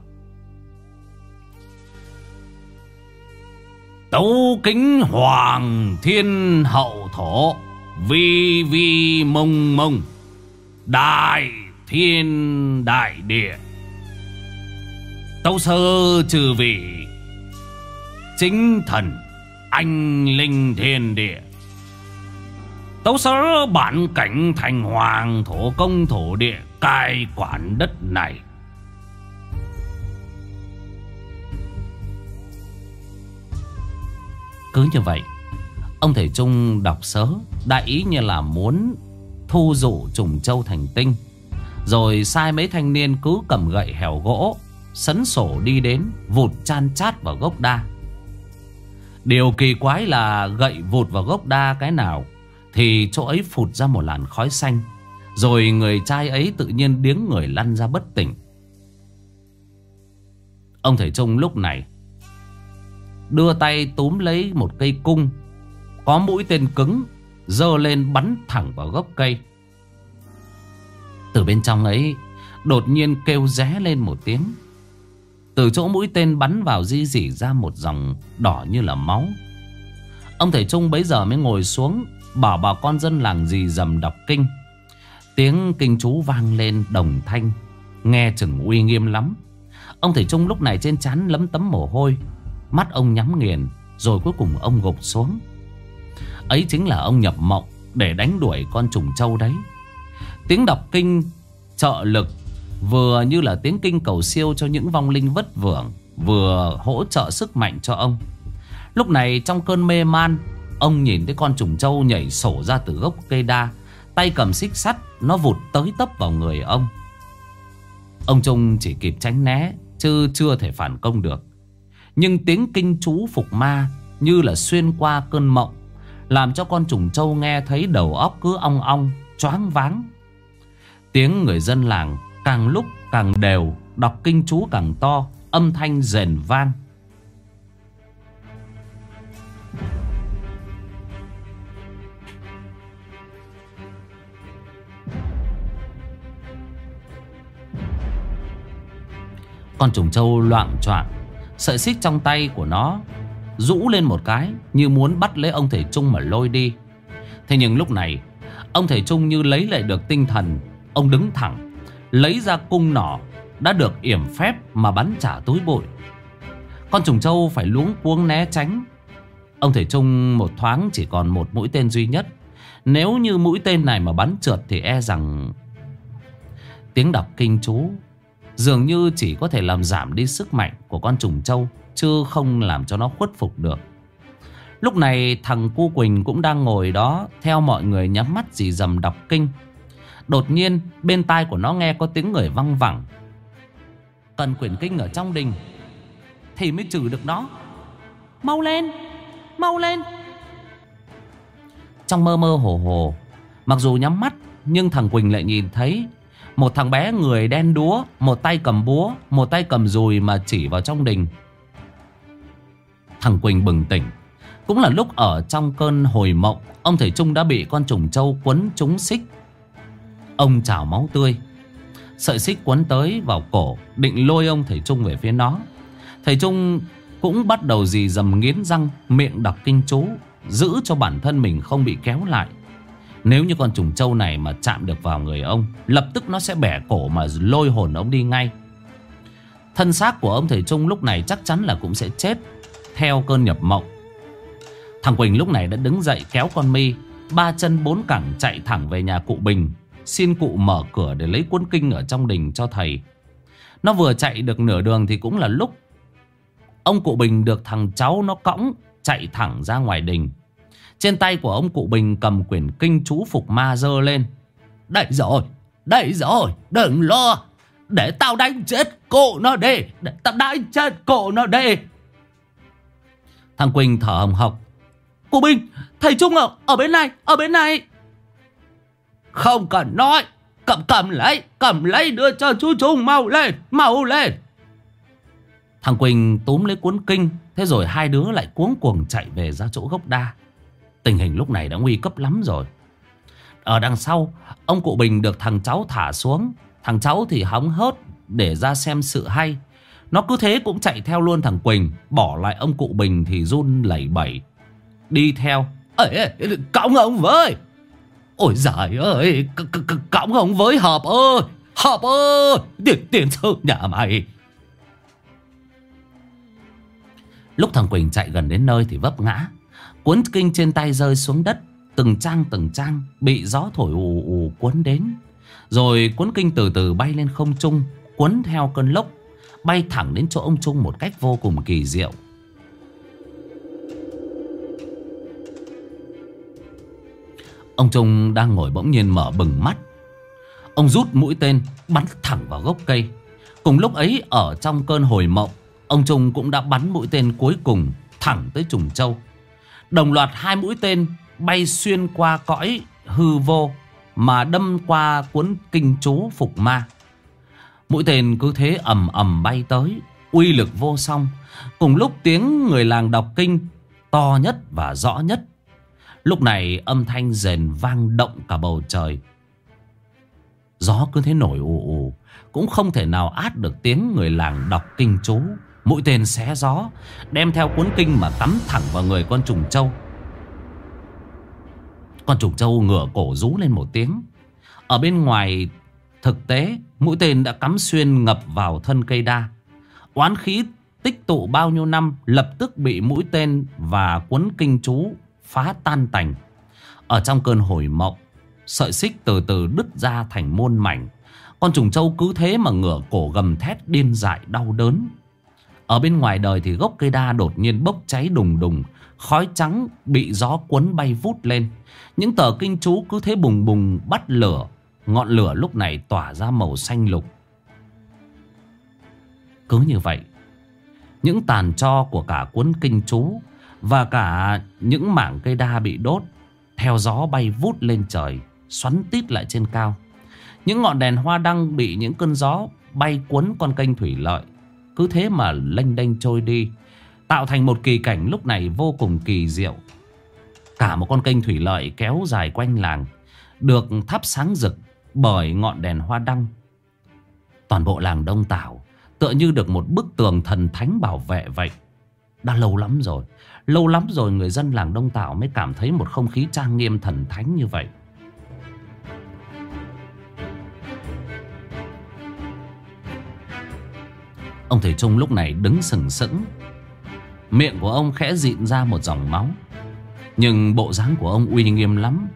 Tấu kính hoàng thiên hậu thổ, vi vi mông mông, đại thiên đại địa. Tấu sơ trừ vị, chính thần anh linh thiên địa. Tấu sơ bản cảnh thành hoàng thổ công thổ địa, cai quản đất này. Cứ như vậy, ông thầy Trung đọc sớ, đại ý như là muốn thu dụ trùng châu thành tinh. Rồi sai mấy thanh niên cứ cầm gậy hẻo gỗ, sấn sổ đi đến, vụt chan chát vào gốc đa. Điều kỳ quái là gậy vụt vào gốc đa cái nào thì chỗ ấy phụt ra một làn khói xanh. Rồi người trai ấy tự nhiên điếng người lăn ra bất tỉnh. Ông thầy Trung lúc này đưa tay túm lấy một cây cung có mũi tên cứng, giơ lên bắn thẳng vào gốc cây. Từ bên trong ấy đột nhiên kêu ré lên một tiếng. Từ chỗ mũi tên bắn vào di dỉ ra một dòng đỏ như là máu. Ông thầy Trung bấy giờ mới ngồi xuống, bảo bà con dân làng rì rầm đọc kinh. Tiếng kinh chú vang lên đồng thanh, nghe chừng uy nghiêm lắm. Ông thầy Trung lúc này trên trán lấm tấm mồ hôi, mắt ông nhắm nghiền. Rồi cuối cùng ông gục xuống. Ấy chính là ông nhập mộng để đánh đuổi con trùng trâu đấy. Tiếng đọc kinh trợ lực vừa như là tiếng kinh cầu siêu cho những vong linh vất vưởng, vừa hỗ trợ sức mạnh cho ông. Lúc này trong cơn mê man, ông nhìn thấy con trùng trâu nhảy sổ ra từ gốc cây đa, tay cầm xích sắt, nó vụt tới tấp vào người ông. Ông Trung chỉ kịp tránh né chứ chưa thể phản công được. Nhưng tiếng kinh chú phục ma như là xuyên qua cơn mộng, làm cho con trùng trâu nghe thấy đầu óc cứ ong ong, choáng váng. Tiếng người dân làng càng lúc càng đều, đọc kinh chú càng to, âm thanh rền vang. Con trùng trâu loạng choạng, sợi xích trong tay của nó rũ lên một cái, như muốn bắt lấy ông thầy Trung mà lôi đi. Thế nhưng lúc này ông thầy Trung như lấy lại được tinh thần. Ông đứng thẳng, lấy ra cung nỏ đã được yểm phép mà bắn trả túi bụi. Con trùng trâu phải luống cuống né tránh. Ông thầy Trung một thoáng chỉ còn một mũi tên duy nhất. Nếu như mũi tên này mà bắn trượt thì e rằng tiếng đọc kinh chú dường như chỉ có thể làm giảm đi sức mạnh của con trùng trâu, chứ không làm cho nó khuất phục được. Lúc này thằng Cu Quỳnh cũng đang ngồi đó, theo mọi người nhắm mắt rì rầm đọc kinh. Đột nhiên bên tai của nó nghe có tiếng người văng vẳng: cần quyển kinh ở trong đình thì mới trừ được nó. Mau lên, mau lên. Trong mơ mơ hồ hồ, mặc dù nhắm mắt, nhưng thằng Quỳnh lại nhìn thấy một thằng bé người đen đúa, một tay cầm búa, một tay cầm dùi mà chỉ vào trong đình. Thằng Quỳnh bừng tỉnh. Cũng là lúc ở trong cơn hồi mộng, ông thầy Trung đã bị con trùng trâu quấn trúng xích. Ông trào máu tươi. Sợi xích quấn tới vào cổ, định lôi ông thầy Trung về phía nó. Thầy Trung cũng bắt đầu rì rầm nghiến răng, miệng đọc kinh chú, giữ cho bản thân mình không bị kéo lại. Nếu như con trùng trâu này mà chạm được vào người ông, lập tức nó sẽ bẻ cổ mà lôi hồn ông đi ngay. Thân xác của ông thầy Trung lúc này chắc chắn là cũng sẽ chết theo cơn nhập mộng. Thằng Quỳnh lúc này đã đứng dậy kéo con Mi, ba chân bốn cẳng chạy thẳng về nhà cụ Bình, xin cụ mở cửa để lấy cuốn kinh ở trong đình cho thầy. Nó vừa chạy được nửa đường thì cũng là lúc ông cụ Bình được thằng cháu nó cõng chạy thẳng ra ngoài đình. Trên tay của ông cụ Bình cầm quyển kinh chú phục ma giơ lên: đây rồi, đây rồi, đừng lo, để tao đánh chết cụ nó đi, để tao đánh chết cụ nó đi. Thằng Quỳnh thở hồng hộc: cụ Bình, thầy Trung ở, ở bên này, ở bên này. Không cần nói, cầm cầm lấy, cầm lấy đưa cho chú Trung, mau lên, mau lên. Thằng Quỳnh túm lấy cuốn kinh, thế rồi hai đứa lại cuống cuồng chạy về ra chỗ gốc đa. Tình hình lúc này đã nguy cấp lắm rồi. Ở đằng sau, ông cụ Bình được thằng cháu thả xuống. Thằng cháu thì hóng hớt để ra xem sự hay. Nó cứ thế cũng chạy theo luôn thằng Quỳnh. Bỏ lại ông cụ Bình thì run lẩy bẩy đi theo. Ê, cõng ông với. Ôi giời ơi, cõng ông với Hợp ơi, Hợp ơi, tiền tiền sư nhà mày. Lúc thằng Quỳnh chạy gần đến nơi thì vấp ngã. Cuốn kinh trên tay rơi xuống đất, từng trang từng trang bị gió thổi ù ù cuốn đến. Rồi cuốn kinh từ từ bay lên không trung, cuốn theo cơn lốc, bay thẳng đến chỗ ông Trung một cách vô cùng kỳ diệu. Ông Trung đang ngồi bỗng nhiên mở bừng mắt. Ông rút mũi tên bắn thẳng vào gốc cây. Cùng lúc ấy, ở trong cơn hồi mộng, ông Trung cũng đã bắn mũi tên cuối cùng thẳng tới Trùng Châu. Đồng loạt hai mũi tên bay xuyên qua cõi hư vô mà đâm qua cuốn kinh chú phục ma. Mũi tên cứ thế ầm ầm bay tới, uy lực vô song. Cùng lúc tiếng người làng đọc kinh to nhất và rõ nhất. Lúc này âm thanh rền vang động cả bầu trời. Gió cứ thế nổi ù ù, cũng không thể nào át được tiếng người làng đọc kinh chú. Mũi tên xé gió, đem theo cuốn kinh mà cắm thẳng vào người con Trùng Châu. Con Trùng Châu ngửa cổ rú lên một tiếng. Ở bên ngoài thực tế, mũi tên đã cắm xuyên ngập vào thân cây đa. Oán khí tích tụ bao nhiêu năm lập tức bị mũi tên và cuốn kinh chú phá tan tành. Ở trong cơn hồi mộng, sợi xích từ từ đứt ra thành muôn mảnh. Con Trùng Châu cứ thế mà ngửa cổ gầm thét điên dại đau đớn. Ở bên ngoài đời thì gốc cây đa đột nhiên bốc cháy đùng đùng. Khói trắng bị gió cuốn bay vút lên. Những tờ kinh chú cứ thế bùng bùng bắt lửa. Ngọn lửa lúc này tỏa ra màu xanh lục. Cứ như vậy, những tàn tro của cả cuốn kinh chú và cả những mảng cây đa bị đốt theo gió bay vút lên trời, xoắn tít lại trên cao. Những ngọn đèn hoa đăng bị những cơn gió bay cuốn con kênh thủy lợi cứ thế mà lênh đênh trôi đi, tạo thành một kỳ cảnh lúc này vô cùng kỳ diệu. Cả một con kênh thủy lợi kéo dài quanh làng, được thắp sáng rực bởi ngọn đèn hoa đăng. Toàn bộ làng Đông Tảo tựa như được một bức tường thần thánh bảo vệ vậy. Đã lâu lắm rồi, lâu lắm rồi người dân làng Đông Tảo mới cảm thấy một không khí trang nghiêm thần thánh như vậy. Ông thầy Trung lúc này đứng sừng sững. Miệng của ông khẽ dịn ra một dòng máu, nhưng bộ dáng của ông uy nghiêm lắm.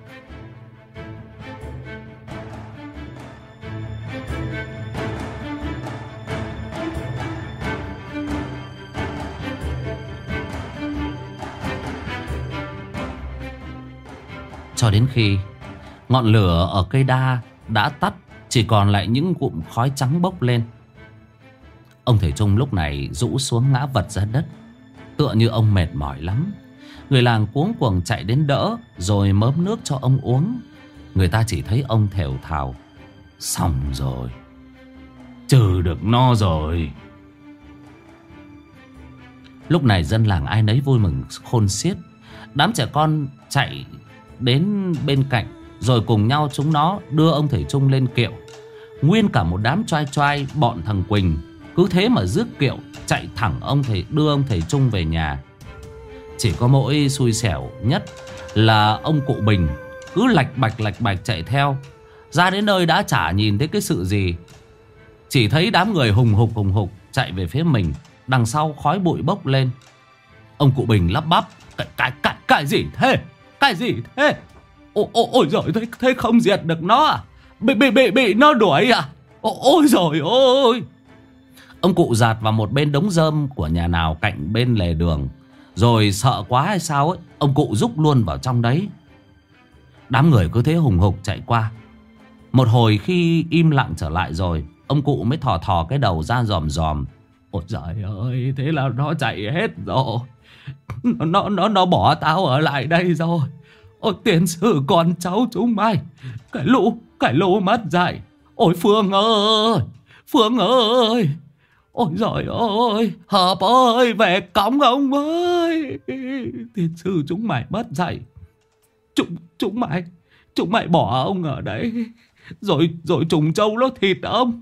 Cho đến khi ngọn lửa ở cây đa đã tắt, chỉ còn lại những cụm khói trắng bốc lên, ông thầy Trung lúc này rũ xuống ngã vật ra đất, tựa như ông mệt mỏi lắm. Người làng cuống cuồng chạy đến đỡ, rồi mớm nước cho ông uống. Người ta chỉ thấy ông thều thào: xong rồi, trừ được no rồi. Lúc này dân làng ai nấy vui mừng khôn xiết. Đám trẻ con chạy đến bên cạnh, rồi cùng nhau chúng nó đưa ông thầy Trung lên kiệu. Nguyên cả một đám choai choai bọn thằng Quỳnh cứ thế mà rước kiệu chạy thẳng ông thầy, đưa ông thầy Trung về nhà. Chỉ có mỗi xui xẻo nhất là ông cụ Bình cứ lạch bạch lạch bạch chạy theo. Ra đến nơi đã chả nhìn thấy cái sự gì, chỉ thấy đám người hùng hục hùng hục chạy về phía mình. Đằng sau khói bụi bốc lên. Ông cụ Bình lắp bắp: Cái, cái, cái, cái gì thế? Cái gì thế? Ôi, ôi, ôi giời, thế, thế không diệt được nó à? Bị, bị, bị, bị nó đuổi à? Ôi, ôi giời ôi. Ông cụ dạt vào một bên đống rơm của nhà nào cạnh bên lề đường. Rồi sợ quá hay sao ấy, ông cụ rúc luôn vào trong đấy. Đám người cứ thế hùng hục chạy qua. Một hồi khi im lặng trở lại rồi, ông cụ mới thò thò cái đầu ra dòm dòm. Ôi giời ơi, thế là nó chạy hết rồi. Nó nó nó bỏ tao ở lại đây rồi. Ôi tiền sử con cháu chúng mày, cái lũ cái lũ mất dạy. Ôi Phương ơi, Phương ơi, ôi giời ơi, Hợp ơi, về cõng ông ơi. Tiền sử chúng mày mất dạy. Chúng chúng mày chúng mày bỏ ông ở đấy, rồi rồi Trùng Châu nó thịt ông.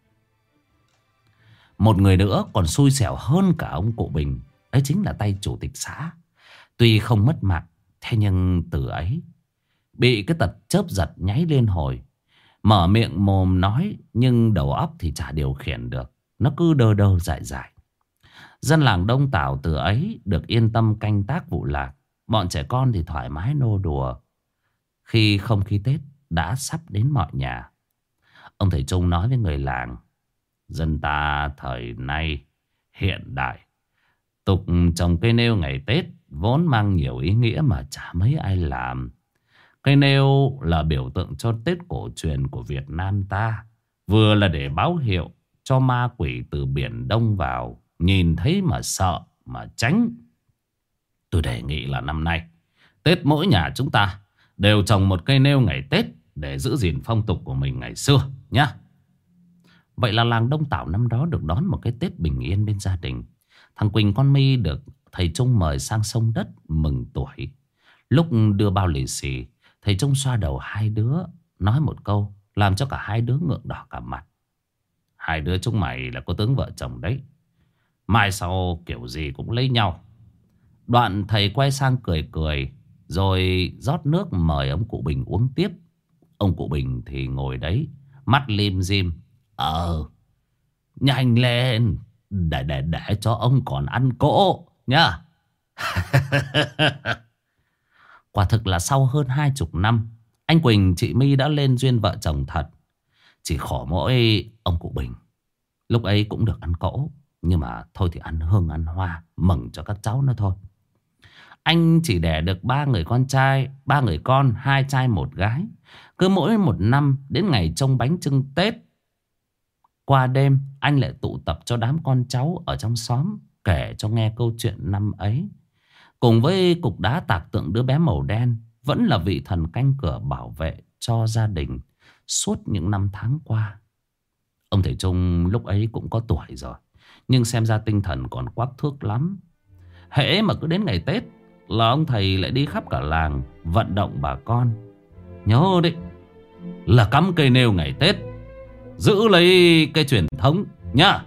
Một người nữa còn xui xẻo hơn cả ông cụ Bình, ấy chính là tay chủ tịch xã. Tuy không mất mạng, thế nhưng từ ấy bị cái tật chớp giật nháy lên hồi. Mở miệng mồm nói, nhưng đầu óc thì chả điều khiển được. Nó cứ đơ đơ dại dại. Dân làng Đông Tảo từ ấy được yên tâm canh tác vụ lạc. Bọn trẻ con thì thoải mái nô đùa, khi không khí Tết đã sắp đến mọi nhà. Ông thầy Trung nói với người làng: Dân ta thời nay hiện đại, tục trồng cây nêu ngày Tết vốn mang nhiều ý nghĩa mà chả mấy ai làm. Cây nêu là biểu tượng cho Tết cổ truyền của Việt Nam ta. Vừa là để báo hiệu cho ma quỷ từ biển Đông vào, nhìn thấy mà sợ, mà tránh. Tôi đề nghị là năm nay Tết mỗi nhà chúng ta đều trồng một cây nêu ngày Tết để giữ gìn phong tục của mình ngày xưa nhá. Vậy là làng Đông Tảo năm đó được đón một cái Tết bình yên bên gia đình. Thằng Quỳnh con My được thầy Trung mời sang sông đất mừng tuổi. Lúc đưa bao lì xì, thầy Trung xoa đầu hai đứa, nói một câu làm cho cả hai đứa ngượng đỏ cả mặt. Hai đứa chúng mày là có tướng vợ chồng đấy, mai sau kiểu gì cũng lấy nhau. Đoạn thầy quay sang cười cười, rồi rót nước mời ông cụ Bình uống tiếp. Ông cụ Bình thì ngồi đấy, mắt lim dim. Ờ, nhanh lên, để, để, để cho ông còn ăn cỗ nhá. Quả thực là sau hơn hai chục năm, anh Quỳnh chị My đã lên duyên vợ chồng thật. Chỉ khổ mỗi ông cụ Bình lúc ấy cũng được ăn cỗ, nhưng mà thôi thì ăn hương ăn hoa, mừng cho các cháu nữa thôi. Anh chỉ đẻ được ba người con trai, ba người con, hai trai một gái. Cứ mỗi một năm đến ngày trông bánh chưng Tết, qua đêm anh lại tụ tập cho đám con cháu ở trong xóm kể cho nghe câu chuyện năm ấy. Cùng với cục đá tạc tượng đứa bé màu đen, vẫn là vị thần canh cửa bảo vệ cho gia đình suốt những năm tháng qua. Ông thầy Trung lúc ấy cũng có tuổi rồi, nhưng xem ra tinh thần còn quắc thước lắm. Hễ mà cứ đến ngày Tết là ông thầy lại đi khắp cả làng vận động bà con. Nhớ đấy, là cắm cây nêu ngày Tết, giữ lấy cái truyền thống nhá.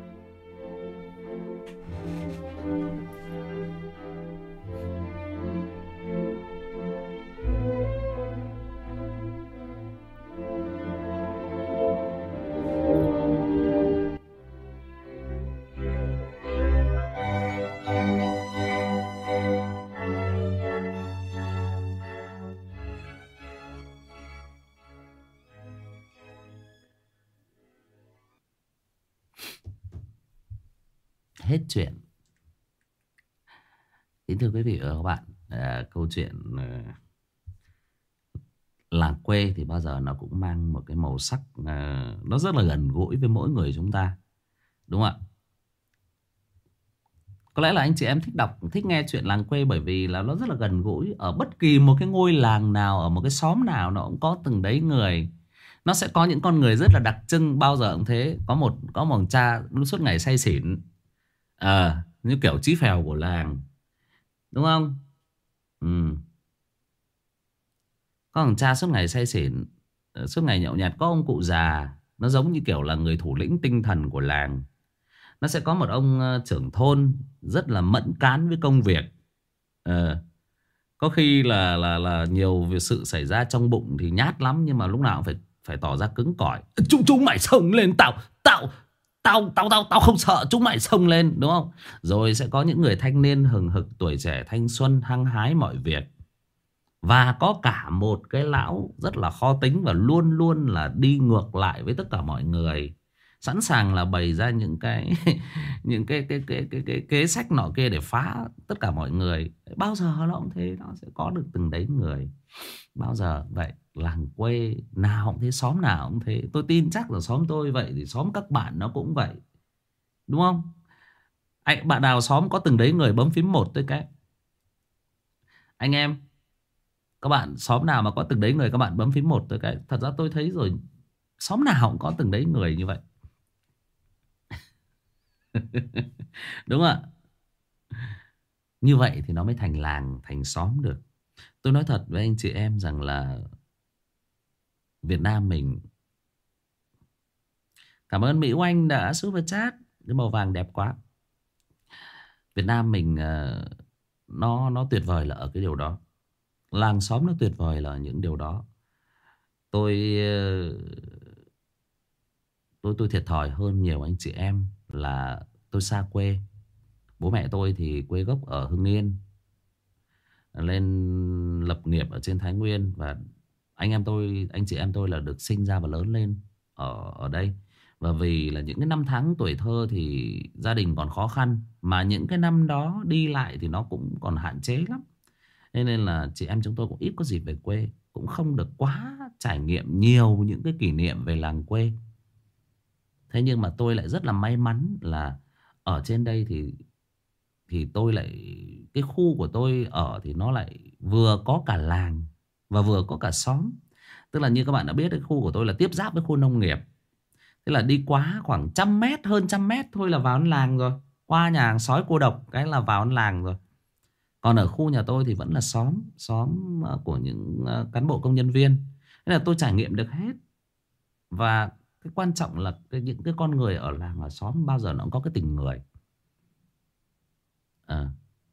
Hết chuyện. Kính thưa quý vị và các bạn, à, câu chuyện à, làng quê thì bao giờ nó cũng mang một cái màu sắc à, nó rất là gần gũi với mỗi người chúng ta, đúng không ạ? Có lẽ là anh chị em thích đọc, thích nghe chuyện làng quê bởi vì là nó rất là gần gũi. Ở bất kỳ một cái ngôi làng nào, ở một cái xóm nào, nó cũng có từng đấy người. Nó sẽ có những con người rất là đặc trưng. Bao giờ cũng thế. Có một có một cha suốt ngày say xỉn, à, như kiểu Chí Phèo của làng, đúng không? Ừ. Có thằng cha suốt ngày say xỉn, suốt ngày nhậu nhẹt. Có ông cụ già, nó giống như kiểu là người thủ lĩnh tinh thần của làng. Nó sẽ có một ông uh, trưởng thôn rất là mẫn cán với công việc. à, Có khi là là là nhiều việc sự xảy ra trong bụng thì nhát lắm, nhưng mà lúc nào cũng phải phải tỏ ra cứng cỏi. Chúng chúng mày xông lên, tao tao tao tao tao tao không sợ, chúng mày xông lên, đúng không? Rồi sẽ có những người thanh niên hừng hực, tuổi trẻ thanh xuân, hăng hái mọi việc. Và có cả một cái lão rất là khó tính và luôn luôn là đi ngược lại với tất cả mọi người, sẵn sàng là bày ra những cái những cái cái cái cái cái kế sách nọ kia để phá tất cả mọi người. Bao giờ nó cũng thế, nó sẽ có được từng đấy người. Bao giờ vậy, làng quê nào cũng thế, xóm nào cũng thế. Tôi tin chắc là xóm tôi vậy thì xóm các bạn nó cũng vậy, đúng không? Anh bạn nào xóm có từng đấy người bấm phím một tới cái. Anh em, các bạn xóm nào mà có từng đấy người, các bạn bấm phím một tới cái. Thật ra tôi thấy rồi, xóm nào cũng có từng đấy người như vậy. Đúng không ạ? Như vậy thì nó mới thành làng, thành xóm được. Tôi nói thật với anh chị em rằng là Việt Nam mình, cảm ơn Mỹ Oanh đã super chat. Cái màu vàng đẹp quá. Việt Nam mình Nó nó tuyệt vời là ở cái điều đó. Làng xóm nó tuyệt vời là ở những điều đó. Tôi Tôi tôi thiệt thòi hơn nhiều anh chị em là tôi xa quê. Bố mẹ tôi thì quê gốc ở Hưng Yên, lên lập nghiệp ở trên Thái Nguyên. Và anh em tôi, anh chị em tôi là được sinh ra và lớn lên ở ở đây. Và vì là những cái năm tháng tuổi thơ thì gia đình còn khó khăn, mà những cái năm đó đi lại thì nó cũng còn hạn chế lắm, nên là chị em chúng tôi cũng ít có dịp về quê. cũng không được quá trải nghiệm nhiều những cái kỷ niệm về làng quê. Thế nhưng mà tôi lại rất là may mắn là ở trên đây thì thì tôi lại, cái khu của tôi ở thì nó lại vừa có cả làng và vừa có cả xóm. Tức là như các bạn đã biết, cái khu của tôi là tiếp giáp với khu nông nghiệp. Thế là đi quá khoảng trăm mét, hơn trăm mét thôi là vào đến làng rồi. Qua nhà hàng sói cô độc cái là vào đến làng rồi. Còn ở khu nhà tôi thì vẫn là xóm, xóm ờ, của những ờ, cán bộ công nhân viên. Thế là tôi trải nghiệm được hết. Và cái quan trọng là cái, những cái con người ở làng, ở xóm bao giờ nó cũng có cái tình người. Ờ.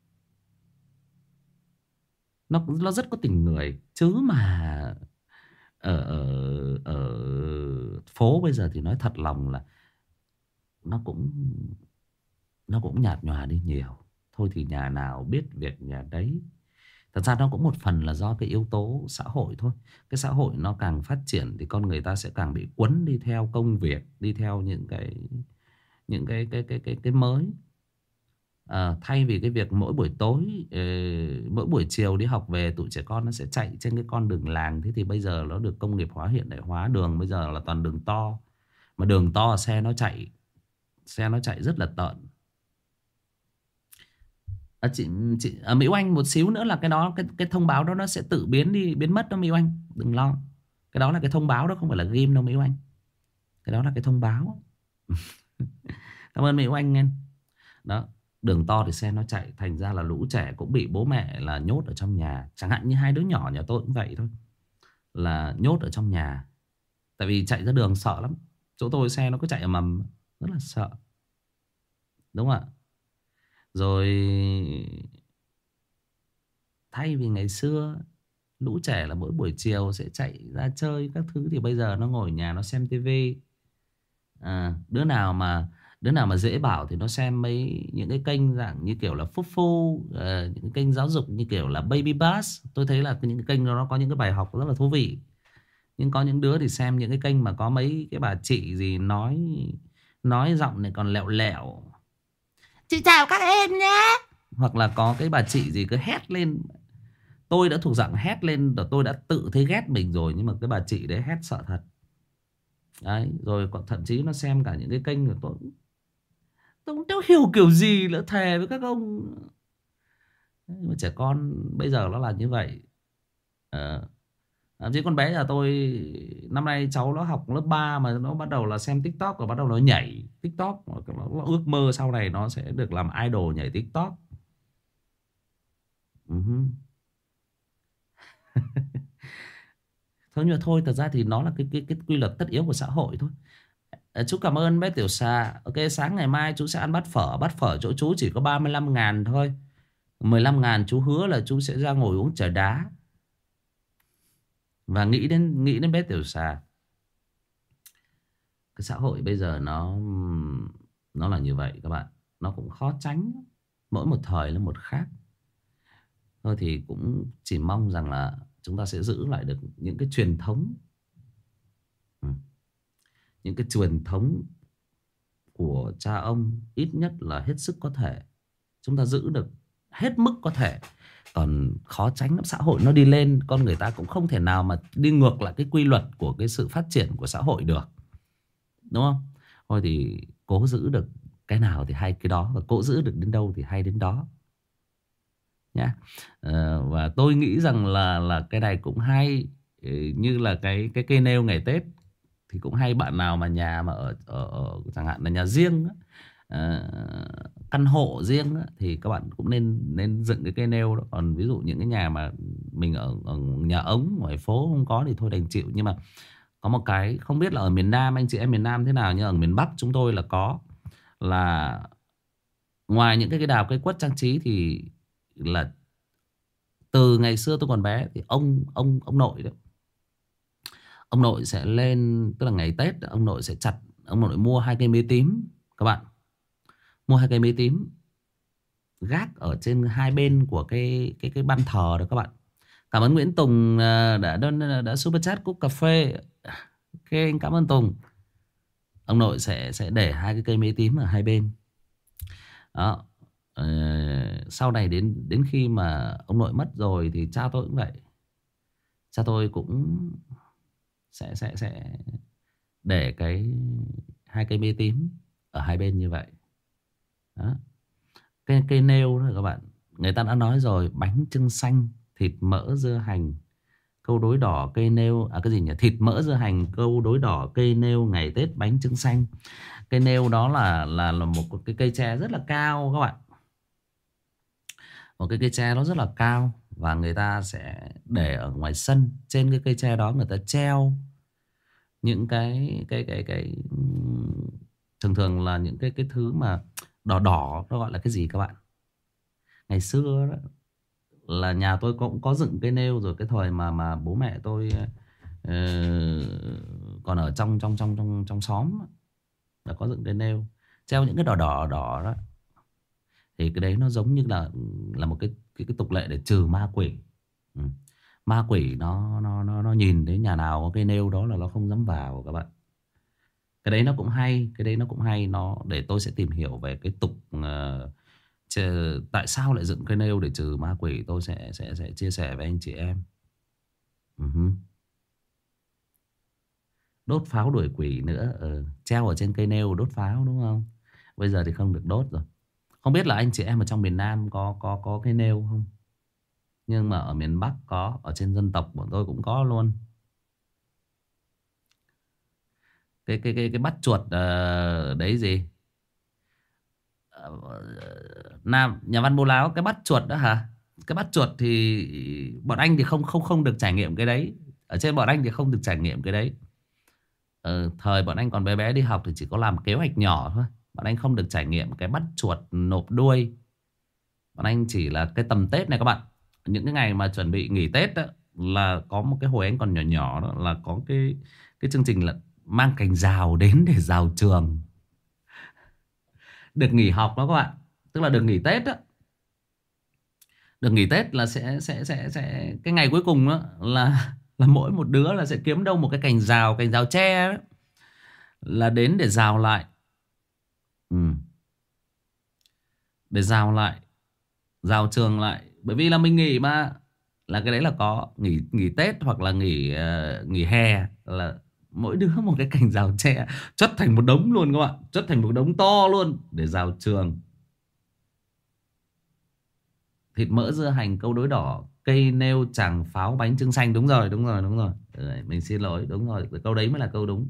Nó, nó rất có tình người. Chứ mà ở, ở, ở phố bây giờ thì nói thật lòng là nó cũng nó cũng nhạt nhòa đi nhiều. Thôi thì nhà nào biết việc nhà đấy. Thật ra nó cũng một phần là do cái yếu tố xã hội thôi. Cái xã hội nó càng phát triển thì con người ta sẽ càng bị quấn đi theo công việc, đi theo những cái những cái cái cái cái cái mới. À, thay vì cái việc mỗi buổi tối, ờ, mỗi buổi chiều đi học về tụi trẻ con nó sẽ chạy trên cái con đường làng. Thế thì bây giờ nó được công nghiệp hóa, hiện đại hóa. Đường bây giờ là toàn đường to. Mà đường to xe nó chạy Xe nó chạy rất là tợn. À, chị, chị à, Mỹ Oanh, một xíu nữa là cái đó, cái cái thông báo đó nó sẽ tự biến đi, biến mất đó Mỹ Oanh, đừng lo. Cái đó là cái thông báo đó, không phải là ghim đâu Mỹ Oanh. Cái đó là cái thông báo. Cảm ơn Mỹ Oanh nghe. Đó, đường to thì xe nó chạy, thành ra là lũ trẻ cũng bị bố mẹ là nhốt ở trong nhà. Chẳng hạn như hai đứa nhỏ nhà tôi cũng vậy thôi, là nhốt ở trong nhà. Tại vì chạy ra đường sợ lắm. Chỗ tôi xe nó cứ chạy ầm ầm, rất là sợ. Đúng không ạ? Rồi thay vì ngày xưa lũ trẻ là mỗi buổi chiều sẽ chạy ra chơi các thứ, thì bây giờ nó ngồi nhà nó xem tivi. À, đứa nào mà đứa nào mà dễ bảo thì nó xem mấy những cái kênh dạng như kiểu là Phúc Phu, uh, những cái kênh giáo dục như kiểu là Baby Bus. Tôi thấy là những cái kênh đó nó có những cái bài học rất là thú vị. Nhưng có những đứa thì xem những cái kênh mà có mấy cái bà chị gì nói nói giọng này còn lẹo lẹo. Chị chào các em nhé. Hoặc là có cái bà chị gì cứ hét lên. Tôi đã thuộc dạng hét lên rồi, tôi đã tự thấy ghét mình rồi. Nhưng mà cái bà chị đấy hét sợ thật. Đấy, rồi còn thậm chí nó xem cả những cái kênh của tôi. Tôi cũng đâu hiểu kiểu gì nữa, thề với các ông. Nhưng mà trẻ con bây giờ nó là như vậy. Ờ. Thậm chí con bé nhà tôi năm nay cháu nó học lớp ba mà nó bắt đầu là xem TikTok, và bắt đầu nó nhảy TikTok. Nó, nó ước mơ sau này nó sẽ được làm idol nhảy TikTok. Uh-huh. Thôi nhưng mà thôi, thật ra thì nó là cái, cái, cái quy luật tất yếu của xã hội thôi. À, chú cảm ơn bé Tiểu Xà. Ok, sáng ngày mai chú sẽ ăn bát phở. Bát phở chỗ chú chỉ có ba mươi lăm ngàn thôi. mười lăm ngàn chú hứa là chú sẽ ra ngồi uống trà đá. Và nghĩ đến nghĩ đến bé Tiểu Xà. Cái xã hội bây giờ nó Nó là như vậy các bạn. Nó cũng khó tránh. Mỗi một thời là một khác. Thôi thì cũng chỉ mong rằng là chúng ta sẽ giữ lại được những cái truyền thống. Ừ. Những cái truyền thống của cha ông, ít nhất là hết sức có thể. Chúng ta giữ được hết mức có thể. Còn khó tránh lắm, xã hội nó đi lên, con người ta cũng không thể nào mà đi ngược lại cái quy luật của cái sự phát triển của xã hội được. Đúng không? Thôi thì cố giữ được cái nào thì hay cái đó, và cố giữ được đến đâu thì hay đến đó nhá. À, và tôi nghĩ rằng là là cái này cũng hay, như là cái cái cây nêu ngày Tết thì cũng hay. Bạn nào mà nhà mà ở, ở, ở chẳng hạn là nhà riêng, à, căn hộ riêng á, thì các bạn cũng nên nên dựng cái cây nêu đó. Còn ví dụ những cái nhà mà mình ở, ở nhà ống ngoài phố không có thì thôi đành chịu. Nhưng mà có một cái không biết là ở miền Nam anh chị em miền Nam thế nào, nhưng ở miền Bắc chúng tôi là có, là ngoài những cái cây đào cây quất trang trí thì là từ ngày xưa tôi còn bé thì ông ông ông nội đó, ông nội sẽ lên, tức là ngày Tết ông nội sẽ chặt, ông nội mua hai cây mía tím các bạn, mua hai cây mía tím gác ở trên hai bên của cái cái cái ban thờ đó các bạn. Cảm ơn Nguyễn Tùng đã đã, đã super chat cúp cà phê. Ok, anh cảm ơn Tùng. Ông nội sẽ sẽ để hai cái cây mía tím ở hai bên đó. Ờ, sau này đến đến khi mà ông nội mất rồi thì cha tôi cũng vậy. cha tôi cũng sẽ sẽ sẽ để cái hai cây mê tím ở hai bên như vậy. Đó. Cây cây nêu đó các bạn, người ta đã nói rồi, bánh chưng xanh, thịt mỡ dưa hành, câu đối đỏ cây nêu, à cái gì nhỉ? Thịt mỡ dưa hành, câu đối đỏ cây nêu, ngày Tết bánh chưng xanh. Cây nêu đó là là là một cái cây tre rất là cao các bạn. Một cái cây tre nó rất là cao và người ta sẽ để ở ngoài sân. Trên cái cây tre đó người ta treo những cái cái cái cái thường thường là những cái cái thứ mà đỏ đỏ, nó gọi là cái gì các bạn? Ngày xưa đó là nhà tôi cũng có dựng cây nêu rồi, cái thời mà mà bố mẹ tôi uh, còn ở trong trong trong trong trong xóm là có dựng cây nêu, treo những cái đỏ đỏ đỏ đó. Thì cái đấy nó giống như là là một cái cái, cái tục lệ để trừ ma quỷ. Ừ. Ma quỷ nó nó nó nó nhìn thấy nhà nào có cây nêu đó là nó không dám vào các bạn. Cái đấy nó cũng hay, cái đấy nó cũng hay, nó để tôi sẽ tìm hiểu về cái tục uh, Ch- tại sao lại dựng cây nêu để trừ ma quỷ, tôi sẽ sẽ sẽ chia sẻ với anh chị em. Uh-huh. Đốt pháo đuổi quỷ nữa, uh, treo ở trên cây nêu đốt pháo đúng không? Bây giờ thì không được đốt rồi. Không biết là anh chị em ở trong miền Nam có có có cây nêu không? Nhưng mà ở miền Bắc có, ở trên dân tộc bọn tôi cũng có luôn. Cái cái cái cái bắt chuột uh, đấy gì? Nam nhà văn Bố Láo, cái bắt chuột đó hả? Cái bắt chuột thì bọn anh thì không không không được trải nghiệm cái đấy. Ở trên bọn anh thì không được trải nghiệm cái đấy. Ờ, thời bọn anh còn bé bé đi học thì chỉ có làm kế hoạch nhỏ thôi. Bọn anh không được trải nghiệm cái bắt chuột nộp đuôi. Bọn anh chỉ là cái tầm Tết này các bạn, những cái ngày mà chuẩn bị nghỉ Tết đó, là có một cái hồi anh còn nhỏ nhỏ đó, là có cái cái chương trình là mang cành rào đến để rào trường. Được nghỉ học đó các bạn, tức là được nghỉ Tết đó. Được nghỉ Tết là sẽ sẽ sẽ sẽ cái ngày cuối cùng đó là là mỗi một đứa là sẽ kiếm đâu một cái cành rào, cành rào tre đó, là đến để rào lại. Ừ. Để rào lại, rào trường lại, bởi vì là mình nghỉ mà, là cái đấy là có nghỉ nghỉ Tết hoặc là nghỉ uh, nghỉ hè là mỗi đứa một cái cành rào tre chất thành một đống luôn các bạn, chất thành một đống to luôn để rào trường. Thịt mỡ dưa hành, câu đối đỏ, cây nêu, tràng pháo, bánh chưng xanh. Đúng rồi, đúng rồi, đúng rồi. Ừ, mình xin lỗi, đúng rồi, câu đấy mới là câu đúng.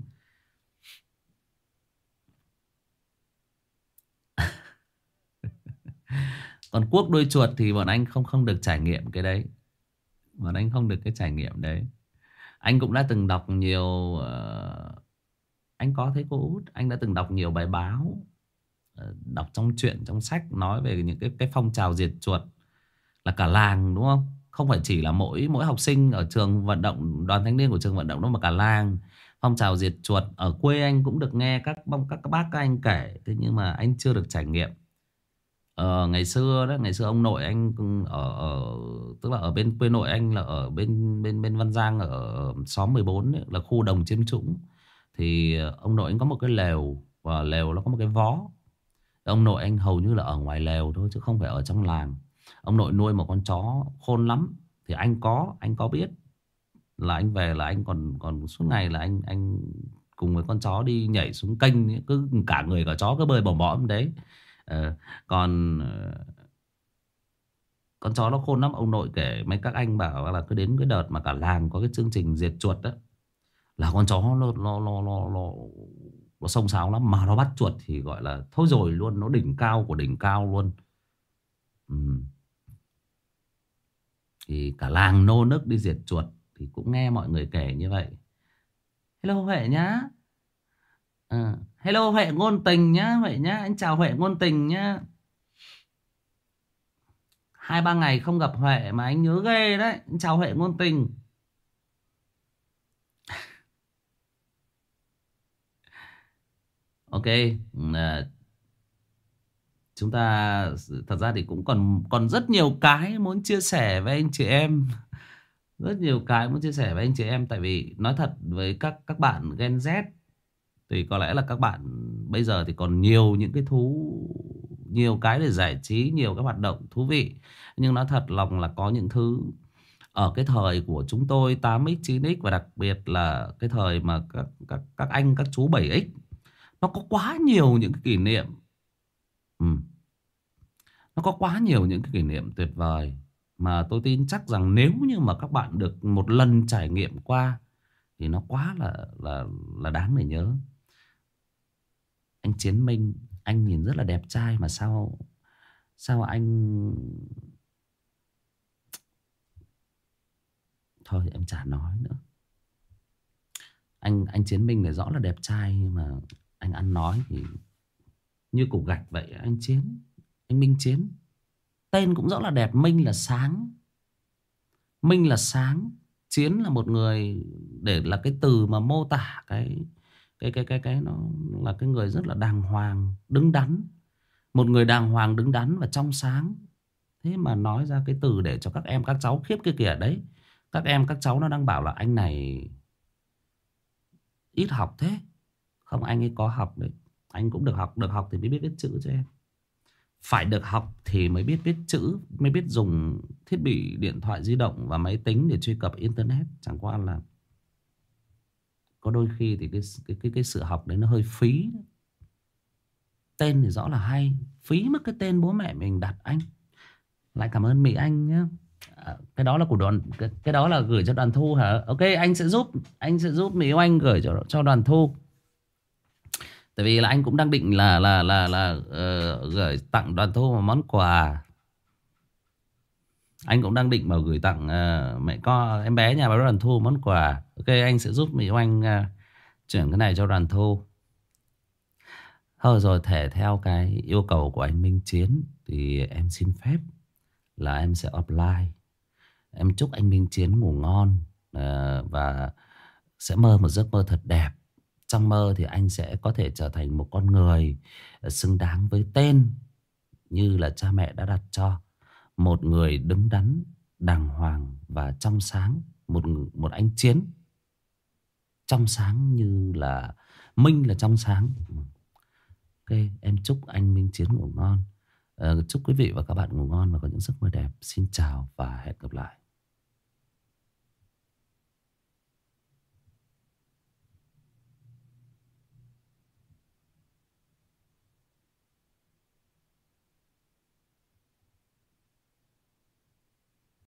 Còn cuốc đuôi chuột thì bọn anh không không được trải nghiệm cái đấy. Bọn anh không được cái trải nghiệm đấy. Anh cũng đã từng đọc nhiều uh, anh có thấy cô út, anh đã từng đọc nhiều bài báo, uh, đọc trong truyện, trong sách nói về những cái cái phong trào diệt chuột là cả làng đúng không? Không phải chỉ là mỗi mỗi học sinh ở trường vận động, đoàn thanh niên của trường vận động đâu, mà cả làng. Phong trào diệt chuột ở quê anh cũng được nghe các các các bác các anh kể, thế nhưng mà anh chưa được trải nghiệm. Ờ, ngày xưa đó, ngày xưa ông nội anh ở, ở tức là ở bên quê nội anh là ở bên bên bên Văn Giang, ở xóm mười bốn ấy, là khu đồng Chiêm Trũng. Thì ông nội anh có một cái lều, và lều nó có một cái vó. Ông nội anh hầu như là ở ngoài lều thôi chứ không phải ở trong làng. Ông nội nuôi một con chó khôn lắm. Thì anh có anh có biết là anh về là anh còn còn suốt ngày là anh anh cùng với con chó đi nhảy xuống kênh ấy, cứ cả người cả chó cứ bơi bỏm bõm đấy. Ờ, còn con chó nó khôn lắm. Ông nội kể mấy các anh bảo là cứ đến cái đợt mà cả làng có cái chương trình diệt chuột đó, là con chó nó nó nó nó nó, nó xông xáo lắm, mà nó bắt chuột thì gọi là thôi rồi luôn, nó đỉnh cao của đỉnh cao luôn. Ừ. Thì cả làng nô nức đi diệt chuột, thì cũng nghe mọi người kể như vậy. Hello Huệ nhá. À, hello Huệ ngôn tình nhá, Huệ nhá, anh chào Huệ ngôn tình nhá. Hai ba ngày không gặp Huệ mà anh nhớ ghê đấy. Anh chào Huệ ngôn tình. Ok, à, chúng ta thật ra thì cũng còn còn rất nhiều cái muốn chia sẻ với anh chị em. Rất nhiều cái muốn chia sẻ với anh chị em. Tại vì nói thật với các các bạn Gen Z thì có lẽ là các bạn bây giờ thì còn nhiều những cái thú, nhiều cái để giải trí, nhiều cái hoạt động thú vị. Nhưng nói thật lòng là có những thứ ở cái thời của chúng tôi tám x chín x, và đặc biệt là cái thời mà các các các anh các chú bảy x, nó có quá nhiều những cái kỷ niệm. Ừ. Nó có quá nhiều những cái kỷ niệm tuyệt vời mà tôi tin chắc rằng nếu như mà các bạn được một lần trải nghiệm qua thì nó quá là là là đáng để nhớ. Anh Chiến Minh, anh nhìn rất là đẹp trai mà sao sao anh, thôi em chả nói nữa. Anh anh Chiến Minh này rõ là đẹp trai nhưng mà anh ăn nói thì như cục gạch vậy. Anh Chiến, anh Minh Chiến, tên cũng rõ là đẹp. Minh là sáng, Minh là sáng, Chiến là một người, để là cái từ mà mô tả cái cái cái cái cái nó là cái người rất là đàng hoàng, đứng đắn, một người đàng hoàng, đứng đắn và trong sáng. Thế mà nói ra cái từ để cho các em các cháu khiếp kia kìa đấy. Các em các cháu nó đang bảo là anh này ít học thế. Không, anh ấy có học đấy. Anh cũng được học, được học thì mới biết viết chữ cho em. Phải được học thì mới biết viết chữ, mới biết dùng thiết bị điện thoại di động và máy tính để truy cập internet. Chẳng qua là có đôi khi thì cái cái cái, cái sự học đấy nó hơi phí. Tên thì rõ là hay, phí mất cái tên bố mẹ mình đặt anh. Lại cảm ơn Mỹ Anh nhé. À, cái đó là của đoàn, cái, cái đó là gửi cho Đoàn Thu hả? Ok, anh sẽ giúp, anh sẽ giúp Mỹ Anh gửi cho cho Đoàn Thu. Tại vì là anh cũng đang định là là là là uh, gửi tặng Đoàn Thu một món quà. Anh cũng đang định bảo gửi tặng uh, mẹ con em bé nhà bà Đoàn Thu món quà. Ok, anh sẽ giúp Mỹ Anh uh, chuyển cái này cho Đoàn Thu. Thôi rồi, thể theo cái yêu cầu của anh Minh Chiến thì em xin phép là em sẽ offline. Em chúc anh Minh Chiến ngủ ngon uh, và sẽ mơ một giấc mơ thật đẹp. Trong mơ thì anh sẽ có thể trở thành một con người xứng đáng với tên như là cha mẹ đã đặt cho. Một người đứng đắn, đàng hoàng và trong sáng. Một, một anh Chiến trong sáng như là Minh là trong sáng. Ok, em chúc anh Minh Chiến ngủ ngon. uh, Chúc quý vị và các bạn ngủ ngon và có những giấc mơ đẹp. Xin chào và hẹn gặp lại.